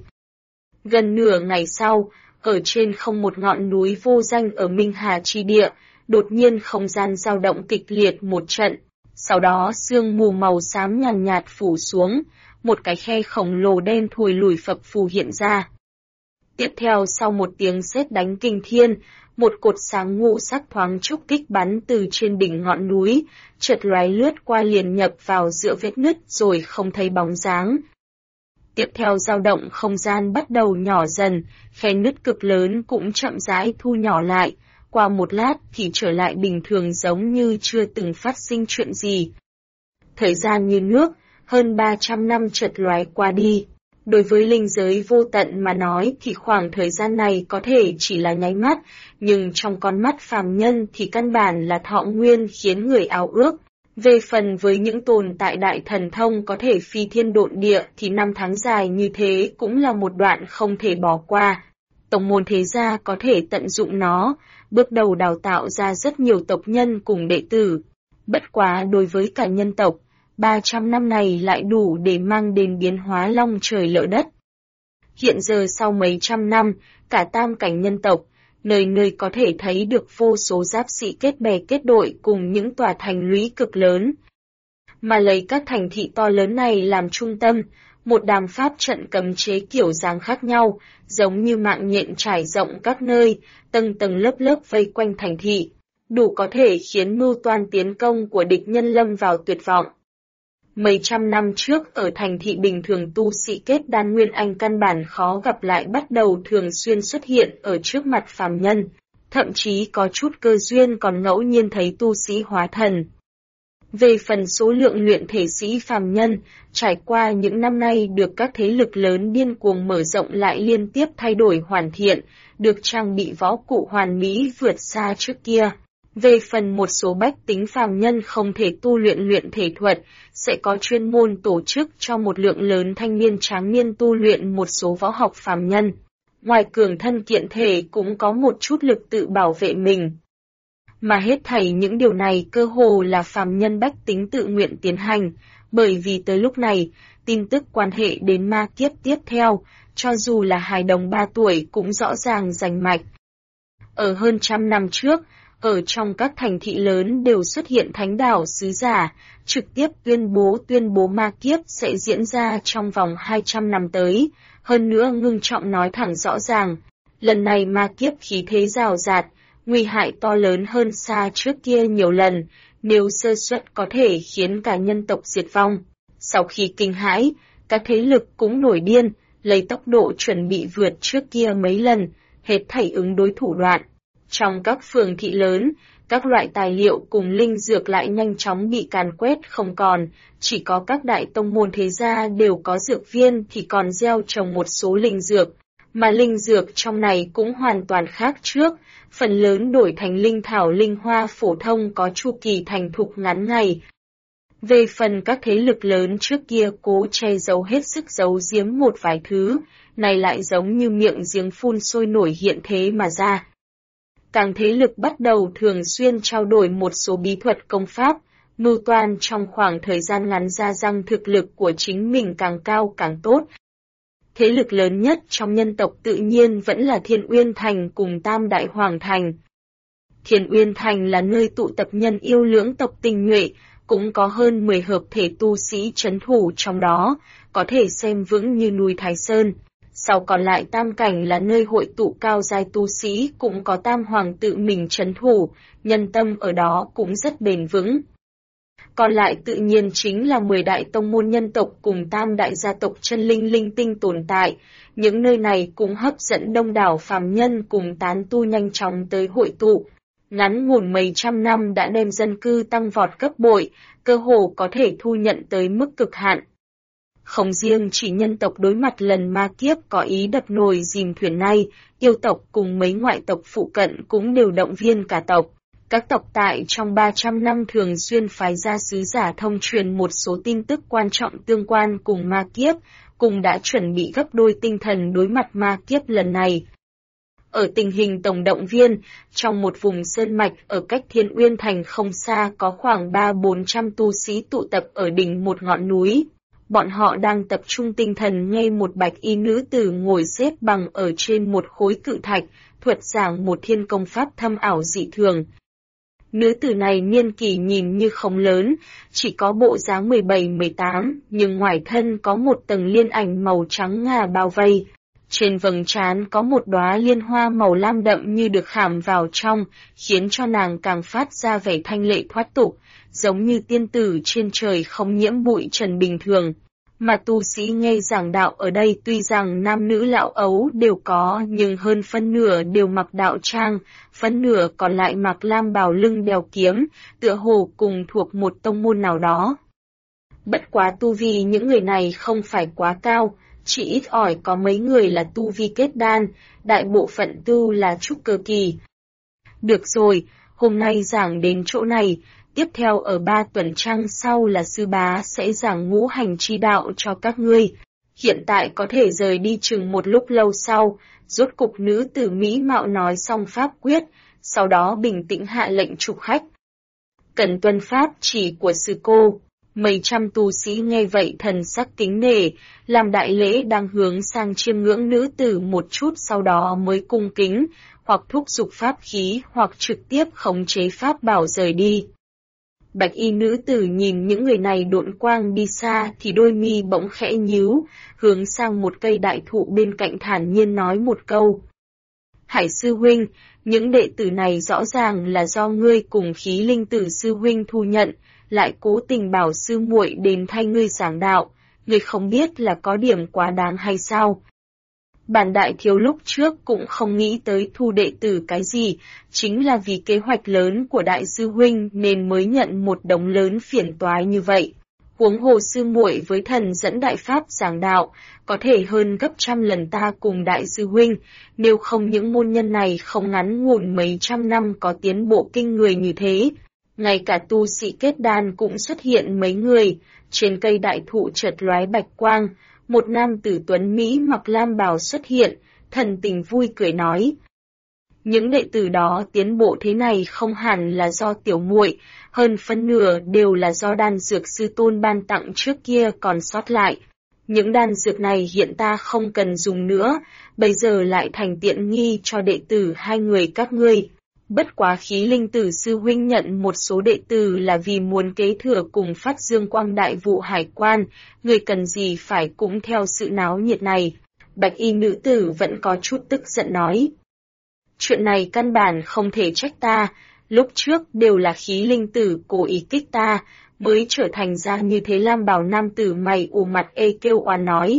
A: Gần nửa ngày sau, ở trên không một ngọn núi vô danh ở Minh Hà chi địa, đột nhiên không gian dao động kịch liệt một trận. Sau đó sương mù màu xám nhàn nhạt phủ xuống, một cái khe khổng lồ đen thùi lùi phập phù hiện ra. Tiếp theo sau một tiếng sét đánh kinh thiên, một cột sáng ngũ sắc thoáng chốc kích bắn từ trên đỉnh ngọn núi, chợt lóe lướt qua liền nhập vào giữa vết nứt rồi không thấy bóng dáng. Tiếp theo dao động không gian bắt đầu nhỏ dần, khe nứt cực lớn cũng chậm rãi thu nhỏ lại, qua một lát thì trở lại bình thường giống như chưa từng phát sinh chuyện gì. Thời gian như nước, hơn 300 năm chợt lóe qua đi. Đối với linh giới vô tận mà nói thì khoảng thời gian này có thể chỉ là nháy mắt, nhưng trong con mắt phàm nhân thì căn bản là thọ nguyên khiến người ao ước. Về phần với những tồn tại đại thần thông có thể phi thiên độn địa thì năm tháng dài như thế cũng là một đoạn không thể bỏ qua. Tông môn thế gia có thể tận dụng nó, bước đầu đào tạo ra rất nhiều tộc nhân cùng đệ tử. Bất quá đối với cả nhân tộc, 300 năm này lại đủ để mang đến biến hóa long trời lỡ đất. Hiện giờ sau mấy trăm năm, cả tam cảnh nhân tộc, nơi nơi có thể thấy được vô số giáp sĩ kết bè kết đội cùng những tòa thành lũy cực lớn. Mà lấy các thành thị to lớn này làm trung tâm, một đàm pháp trận cấm chế kiểu dáng khác nhau, giống như mạng nhện trải rộng các nơi, tầng tầng lớp lớp vây quanh thành thị, đủ có thể khiến mưu toan tiến công của địch nhân lâm vào tuyệt vọng. Mấy trăm năm trước ở thành thị bình thường tu sĩ kết đan nguyên anh căn bản khó gặp lại bắt đầu thường xuyên xuất hiện ở trước mặt phàm nhân, thậm chí có chút cơ duyên còn ngẫu nhiên thấy tu sĩ hóa thần. Về phần số lượng luyện thể sĩ phàm nhân, trải qua những năm nay được các thế lực lớn điên cuồng mở rộng lại liên tiếp thay đổi hoàn thiện, được trang bị võ cụ hoàn mỹ vượt xa trước kia. Về phần một số bách tính phàm nhân không thể tu luyện thể thuật, sẽ có chuyên môn tổ chức cho một lượng lớn thanh niên tráng niên tu luyện một số võ học phàm nhân. Ngoài cường thân kiện thể cũng có một chút lực tự bảo vệ mình. Mà hết thảy những điều này cơ hồ là phàm nhân bách tính tự nguyện tiến hành, bởi vì tới lúc này, tin tức quan hệ đến ma kiếp tiếp theo, cho dù là hài đồng 3 tuổi cũng rõ ràng rành mạch. Ở hơn trăm năm trước, ở trong các thành thị lớn đều xuất hiện thánh đạo sứ giả, trực tiếp tuyên bố ma kiếp sẽ diễn ra trong vòng 200 năm tới, hơn nữa ngưng trọng nói thẳng rõ ràng, lần này ma kiếp khí thế rào rạt, nguy hại to lớn hơn xa trước kia nhiều lần, nếu sơ suất có thể khiến cả nhân tộc diệt vong. Sau khi kinh hãi, các thế lực cũng nổi điên, lấy tốc độ chuẩn bị vượt trước kia mấy lần, hết thảy ứng đối thủ đoạn. Trong các phường thị lớn, các loại tài liệu cùng linh dược lại nhanh chóng bị càn quét không còn, chỉ có các đại tông môn thế gia đều có dược viên thì còn gieo trồng một số linh dược, mà linh dược trong này cũng hoàn toàn khác trước, phần lớn đổi thành linh thảo linh hoa phổ thông có chu kỳ thành thục ngắn ngày. Về phần các thế lực lớn trước kia cố che giấu hết sức giấu giếm một vài thứ, này lại giống như miệng giếng phun sôi nổi hiện thế mà ra. Càng thế lực bắt đầu thường xuyên trao đổi một số bí thuật công pháp, mưu toan trong khoảng thời gian ngắn gia tăng thực lực của chính mình càng cao càng tốt. Thế lực lớn nhất trong nhân tộc tự nhiên vẫn là Thiên Uyên Thành cùng Tam Đại Hoàng Thành. Thiên Uyên Thành là nơi tụ tập nhân yêu lưỡng tộc tinh nhuệ, cũng có hơn 10 hợp thể tu sĩ trấn thủ trong đó, có thể xem vững như núi Thái Sơn. Sau còn lại tam cảnh là nơi hội tụ cao giai tu sĩ cũng có tam hoàng tự mình trấn thủ, nhân tâm ở đó cũng rất bền vững. Còn lại tự nhiên chính là 10 đại tông môn nhân tộc cùng tam đại gia tộc chân linh linh tinh tồn tại. Những nơi này cũng hấp dẫn đông đảo phàm nhân cùng tán tu nhanh chóng tới hội tụ. Ngắn ngủn mấy trăm năm đã đem dân cư tăng vọt gấp bội, cơ hồ có thể thu nhận tới mức cực hạn. Không riêng chỉ nhân tộc đối mặt lần ma kiếp có ý đập nồi dìm thuyền này, yêu tộc cùng mấy ngoại tộc phụ cận cũng đều động viên cả tộc. Các tộc tại trong 300 năm thường xuyên phái ra sứ giả thông truyền một số tin tức quan trọng tương quan cùng ma kiếp, cùng đã chuẩn bị gấp đôi tinh thần đối mặt ma kiếp lần này. Ở tình hình tổng động viên, trong một vùng sơn mạch ở cách Thiên Uyên Thành không xa có khoảng 300-400 tu sĩ tụ tập ở đỉnh một ngọn núi. Bọn họ đang tập trung tinh thần nghe một bạch y nữ tử ngồi xếp bằng ở trên một khối cự thạch, thuật giảng một thiên công pháp thâm ảo dị thường. Nữ tử này niên kỷ nhìn như không lớn, chỉ có bộ dáng 17-18, nhưng ngoài thân có một tầng liên ảnh màu trắng ngà bao vây. Trên vầng trán có một đóa liên hoa màu lam đậm như được khảm vào trong, khiến cho nàng càng phát ra vẻ thanh lệ thoát tục, giống như tiên tử trên trời không nhiễm bụi trần bình thường. Mà tu sĩ nghe giảng đạo ở đây tuy rằng nam nữ lão ấu đều có nhưng hơn phân nửa đều mặc đạo trang, phân nửa còn lại mặc lam bào lưng đeo kiếm, tựa hồ cùng thuộc một tông môn nào đó. Bất quá tu vi những người này không phải quá cao, chỉ ít ỏi có mấy người là tu vi kết đan, đại bộ phận tu là trúc cơ kỳ. Được rồi, hôm nay giảng đến chỗ này. Tiếp theo ở 3 tuần trăng sau là sư bá sẽ giảng ngũ hành chi đạo cho các ngươi. Hiện tại có thể rời đi chừng một lúc lâu sau, rốt cục nữ tử mỹ mạo nói xong pháp quyết, sau đó bình tĩnh hạ lệnh trục khách. Cần tuân pháp chỉ của sư cô. Mấy trăm tu sĩ nghe vậy thần sắc kính nể, làm đại lễ đang hướng sang chiêm ngưỡng nữ tử một chút sau đó mới cung kính, hoặc thúc giục pháp khí hoặc trực tiếp khống chế pháp bảo rời đi. Bạch y nữ tử nhìn những người này độn quang đi xa thì đôi mi bỗng khẽ nhíu, hướng sang một cây đại thụ bên cạnh thản nhiên nói một câu. Hải sư huynh, những đệ tử này rõ ràng là do ngươi cùng khí linh tử sư huynh thu nhận, lại cố tình bảo sư muội đến thay ngươi giảng đạo, ngươi không biết là có điểm quá đáng hay sao? Bản đại thiếu lúc trước cũng không nghĩ tới thu đệ tử cái gì, chính là vì kế hoạch lớn của đại sư huynh nên mới nhận một đống lớn phiền toái như vậy. Huống hồ sư muội với thần dẫn đại pháp giảng đạo, có thể hơn gấp trăm lần ta cùng đại sư huynh, nếu không những môn nhân này không ngắn ngủn mấy trăm năm có tiến bộ kinh người như thế. Ngay cả tu sĩ kết đan cũng xuất hiện mấy người, trên cây đại thụ chợt lóe bạch quang. Một nam tử tuấn Mỹ mặc lam bào xuất hiện, thần tình vui cười nói. Những đệ tử đó tiến bộ thế này không hẳn là do tiểu muội, hơn phân nửa đều là do đan dược sư tôn ban tặng trước kia còn sót lại. Những đan dược này hiện ta không cần dùng nữa, bây giờ lại thành tiện nghi cho đệ tử hai người các ngươi. Bất quá khí linh tử sư huynh nhận một số đệ tử là vì muốn kế thừa cùng phát dương quang đại vụ hải quan, người cần gì phải cũng theo sự náo nhiệt này. Bạch y nữ tử vẫn có chút tức giận nói. Chuyện này căn bản không thể trách ta, lúc trước đều là khí linh tử cố ý kích ta, mới trở thành ra như thế. Lam bào nam tử mày ù mặt kêu oán nói.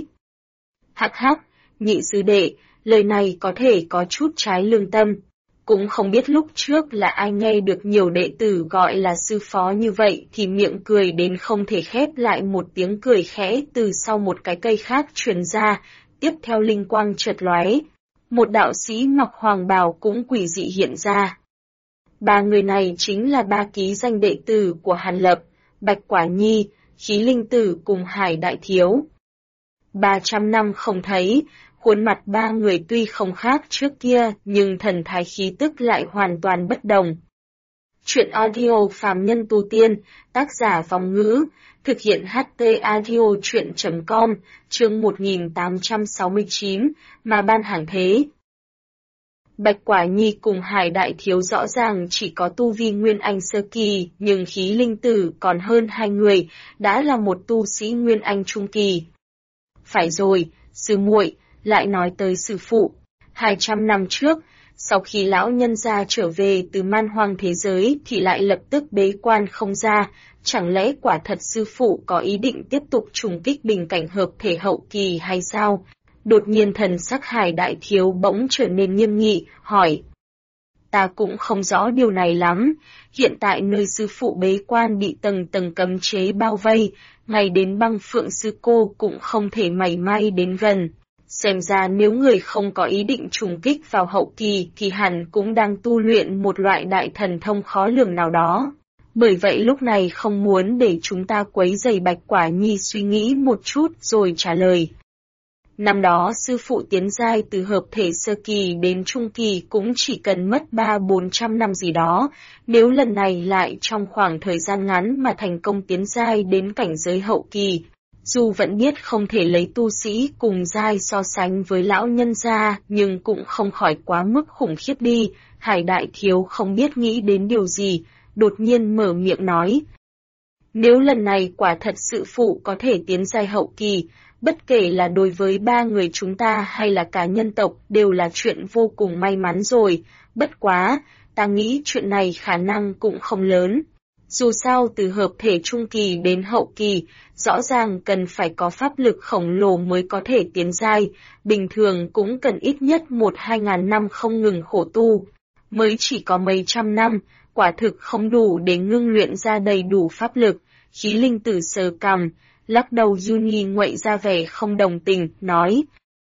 A: Hắc hắc, nhị sư đệ, lời này có thể có chút trái lương tâm. Cũng không biết lúc trước là ai nghe được nhiều đệ tử gọi là sư phó như vậy thì miệng cười đến không thể khép lại, một tiếng cười khẽ từ sau một cái cây khác truyền ra, tiếp theo linh quang chợt lóe. Một đạo sĩ mặc hoàng bào cũng quỷ dị hiện ra. Ba người này chính là ba ký danh đệ tử của Hàn Lập, Bạch Quả Nhi, Khí Linh Tử cùng Hải Đại Thiếu. 300 năm không thấy, khuôn mặt ba người tuy không khác trước kia nhưng thần thái khí tức lại hoàn toàn bất đồng. Chuyện audio phàm nhân tu tiên, tác giả Vong Ngữ, thực hiện HT audio chuyện.com, chương 1869, mà ban hàng thế. Bạch Quả Nhi cùng Hải Đại Thiếu rõ ràng chỉ có tu vi Nguyên Anh sơ kỳ, nhưng Khí Linh Tử còn hơn hai người, đã là một tu sĩ Nguyên Anh trung kỳ. Phải rồi, sư muội, lại nói tới sư phụ. 200 năm trước, sau khi lão nhân gia trở về từ man hoang thế giới thì lại lập tức bế quan không ra, chẳng lẽ quả thật sư phụ có ý định tiếp tục trùng kích bình cảnh hợp thể hậu kỳ hay sao? Đột nhiên thần sắc Hải Đại Thiếu bỗng trở nên nghiêm nghị, hỏi. Ta cũng không rõ điều này lắm, hiện tại nơi sư phụ bế quan bị tầng tầng cấm chế bao vây, ngay đến Băng Phượng sư cô cũng không thể mảy may đến gần. Xem ra nếu người không có ý định trùng kích vào hậu kỳ thì hẳn cũng đang tu luyện một loại đại thần thông khó lường nào đó. Bởi vậy lúc này không muốn để chúng ta quấy rầy Bạch Quả Nhi suy nghĩ một chút rồi trả lời. Năm đó sư phụ tiến giai từ hợp thể sơ kỳ đến trung kỳ cũng chỉ cần mất 300-400 năm gì đó, nếu lần này lại trong khoảng thời gian ngắn mà thành công tiến giai đến cảnh giới hậu kỳ. Dù vẫn biết không thể lấy tu sĩ cùng giai so sánh với lão nhân gia, nhưng cũng không khỏi quá mức khủng khiếp đi. Hải Đại Thiếu không biết nghĩ đến điều gì, đột nhiên mở miệng nói. Nếu lần này quả thật sư phụ có thể tiến giai hậu kỳ, bất kể là đối với ba người chúng ta hay là cả nhân tộc đều là chuyện vô cùng may mắn rồi, bất quá, ta nghĩ chuyện này khả năng cũng không lớn. Dù sao từ hợp thể trung kỳ đến hậu kỳ, rõ ràng cần phải có pháp lực khổng lồ mới có thể tiến giai, bình thường cũng cần ít nhất 1-2 ngàn năm không ngừng khổ tu. Mới chỉ có mấy trăm năm, quả thực không đủ để ngưng luyện ra đầy đủ pháp lực. Khí Linh Tử sờ cằm, lắc đầu Juni nguậy ra vẻ không đồng tình, nói.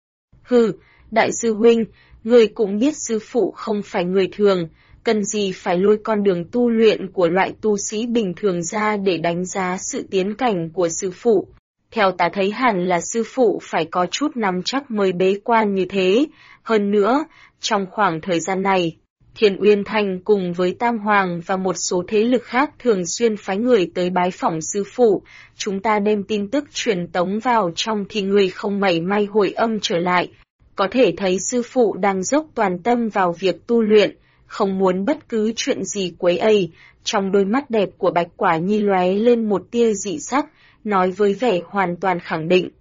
A: Hừ, đại sư huynh, người cũng biết sư phụ không phải người thường, cần gì phải lôi con đường tu luyện của loại tu sĩ bình thường ra để đánh giá sự tiến cảnh của sư phụ. Theo ta thấy hẳn là sư phụ phải có chút nắm chắc mới bế quan như thế. Hơn nữa, trong khoảng thời gian này, Thiên Uyên Thành cùng với Tam Hoàng và một số thế lực khác thường xuyên phái người tới bái phỏng sư phụ. Chúng ta đem tin tức truyền tống vào trong thì người không mảy may hồi âm trở lại. Có thể thấy sư phụ đang dốc toàn tâm vào việc tu luyện, không muốn bất cứ chuyện gì quấy ầy. Trong đôi mắt đẹp của Bạch Quả Nhi lóe lên một tia dị sắc, nói với vẻ hoàn toàn khẳng định.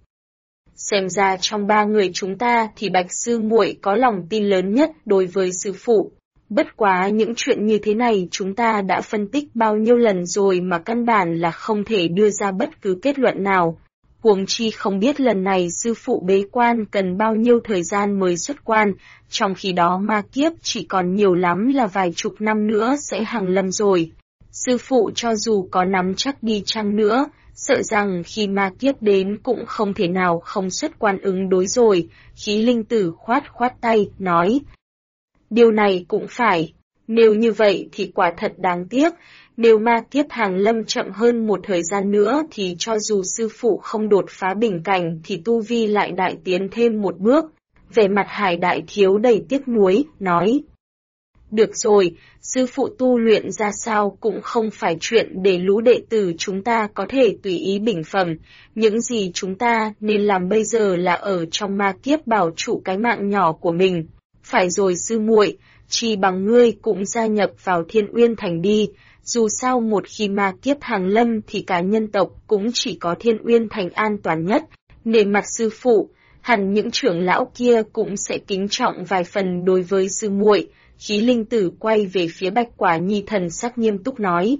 A: Xem ra trong ba người chúng ta thì Bạch sư muội có lòng tin lớn nhất đối với sư phụ. Bất quá những chuyện như thế này chúng ta đã phân tích bao nhiêu lần rồi mà căn bản là không thể đưa ra bất cứ kết luận nào. Huống chi không biết lần này sư phụ bế quan cần bao nhiêu thời gian mới xuất quan, trong khi đó ma kiếp chỉ còn nhiều lắm là vài chục năm nữa sẽ hàng lâm rồi. Sư phụ cho dù có nắm chắc đi chăng nữa, sợ rằng khi ma kiếp đến cũng không thể nào không xuất quan ứng đối rồi. Khí Linh Tử khoát khoát tay, nói. Điều này cũng phải, nếu như vậy thì quả thật đáng tiếc, nếu ma kiếp hàng lâm chậm hơn một thời gian nữa thì cho dù sư phụ không đột phá bình cảnh thì tu vi lại đại tiến thêm một bước. Vẻ mặt Hải Đại Thiếu đầy tiếc nuối, nói. Được rồi, sư phụ tu luyện ra sao cũng không phải chuyện để lũ đệ tử chúng ta có thể tùy ý bình phẩm. Những gì chúng ta nên làm bây giờ là ở trong ma kiếp bảo trụ cái mạng nhỏ của mình. Phải rồi sư muội, chỉ bằng ngươi cũng gia nhập vào Thiên Uyên Thành đi, dù sao một khi ma kiếp hàng lâm thì cả nhân tộc cũng chỉ có Thiên Uyên Thành an toàn nhất. Nể mặt sư phụ, hẳn những trưởng lão kia cũng sẽ kính trọng vài phần đối với sư muội. Khí Linh Tử quay về phía Bạch Quả Nhi thần sắc nghiêm túc nói.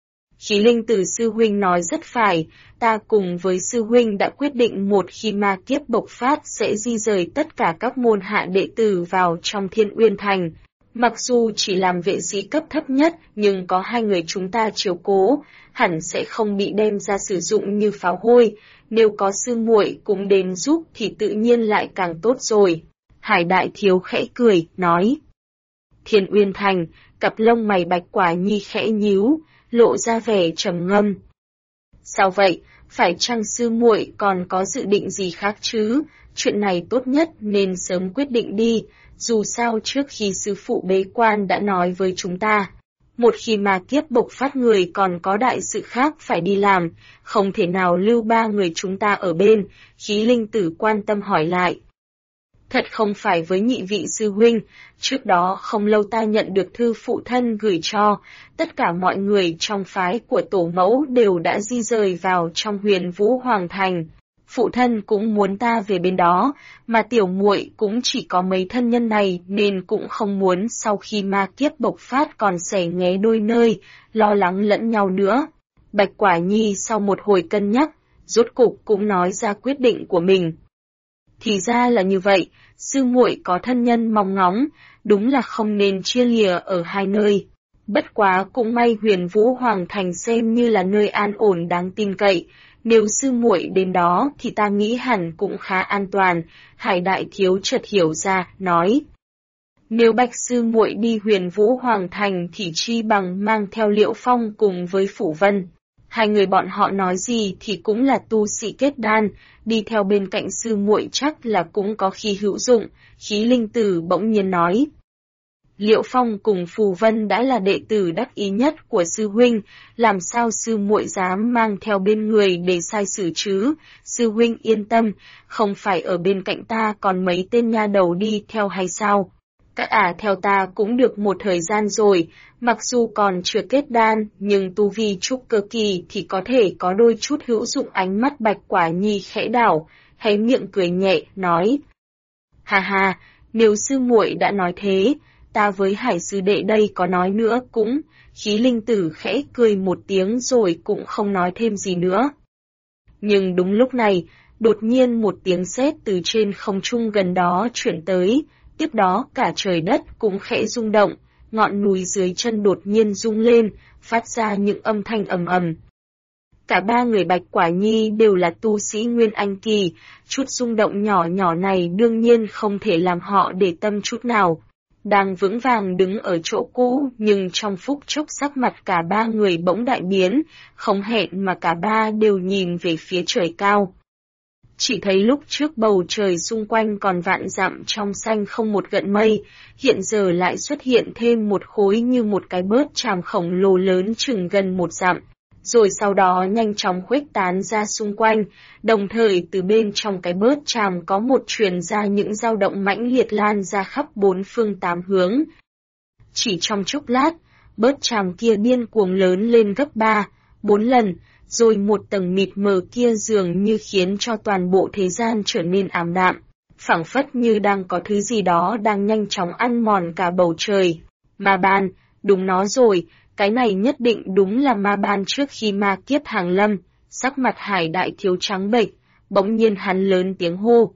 A: Khí Linh Tử sư huynh nói rất phải, ta cùng với sư huynh đã quyết định một khi ma kiếp bộc phát sẽ di rời tất cả các môn hạ đệ tử vào trong Thiên Uyên Thành. Mặc dù chỉ làm vệ sĩ cấp thấp nhất, nhưng có hai người chúng ta chiếu cố, hẳn sẽ không bị đem ra sử dụng như pháo hôi. Nếu có sư muội cũng đến giúp thì tự nhiên lại càng tốt rồi. Hải Đại Thiếu khẽ cười, nói. Thiên Uyên Thành, cặp lông mày Bạch Quả Nhi khẽ nhíu, lộ ra vẻ trầm ngâm. Sao vậy, phải chăng sư muội còn có dự định gì khác chứ? Chuyện này tốt nhất nên sớm quyết định đi, dù sao trước khi sư phụ bế quan đã nói với chúng ta. Một khi ma kiếp bộc phát người còn có đại sự khác phải đi làm, không thể nào lưu ba người chúng ta ở bên. Khí Linh Tử quan tâm hỏi lại. Thật không phải với nhị vị sư huynh, trước đó không lâu ta nhận được thư phụ thân gửi cho, tất cả mọi người trong phái của tổ mẫu đều đã di rời vào trong Huyền Vũ Hoàng Thành. phụ thân cũng muốn ta về bên đó, mà tiểu muội cũng chỉ có mấy thân nhân này nên cũng không muốn sau khi ma kiếp bộc phát còn xẻ nghé đôi nơi, lo lắng lẫn nhau nữa. Bạch Quả Nhi sau một hồi cân nhắc, rốt cục cũng nói ra quyết định của mình. Thì ra là như vậy, sư muội có thân nhân mong ngóng, đúng là không nên chia lìa ở hai nơi. Bất quá cũng may Huyền Vũ Hoàng Thành xem như là nơi an ổn đáng tin cậy, nếu sư muội đến đó thì ta nghĩ hẳn cũng khá an toàn. Hải Đại Thiếu chợt hiểu ra, nói. Nếu Bạch sư muội đi Huyền Vũ Hoàng Thành thì chi bằng mang theo Liễu Phong cùng với Phủ Vân. Hai người bọn họ nói gì thì cũng là tu sĩ kết đan, đi theo bên cạnh sư muội chắc là cũng có khi hữu dụng. Khí Linh Tử bỗng nhiên nói. Liễu Phong cùng Phù Vân đã là đệ tử đắc ý nhất của sư huynh, làm sao sư muội dám mang theo bên người để sai xử chứ? Sư huynh yên tâm, không phải ở bên cạnh ta còn mấy tên nha đầu đi theo hay sao? Các theo ta cũng được một thời gian rồi, mặc dù còn chưa kết đan, nhưng tu vi trúc cơ kỳ thì có thể có đôi chút hữu dụng. Ánh mắt Bạch Quả Nhi khẽ đảo, hé miệng cười nhẹ, nói. Ha ha, nếu sư muội đã nói thế, ta với Hải sư đệ đây có nói nữa cũng. Khí Linh Tử khẽ cười một tiếng rồi cũng không nói thêm gì nữa. Nhưng đúng lúc này, đột nhiên một tiếng sét từ trên không trung gần đó chuyển tới, tiếp đó cả trời đất cũng khẽ rung động, ngọn núi dưới chân đột nhiên rung lên, phát ra những âm thanh ầm ầm. Cả ba người Bạch Quả Nhi đều là tu sĩ Nguyên Anh kỳ, chút rung động nhỏ nhỏ này đương nhiên không thể làm họ để tâm chút nào. Đang vững vàng đứng ở chỗ cũ, nhưng trong phút chốc sắc mặt cả ba người bỗng đại biến, không hẹn mà cả ba đều nhìn về phía trời cao. Chỉ thấy lúc trước bầu trời xung quanh còn vạn dặm trong xanh không một gợn mây, hiện giờ lại xuất hiện thêm một khối như một cái bớt tràm khổng lồ lớn chừng gần một dặm, rồi sau đó nhanh chóng khuếch tán ra xung quanh, đồng thời từ bên trong cái bớt tràm có một truyền ra những dao động mãnh liệt lan ra khắp bốn phương tám hướng. Chỉ trong chốc lát, bớt tràm kia điên cuồng lớn lên gấp 3, 4 lần, rồi một tầng mịt mờ kia dường như khiến cho toàn bộ thế gian trở nên ảm đạm, phảng phất như đang có thứ gì đó đang nhanh chóng ăn mòn cả bầu trời. Ma ban, đúng nó rồi, cái này nhất định đúng là ma ban trước khi ma kiếp hàng lâm. Sắc mặt Hải Đại Thiếu trắng bệch, bỗng nhiên hắn lớn tiếng hô.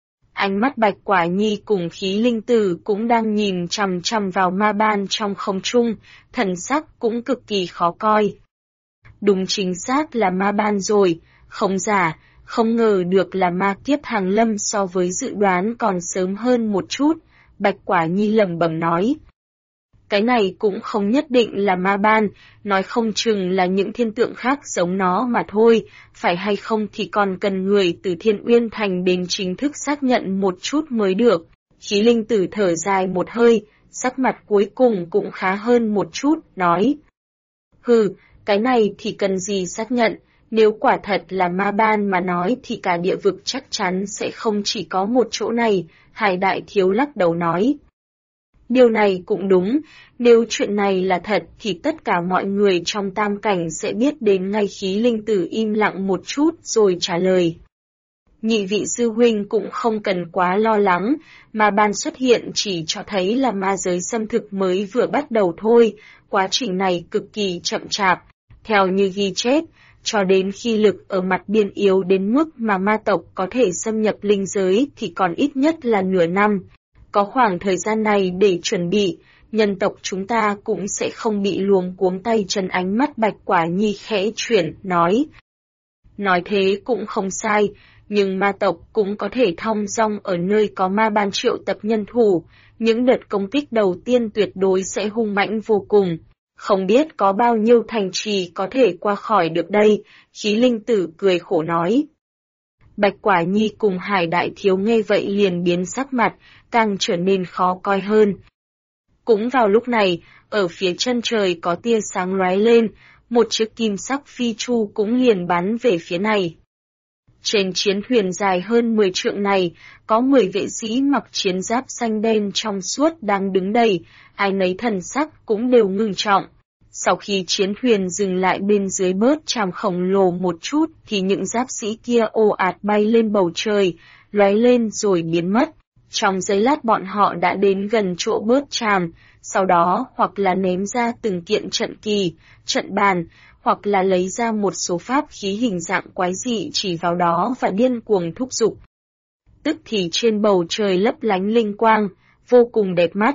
A: Ánh mắt Bạch Quả Nhi cùng Khí Linh Tử cũng đang nhìn chằm chằm vào ma ban trong không trung, thần sắc cũng cực kỳ khó coi. Đúng chính xác là ma ban rồi, không giả, không ngờ được là ma kiếp hàng lâm so với dự đoán còn sớm hơn một chút, Bạch Quả Nhi lẩm bẩm nói. Cái này cũng không nhất định là ma ban, nói không chừng là những thiên tượng khác giống nó mà thôi, phải hay không thì còn cần người từ Thiên Uyên Thành đến chính thức xác nhận một chút mới được. Khí Linh Tử thở dài một hơi, sắc mặt cuối cùng cũng khá hơn một chút, nói. Hừ, cái này thì cần gì xác nhận, nếu quả thật là ma ban mà nói thì cả địa vực chắc chắn sẽ không chỉ có một chỗ này, Hải Đại Thiếu lắc đầu nói. Điều này cũng đúng, nếu chuyện này là thật thì tất cả mọi người trong tam cảnh sẽ biết đến ngay. Khí Linh Tử im lặng một chút rồi trả lời. Nhị vị sư huynh cũng không cần quá lo lắng, ma ban xuất hiện chỉ cho thấy là ma giới xâm thực mới vừa bắt đầu thôi, quá trình này cực kỳ chậm chạp. Theo như ghi chép, cho đến khi lực ở mặt biên yếu đến mức mà ma tộc có thể xâm nhập linh giới thì còn ít nhất là nửa năm. Có khoảng thời gian này để chuẩn bị, nhân tộc chúng ta cũng sẽ không bị luống cuống tay chân. Ánh mắt Bạch Quả Nhi khẽ chuyển, nói. Nói thế cũng không sai, nhưng ma tộc cũng có thể thong dong ở nơi có ma ban triệu tập nhân thủ, những đợt công kích đầu tiên tuyệt đối sẽ hung mãnh vô cùng. Không biết có bao nhiêu thành trì có thể qua khỏi được đây, Khí Linh Tử cười khổ nói. Bạch Quả Nhi cùng Hải Đại Thiếu nghe vậy liền biến sắc mặt, càng trở nên khó coi hơn. Cũng vào lúc này, ở phía chân trời có tia sáng lóe lên, một chiếc kim sắc phi chu cũng liền bắn về phía này. Trên chiến thuyền dài hơn 10 trượng này, có 10 vệ sĩ mặc chiến giáp xanh đen trong suốt đang đứng đầy, ai nấy thần sắc cũng đều ngưng trọng. Sau khi chiến thuyền dừng lại bên dưới bớt tràm khổng lồ một chút thì những giáp sĩ kia ồ ạt bay lên bầu trời, lóe lên rồi biến mất. Trong giây lát bọn họ đã đến gần chỗ bớt tràm, sau đó hoặc là ném ra từng kiện trận kỳ, trận bàn, hoặc là lấy ra một số pháp khí hình dạng quái dị chỉ vào đó và điên cuồng thúc giục. Tức thì trên bầu trời lấp lánh linh quang, vô cùng đẹp mắt.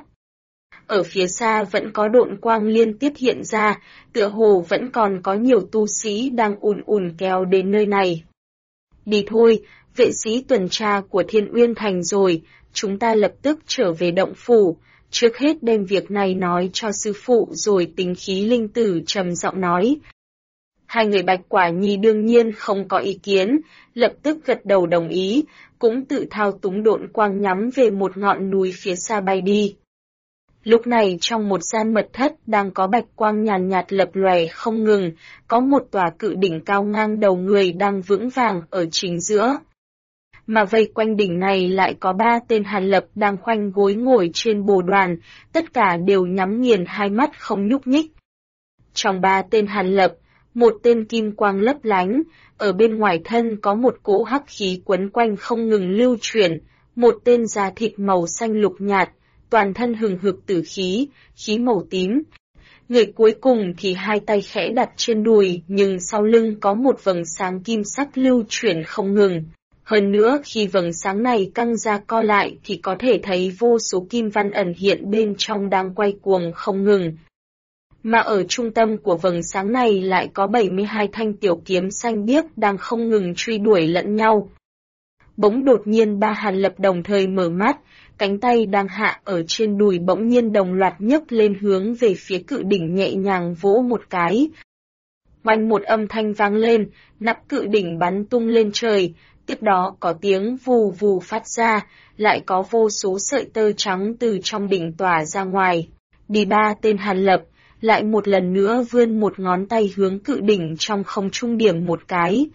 A: Ở phía xa vẫn có độn quang liên tiếp hiện ra, tựa hồ vẫn còn có nhiều tu sĩ đang ùn kéo đến nơi này. Đi thôi, vệ sĩ tuần tra của Thiên Uyên Thành rồi, chúng ta lập tức trở về động phủ, trước hết đem việc này nói cho sư phụ rồi tính khí linh tử trầm giọng nói. Hai người Bạch Quả Nhi đương nhiên không có ý kiến, lập tức gật đầu đồng ý, cũng tự thao túng độn quang nhắm về một ngọn núi phía xa bay đi. Lúc này trong một gian mật thất đang có bạch quang nhàn nhạt lập lòe không ngừng, có một tòa cự đỉnh cao ngang đầu người đang vững vàng ở chính giữa. Mà vây quanh đỉnh này lại có 3 tên Hàn Lập đang khoanh gối ngồi trên bồ đoàn, tất cả đều nhắm nghiền hai mắt không nhúc nhích. Trong 3 tên Hàn Lập, một tên kim quang lấp lánh, ở bên ngoài thân có một cỗ hắc khí quấn quanh không ngừng lưu chuyển, một tên da thịt màu xanh lục nhạt, toàn thân hừng hực tử khí, khí màu tím. Người cuối cùng thì hai tay khẽ đặt trên đùi, nhưng sau lưng có một vầng sáng kim sắc lưu chuyển không ngừng. Hơn nữa khi vầng sáng này căng ra co lại thì có thể thấy vô số kim văn ẩn hiện bên trong đang quay cuồng không ngừng. Mà ở trung tâm của vầng sáng này lại có 72 thanh tiểu kiếm xanh biếc đang không ngừng truy đuổi lẫn nhau. Bỗng đột nhiên 3 Hàn Lập đồng thời mở mắt, cánh tay đang hạ ở trên đùi bỗng nhiên đồng loạt nhấc lên hướng về phía cự đỉnh nhẹ nhàng vỗ một cái. Oanh một âm thanh vang lên, nắp cự đỉnh bắn tung lên trời, tiếp đó có tiếng vù vù phát ra, lại có vô số sợi tơ trắng từ trong đỉnh tỏa ra ngoài. Đi 3 tên Hàn Lập, lại một lần nữa vươn một ngón tay hướng cự đỉnh trong không trung điểm một cái.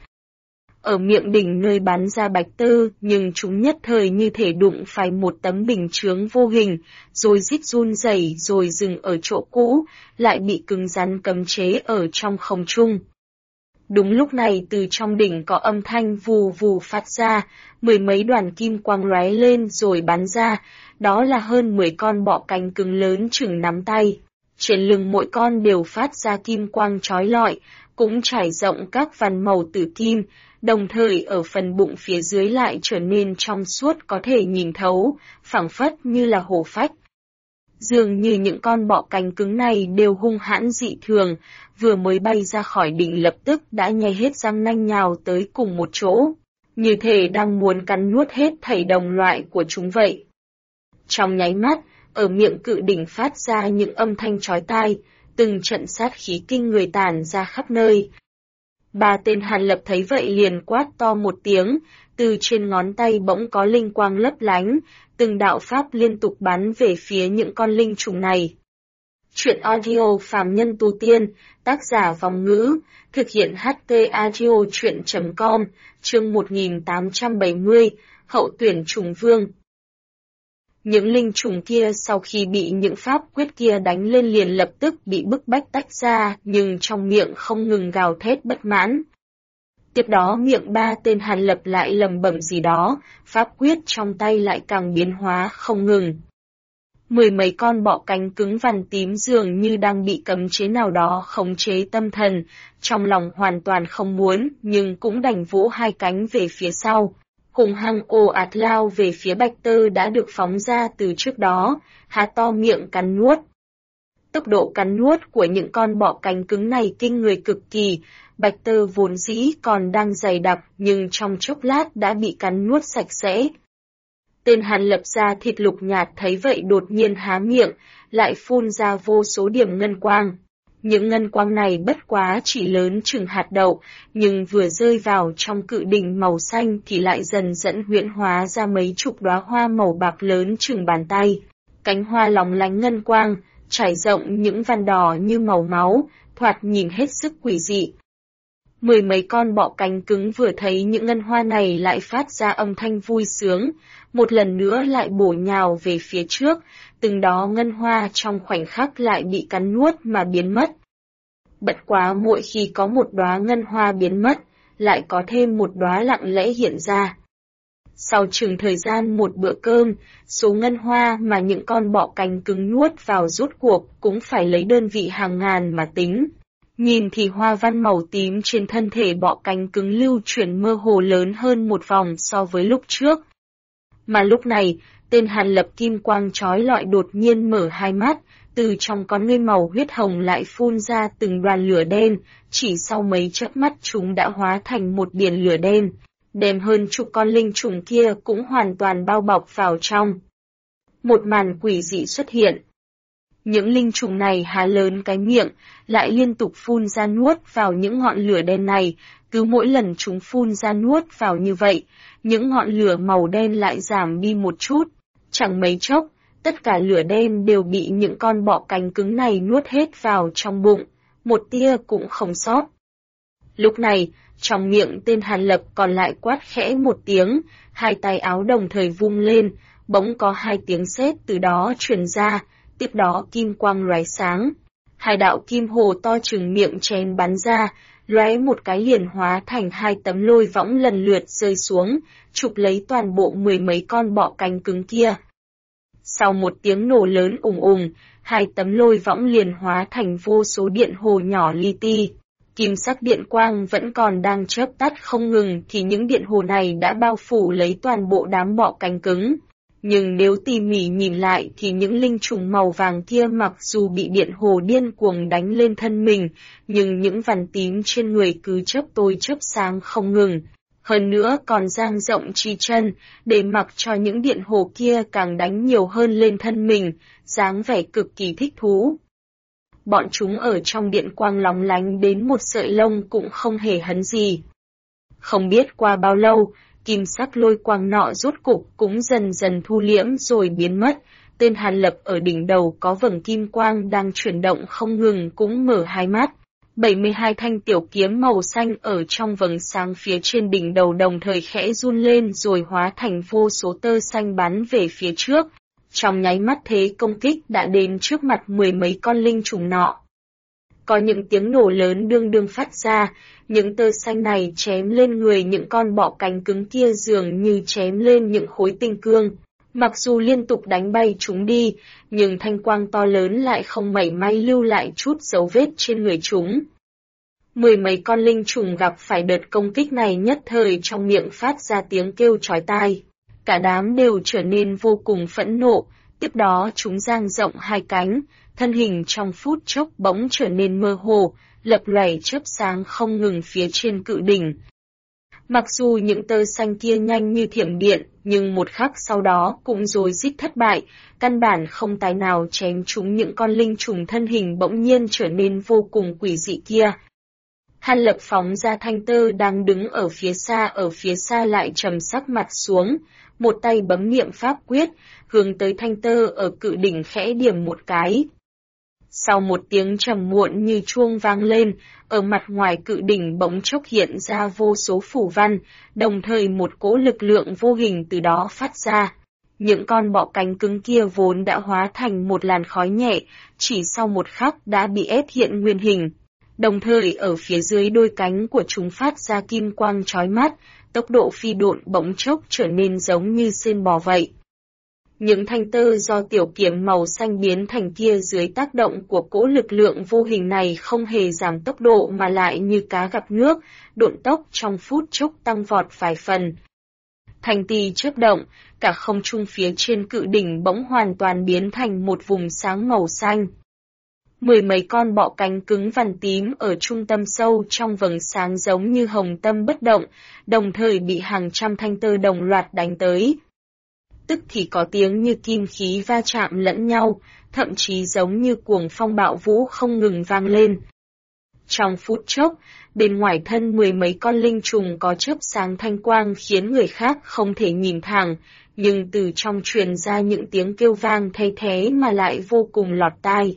A: Ở miệng đỉnh nơi bắn ra bạch tơ, nhưng chúng nhất thời như thể đụng phải một tấm bình chướng vô hình, rồi rít run rẩy rồi dừng ở chỗ cũ, lại bị cứng rắn cấm chế ở trong không trung. Đúng lúc này từ trong đỉnh có âm thanh vù vù phát ra, 10 mấy đoàn kim quang lóe lên rồi bắn ra, đó là hơn 10 con bọ cánh cứng lớn chừng nắm tay. Trên lưng mỗi con đều phát ra kim quang chói lọi, cũng trải rộng các vằn màu tử kim, đồng thời ở phần bụng phía dưới lại trở nên trong suốt có thể nhìn thấu, phảng phất như là hổ phách. Dường như những con bọ cánh cứng này đều hung hãn dị thường, vừa mới bay ra khỏi đỉnh lập tức đã nhay hết răng nanh nhào tới cùng một chỗ, như thể đang muốn cắn nuốt hết thảy đồng loại của chúng vậy. Trong nháy mắt, ở miệng cự đỉnh phát ra những âm thanh chói tai, từng trận sát khí kinh người tản ra khắp nơi. 3 tên Hàn Lập thấy vậy liền quát to một tiếng, từ trên ngón tay bỗng có linh quang lấp lánh, từng đạo pháp liên tục bắn về phía những con linh trùng này. Chuyện audio phàm nhân tu tiên, tác giả Vòng Ngữ, thực hiện HT audio chuyện.com, chương 1870, hậu tuyển trùng vương. Những linh trùng kia sau khi bị những pháp quyết kia đánh lên liền lập tức bị bức bách tách ra, nhưng trong miệng không ngừng gào thét bất mãn. Tiếp đó miệng 3 tên Hàn Lập lại lầm bẩm gì đó, pháp quyết trong tay lại càng biến hóa không ngừng. 10 mấy con bọ cánh cứng vằn tím dường như đang bị cấm chế nào đó khống chế tâm thần, trong lòng hoàn toàn không muốn, nhưng cũng đành vỗ hai cánh về phía sau. Hùng hăng ồ ạt lao về phía bạch tơ đã được phóng ra từ trước đó, há to miệng cắn nuốt. Tốc độ cắn nuốt của những con bọ cánh cứng này kinh người cực kỳ, bạch tơ vốn dĩ còn đang dày đặc nhưng trong chốc lát đã bị cắn nuốt sạch sẽ. Tên Hàn Lập da thịt lục nhạt thấy vậy đột nhiên há miệng, lại phun ra vô số điểm ngân quang. Những ngân quang này bất quá chỉ lớn chừng hạt đậu, nhưng vừa rơi vào trong cự đỉnh màu xanh thì lại dần dẫn huyễn hóa ra mấy chục đóa hoa màu bạc lớn chừng bàn tay. Cánh hoa lóng lánh ngân quang, trải rộng những vằn đỏ như màu máu, thoạt nhìn hết sức quỷ dị. 10 mấy con bọ cánh cứng vừa thấy những ngân hoa này lại phát ra âm thanh vui sướng, một lần nữa lại bổ nhào về phía trước, từng đó ngân hoa trong khoảnh khắc lại bị cắn nuốt mà biến mất. Bất quá mỗi khi có một đóa ngân hoa biến mất, lại có thêm một đóa lặng lẽ hiện ra. Sau chừng thời gian một bữa cơm, số ngân hoa mà những con bọ cánh cứng nuốt vào rốt cuộc cũng phải lấy đơn vị hàng ngàn mà tính. Nhìn thì hoa văn màu tím trên thân thể bọ cánh cứng lưu chuyển mơ hồ lớn hơn một vòng so với lúc trước. Mà lúc này, tên Hàn Lập kim quang chói lọi đột nhiên mở hai mắt, từ trong con ngươi màu huyết hồng lại phun ra từng đoàn lửa đen, chỉ sau mấy chớp mắt chúng đã hóa thành một biển lửa đen, đem hơn chục con linh trùng kia cũng hoàn toàn bao bọc vào trong. Một màn quỷ dị xuất hiện. Những linh trùng này há lớn cái miệng, lại liên tục phun ra nuốt vào những ngọn lửa đen này, cứ mỗi lần chúng phun ra nuốt vào như vậy, những ngọn lửa màu đen lại giảm đi một chút, chẳng mấy chốc, tất cả lửa đen đều bị những con bọ cánh cứng này nuốt hết vào trong bụng, một tia cũng không sót. Lúc này, trong miệng tên Hàn Lập còn lại quát khẽ một tiếng, hai tay áo đồng thời vung lên, bỗng có hai tiếng sét từ đó truyền ra, tiếp đó kim quang lóe sáng. Hai đạo kim hồ to chừng miệng chén bắn ra, lóe một cái liền hóa thành hai tấm lôi võng lần lượt rơi xuống, chụp lấy toàn bộ mười mấy con bọ cánh cứng kia. Sau một tiếng nổ lớn ùng ùng, hai tấm lôi võng liền hóa thành vô số điện hồ nhỏ li ti. Kim sắc điện quang vẫn còn đang chớp tắt không ngừng thì những điện hồ này đã bao phủ lấy toàn bộ đám bọ cánh cứng. Nhưng nếu tỉ mỉ nhìn lại thì những linh trùng màu vàng kia mặc dù bị điện hồ điên cuồng đánh lên thân mình, nhưng những vằn tím trên người cứ chớp tối chớp sáng không ngừng. Hơn nữa còn dang rộng chi chân, để mặc cho những điện hồ kia càng đánh nhiều hơn lên thân mình, dáng vẻ cực kỳ thích thú. Bọn chúng ở trong điện quang lóng lánh đến một sợi lông cũng không hề hấn gì. Không biết qua bao lâu, kim sắc lôi quang nọ rốt cục cũng dần dần thu liễm rồi biến mất, tên Hàn Lập ở đỉnh đầu có vầng kim quang đang chuyển động không ngừng cũng mở hai mắt. 72 thanh tiểu kiếm màu xanh ở trong vầng sáng phía trên đỉnh đầu đồng thời khẽ run lên rồi hóa thành vô số tơ xanh bắn về phía trước. Trong nháy mắt thế công kích đã đến trước mặt mười mấy con linh trùng nọ. Có những tiếng nổ lớn đương đương phát ra, những tơ xanh này chém lên người những con bọ cánh cứng kia dường như chém lên những khối tinh cương. Mặc dù liên tục đánh bay chúng đi, nhưng thanh quang to lớn lại không mảy may lưu lại chút dấu vết trên người chúng. Mười mấy con linh trùng gặp phải đợt công kích này nhất thời trong miệng phát ra tiếng kêu chói tai. Cả đám đều trở nên vô cùng phẫn nộ, tiếp đó chúng dang rộng hai cánh, thân hình trong phút chốc bỗng trở nên mơ hồ, lập lòe chớp sáng không ngừng phía trên cự đỉnh. Mặc dù những tơ xanh kia nhanh như thiểm điện, nhưng một khắc sau đó cũng rối rít thất bại, căn bản không tài nào chém trúng những con linh trùng thân hình bỗng nhiên trở nên vô cùng quỷ dị kia. Hàn Lập phóng ra thanh tơ đang đứng ở phía xa lại trầm sắc mặt xuống, một tay bấm niệm pháp quyết, hướng tới thanh tơ ở cự đỉnh khẽ điểm một cái. Sau một tiếng trầm muộn như chuông vang lên, ở mặt ngoài cự đỉnh bỗng chốc hiện ra vô số phù văn, đồng thời một cỗ lực lượng vô hình từ đó phát ra. Những con bọ cánh cứng kia vốn đã hóa thành một làn khói nhẹ, chỉ sau một khắc đã bị ép hiện nguyên hình. Đồng thời ở phía dưới đôi cánh của chúng phát ra kim quang chói mắt, tốc độ phi độn bỗng chốc trở nên giống như sên bò vậy. Những thanh tơ do tiểu kiếm màu xanh biến thành kia dưới tác động của cỗ lực lượng vô hình này không hề giảm tốc độ mà lại như cá gặp nước, độn tốc trong phút chốc tăng vọt vài phần. Thanh tì chớp động, cả không trung phía trên cự đỉnh bỗng hoàn toàn biến thành một vùng sáng màu xanh. Mười mấy con bọ cánh cứng vằn tím ở trung tâm sâu trong vầng sáng giống như hồng tâm bất động, đồng thời bị hàng trăm thanh tơ đồng loạt đánh tới. Tức thì có tiếng như kim khí va chạm lẫn nhau, thậm chí giống như cuồng phong bạo vũ không ngừng vang lên. Trong phút chốc, bên ngoài thân mười mấy con linh trùng có chớp sáng thanh quang khiến người khác không thể nhìn thẳng, nhưng từ trong truyền ra những tiếng kêu vang thay thế mà lại vô cùng lọt tai.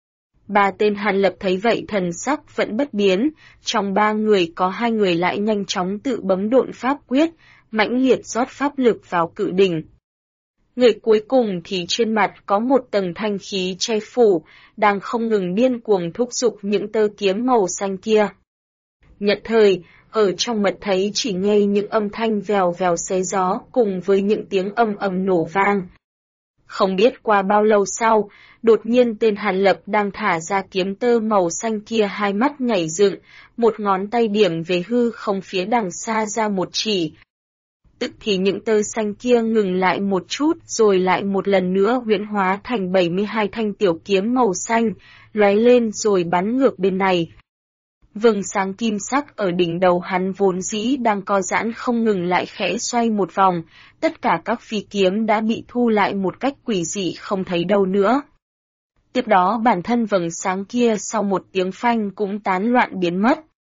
A: Ba tên Hàn Lập thấy vậy thần sắc vẫn bất biến, trong ba người có hai người lại nhanh chóng tự bấm độn pháp quyết, mãnh liệt rót pháp lực vào cự đỉnh. Người cuối cùng thì trên mặt có một tầng thanh khí che phủ, đang không ngừng điên cuồng thúc giục những tơ kiếm màu xanh kia. Nhất thời, ở trong mật thấy chỉ nghe những âm thanh vèo vèo xé gió cùng với những tiếng ầm ầm nổ vang. Không biết qua bao lâu sau, đột nhiên tên Hàn Lập đang thả ra kiếm tơ màu xanh kia hai mắt nhảy dựng, một ngón tay điểm về hư không phía đằng xa ra một chỉ. Tức thì những tơ xanh kia ngừng lại một chút rồi lại một lần nữa huyễn hóa thành 72 thanh tiểu kiếm màu xanh, lóe lên rồi bắn ngược bên này. Vầng sáng kim sắc ở đỉnh đầu hắn vốn dĩ đang co giãn không ngừng lại khẽ xoay một vòng, tất cả các phi kiếm đã bị thu lại một cách quỷ dị không thấy đâu nữa. Tiếp đó bản thân vầng sáng kia sau một tiếng phanh cũng tán loạn biến mất.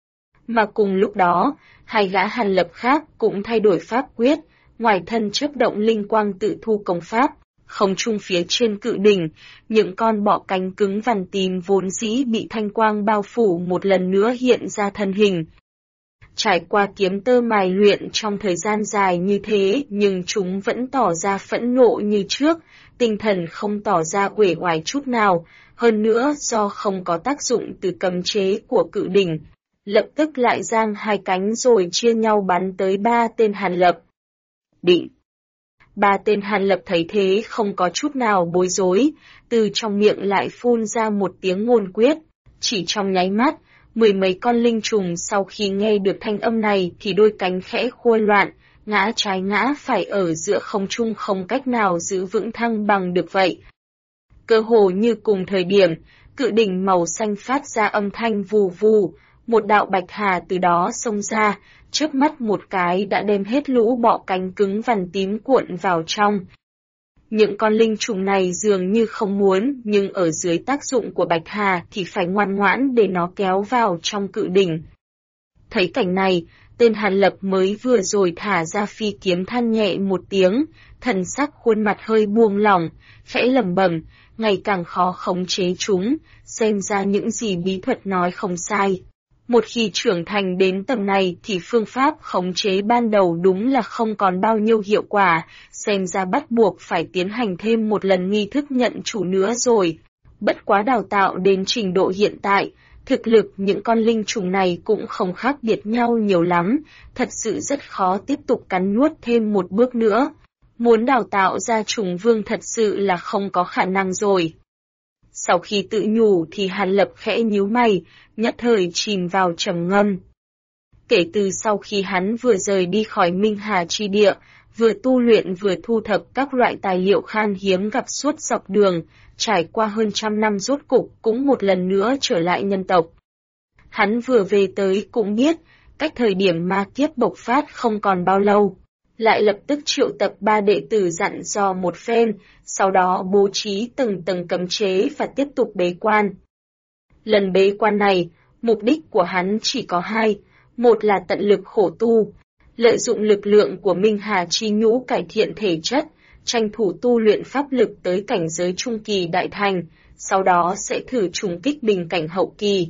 A: Mà cùng lúc đó, hai gã Hàn Lập khác cũng thay đổi pháp quyết, ngoài thân chớp động linh quang tự thu công pháp, không trung phía trên cự đỉnh, những con bọ cánh cứng vằn tím vốn dĩ bị thanh quang bao phủ một lần nữa hiện ra thân hình. Trải qua kiếm tơ mài luyện trong thời gian dài như thế nhưng chúng vẫn tỏ ra phẫn nộ như trước, tinh thần không tỏ ra uể oải chút nào, hơn nữa do không có tác dụng từ cấm chế của cự đỉnh. Lập tức lại giang hai cánh rồi chia nhau bắn tới ba tên Hàn Lập. Định. Ba tên Hàn Lập thấy thế không có chút nào bối rối, từ trong miệng lại phun ra một tiếng ngôn quyết. Chỉ trong nháy mắt, mười mấy con linh trùng sau khi nghe được thanh âm này thì đôi cánh khẽ khua loạn, ngã trái ngã phải ở giữa không trung không cách nào giữ vững thăng bằng được vậy. Cơ hồ như cùng thời điểm, cự đỉnh màu xanh phát ra âm thanh vù vù, một đạo bạch hà từ đó xông ra, chớp mắt một cái đã đem hết lũ bọ cánh cứng vằn tím cuộn vào trong. Những con linh trùng này dường như không muốn, nhưng ở dưới tác dụng của bạch hà thì phải ngoan ngoãn để nó kéo vào trong cự đỉnh. Thấy cảnh này, tên Hàn Lập mới vừa rồi thả ra phi kiếm than nhẹ một tiếng, thần sắc khuôn mặt hơi buông lỏng, khẽ lẩm bẩm, ngày càng khó khống chế chúng, xem ra những gì bí thuật nói không sai. Một khi trưởng thành đến tầm này thì phương pháp khống chế ban đầu đúng là không còn bao nhiêu hiệu quả, xem ra bắt buộc phải tiến hành thêm một lần nghi thức nhận chủ nữa rồi. Bất quá đào tạo đến trình độ hiện tại, thực lực những con linh trùng này cũng không khác biệt nhau nhiều lắm, thật sự rất khó tiếp tục cắn nuốt thêm một bước nữa. Muốn đào tạo ra trùng vương thật sự là không có khả năng rồi. Sau khi tự nhủ thì Hàn Lập khẽ nhíu mày, nhất thời chìm vào trầm ngâm. Kể từ sau khi hắn vừa rời đi khỏi Minh Hà chi địa, vừa tu luyện vừa thu thập các loại tài liệu khan hiếm gặp suốt dọc đường, trải qua hơn 100 năm rốt cục cũng một lần nữa trở lại nhân tộc. Hắn vừa về tới cũng biết, cách thời điểm ma kiếp bộc phát không còn bao lâu. Lại lập tức triệu tập 3 đệ tử dặn dò một phen, sau đó bố trí từng tầng cấm chế và tiếp tục bế quan. Lần bế quan này, mục đích của hắn chỉ có hai, một là tận lực khổ tu, lợi dụng lực lượng của Minh Hà chi nhũ cải thiện thể chất, tranh thủ tu luyện pháp lực tới cảnh giới trung kỳ đại thành, sau đó sẽ thử trùng kích bình cảnh hậu kỳ.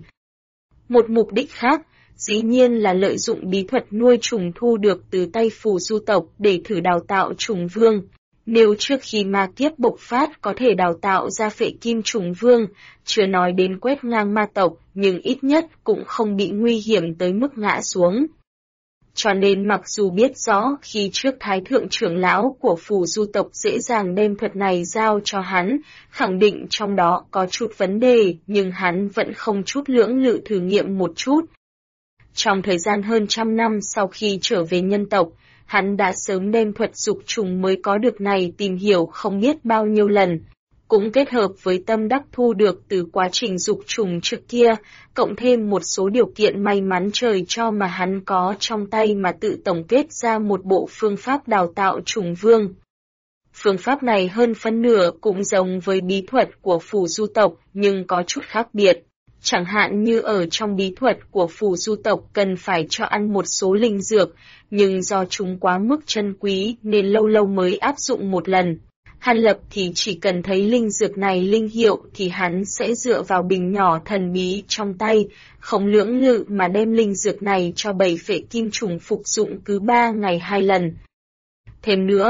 A: Một mục đích khác, dĩ nhiên là lợi dụng bí thuật nuôi trùng thu được từ tay phù du tộc để thử đào tạo trùng vương. Nếu trước khi ma kiếp bộc phát có thể đào tạo ra phệ kim trùng vương, chưa nói đến quét ngang ma tộc, nhưng ít nhất cũng không bị nguy hiểm tới mức ngã xuống. Cho nên mặc dù biết rõ khi trước thái thượng trưởng lão của phù du tộc dễ dàng đem thuật này giao cho hắn, khẳng định trong đó có chút vấn đề, nhưng hắn vẫn không chút lưỡng lự thử nghiệm một chút. Trong thời gian hơn 100 năm sau khi trở về nhân tộc, hắn đã sớm đem thuật dục trùng mới có được này tìm hiểu không biết bao nhiêu lần. Cũng kết hợp với tâm đắc thu được từ quá trình dục trùng trước kia, cộng thêm một số điều kiện may mắn trời cho mà hắn có trong tay mà tự tổng kết ra một bộ phương pháp đào tạo trùng vương. Phương pháp này hơn phân nửa cũng giống với bí thuật của phù du tộc nhưng có chút khác biệt. Chẳng hạn như ở trong bí thuật của phù du tộc cần phải cho ăn một số linh dược, nhưng do chúng quá mức chân quý nên lâu lâu mới áp dụng một lần. Hàn Lập thì chỉ cần thấy linh dược này linh hiệu thì hắn sẽ dựa vào bình nhỏ thần bí trong tay, không lưỡng lự mà đem linh dược này cho 7 phệ kim trùng phục dụng cứ 3 ngày 2 lần. Thêm nữa,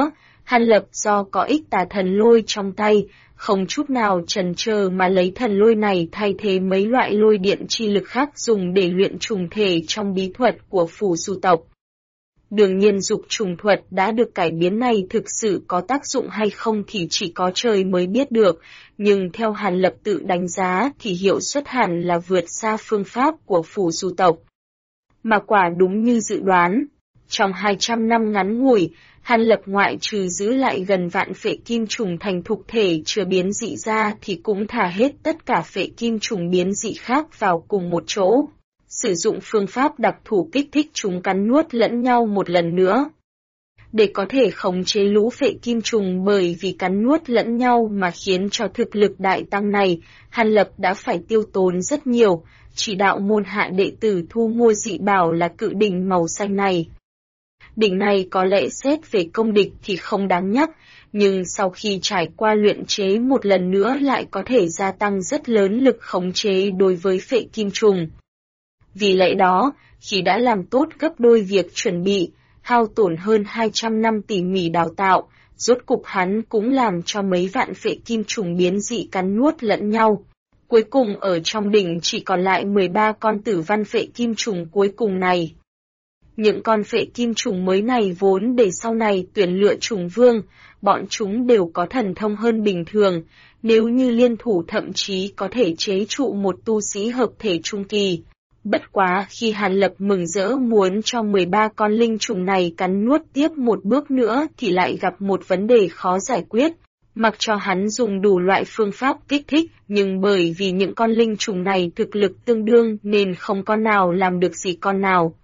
A: Hàn Lập do có ích tà thần lôi trong tay, không chút nào chần chờ mà lấy thần lôi này thay thế mấy loại lôi điện chi lực khác dùng để luyện trùng thể trong bí thuật của Phù Du tộc. Đương nhiên dục trùng thuật đã được cải biến này thực sự có tác dụng hay không thì chỉ có trời mới biết được, nhưng theo Hàn Lập tự đánh giá thì hiệu suất hẳn là vượt xa phương pháp của Phù Du tộc. Mà quả đúng như dự đoán, trong 200 năm ngắn ngủi, Hàn Lập ngoại trừ giữ lại gần vạn phệ kim trùng thành thục thể chưa biến dị ra thì cũng thả hết tất cả phệ kim trùng biến dị khác vào cùng một chỗ. Sử dụng phương pháp đặc thù kích thích chúng cắn nuốt lẫn nhau một lần nữa. Để có thể khống chế lũ phệ kim trùng bởi vì cắn nuốt lẫn nhau mà khiến cho thực lực đại tăng này, Hàn Lập đã phải tiêu tốn rất nhiều, chỉ đạo môn hạ đệ tử thu mua dị bảo là cự đỉnh màu xanh này. Đỉnh này có lẽ xét về công địch thì không đáng nhắc, nhưng sau khi trải qua luyện chế một lần nữa lại có thể gia tăng rất lớn lực khống chế đối với phệ kim trùng. Vì lẽ đó, khi đã làm tốt gấp đôi việc chuẩn bị, hao tổn hơn 200 năm tỉ mỉ đào tạo, rốt cục hắn cũng làm cho mấy vạn phệ kim trùng biến dị cắn nuốt lẫn nhau. Cuối cùng ở trong đỉnh chỉ còn lại 13 con tử văn phệ kim trùng cuối cùng này. Những con phệ kim trùng mới này vốn để sau này tuyển lựa trùng vương, bọn chúng đều có thần thông hơn bình thường, nếu như liên thủ thậm chí có thể chế trụ một tu sĩ hợp thể trung kỳ. Bất quá khi Hàn Lập mừng rỡ muốn cho 13 con linh trùng này cắn nuốt tiếp một bước nữa thì lại gặp một vấn đề khó giải quyết. Mặc cho hắn dùng đủ loại phương pháp kích thích, nhưng bởi vì những con linh trùng này thực lực tương đương nên không con nào làm được gì con nào.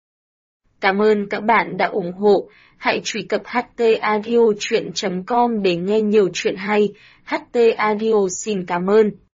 A: Cảm ơn các bạn đã ủng hộ, hãy truy cập htaudio.com để nghe nhiều chuyện hay. HT Audio xin cảm ơn.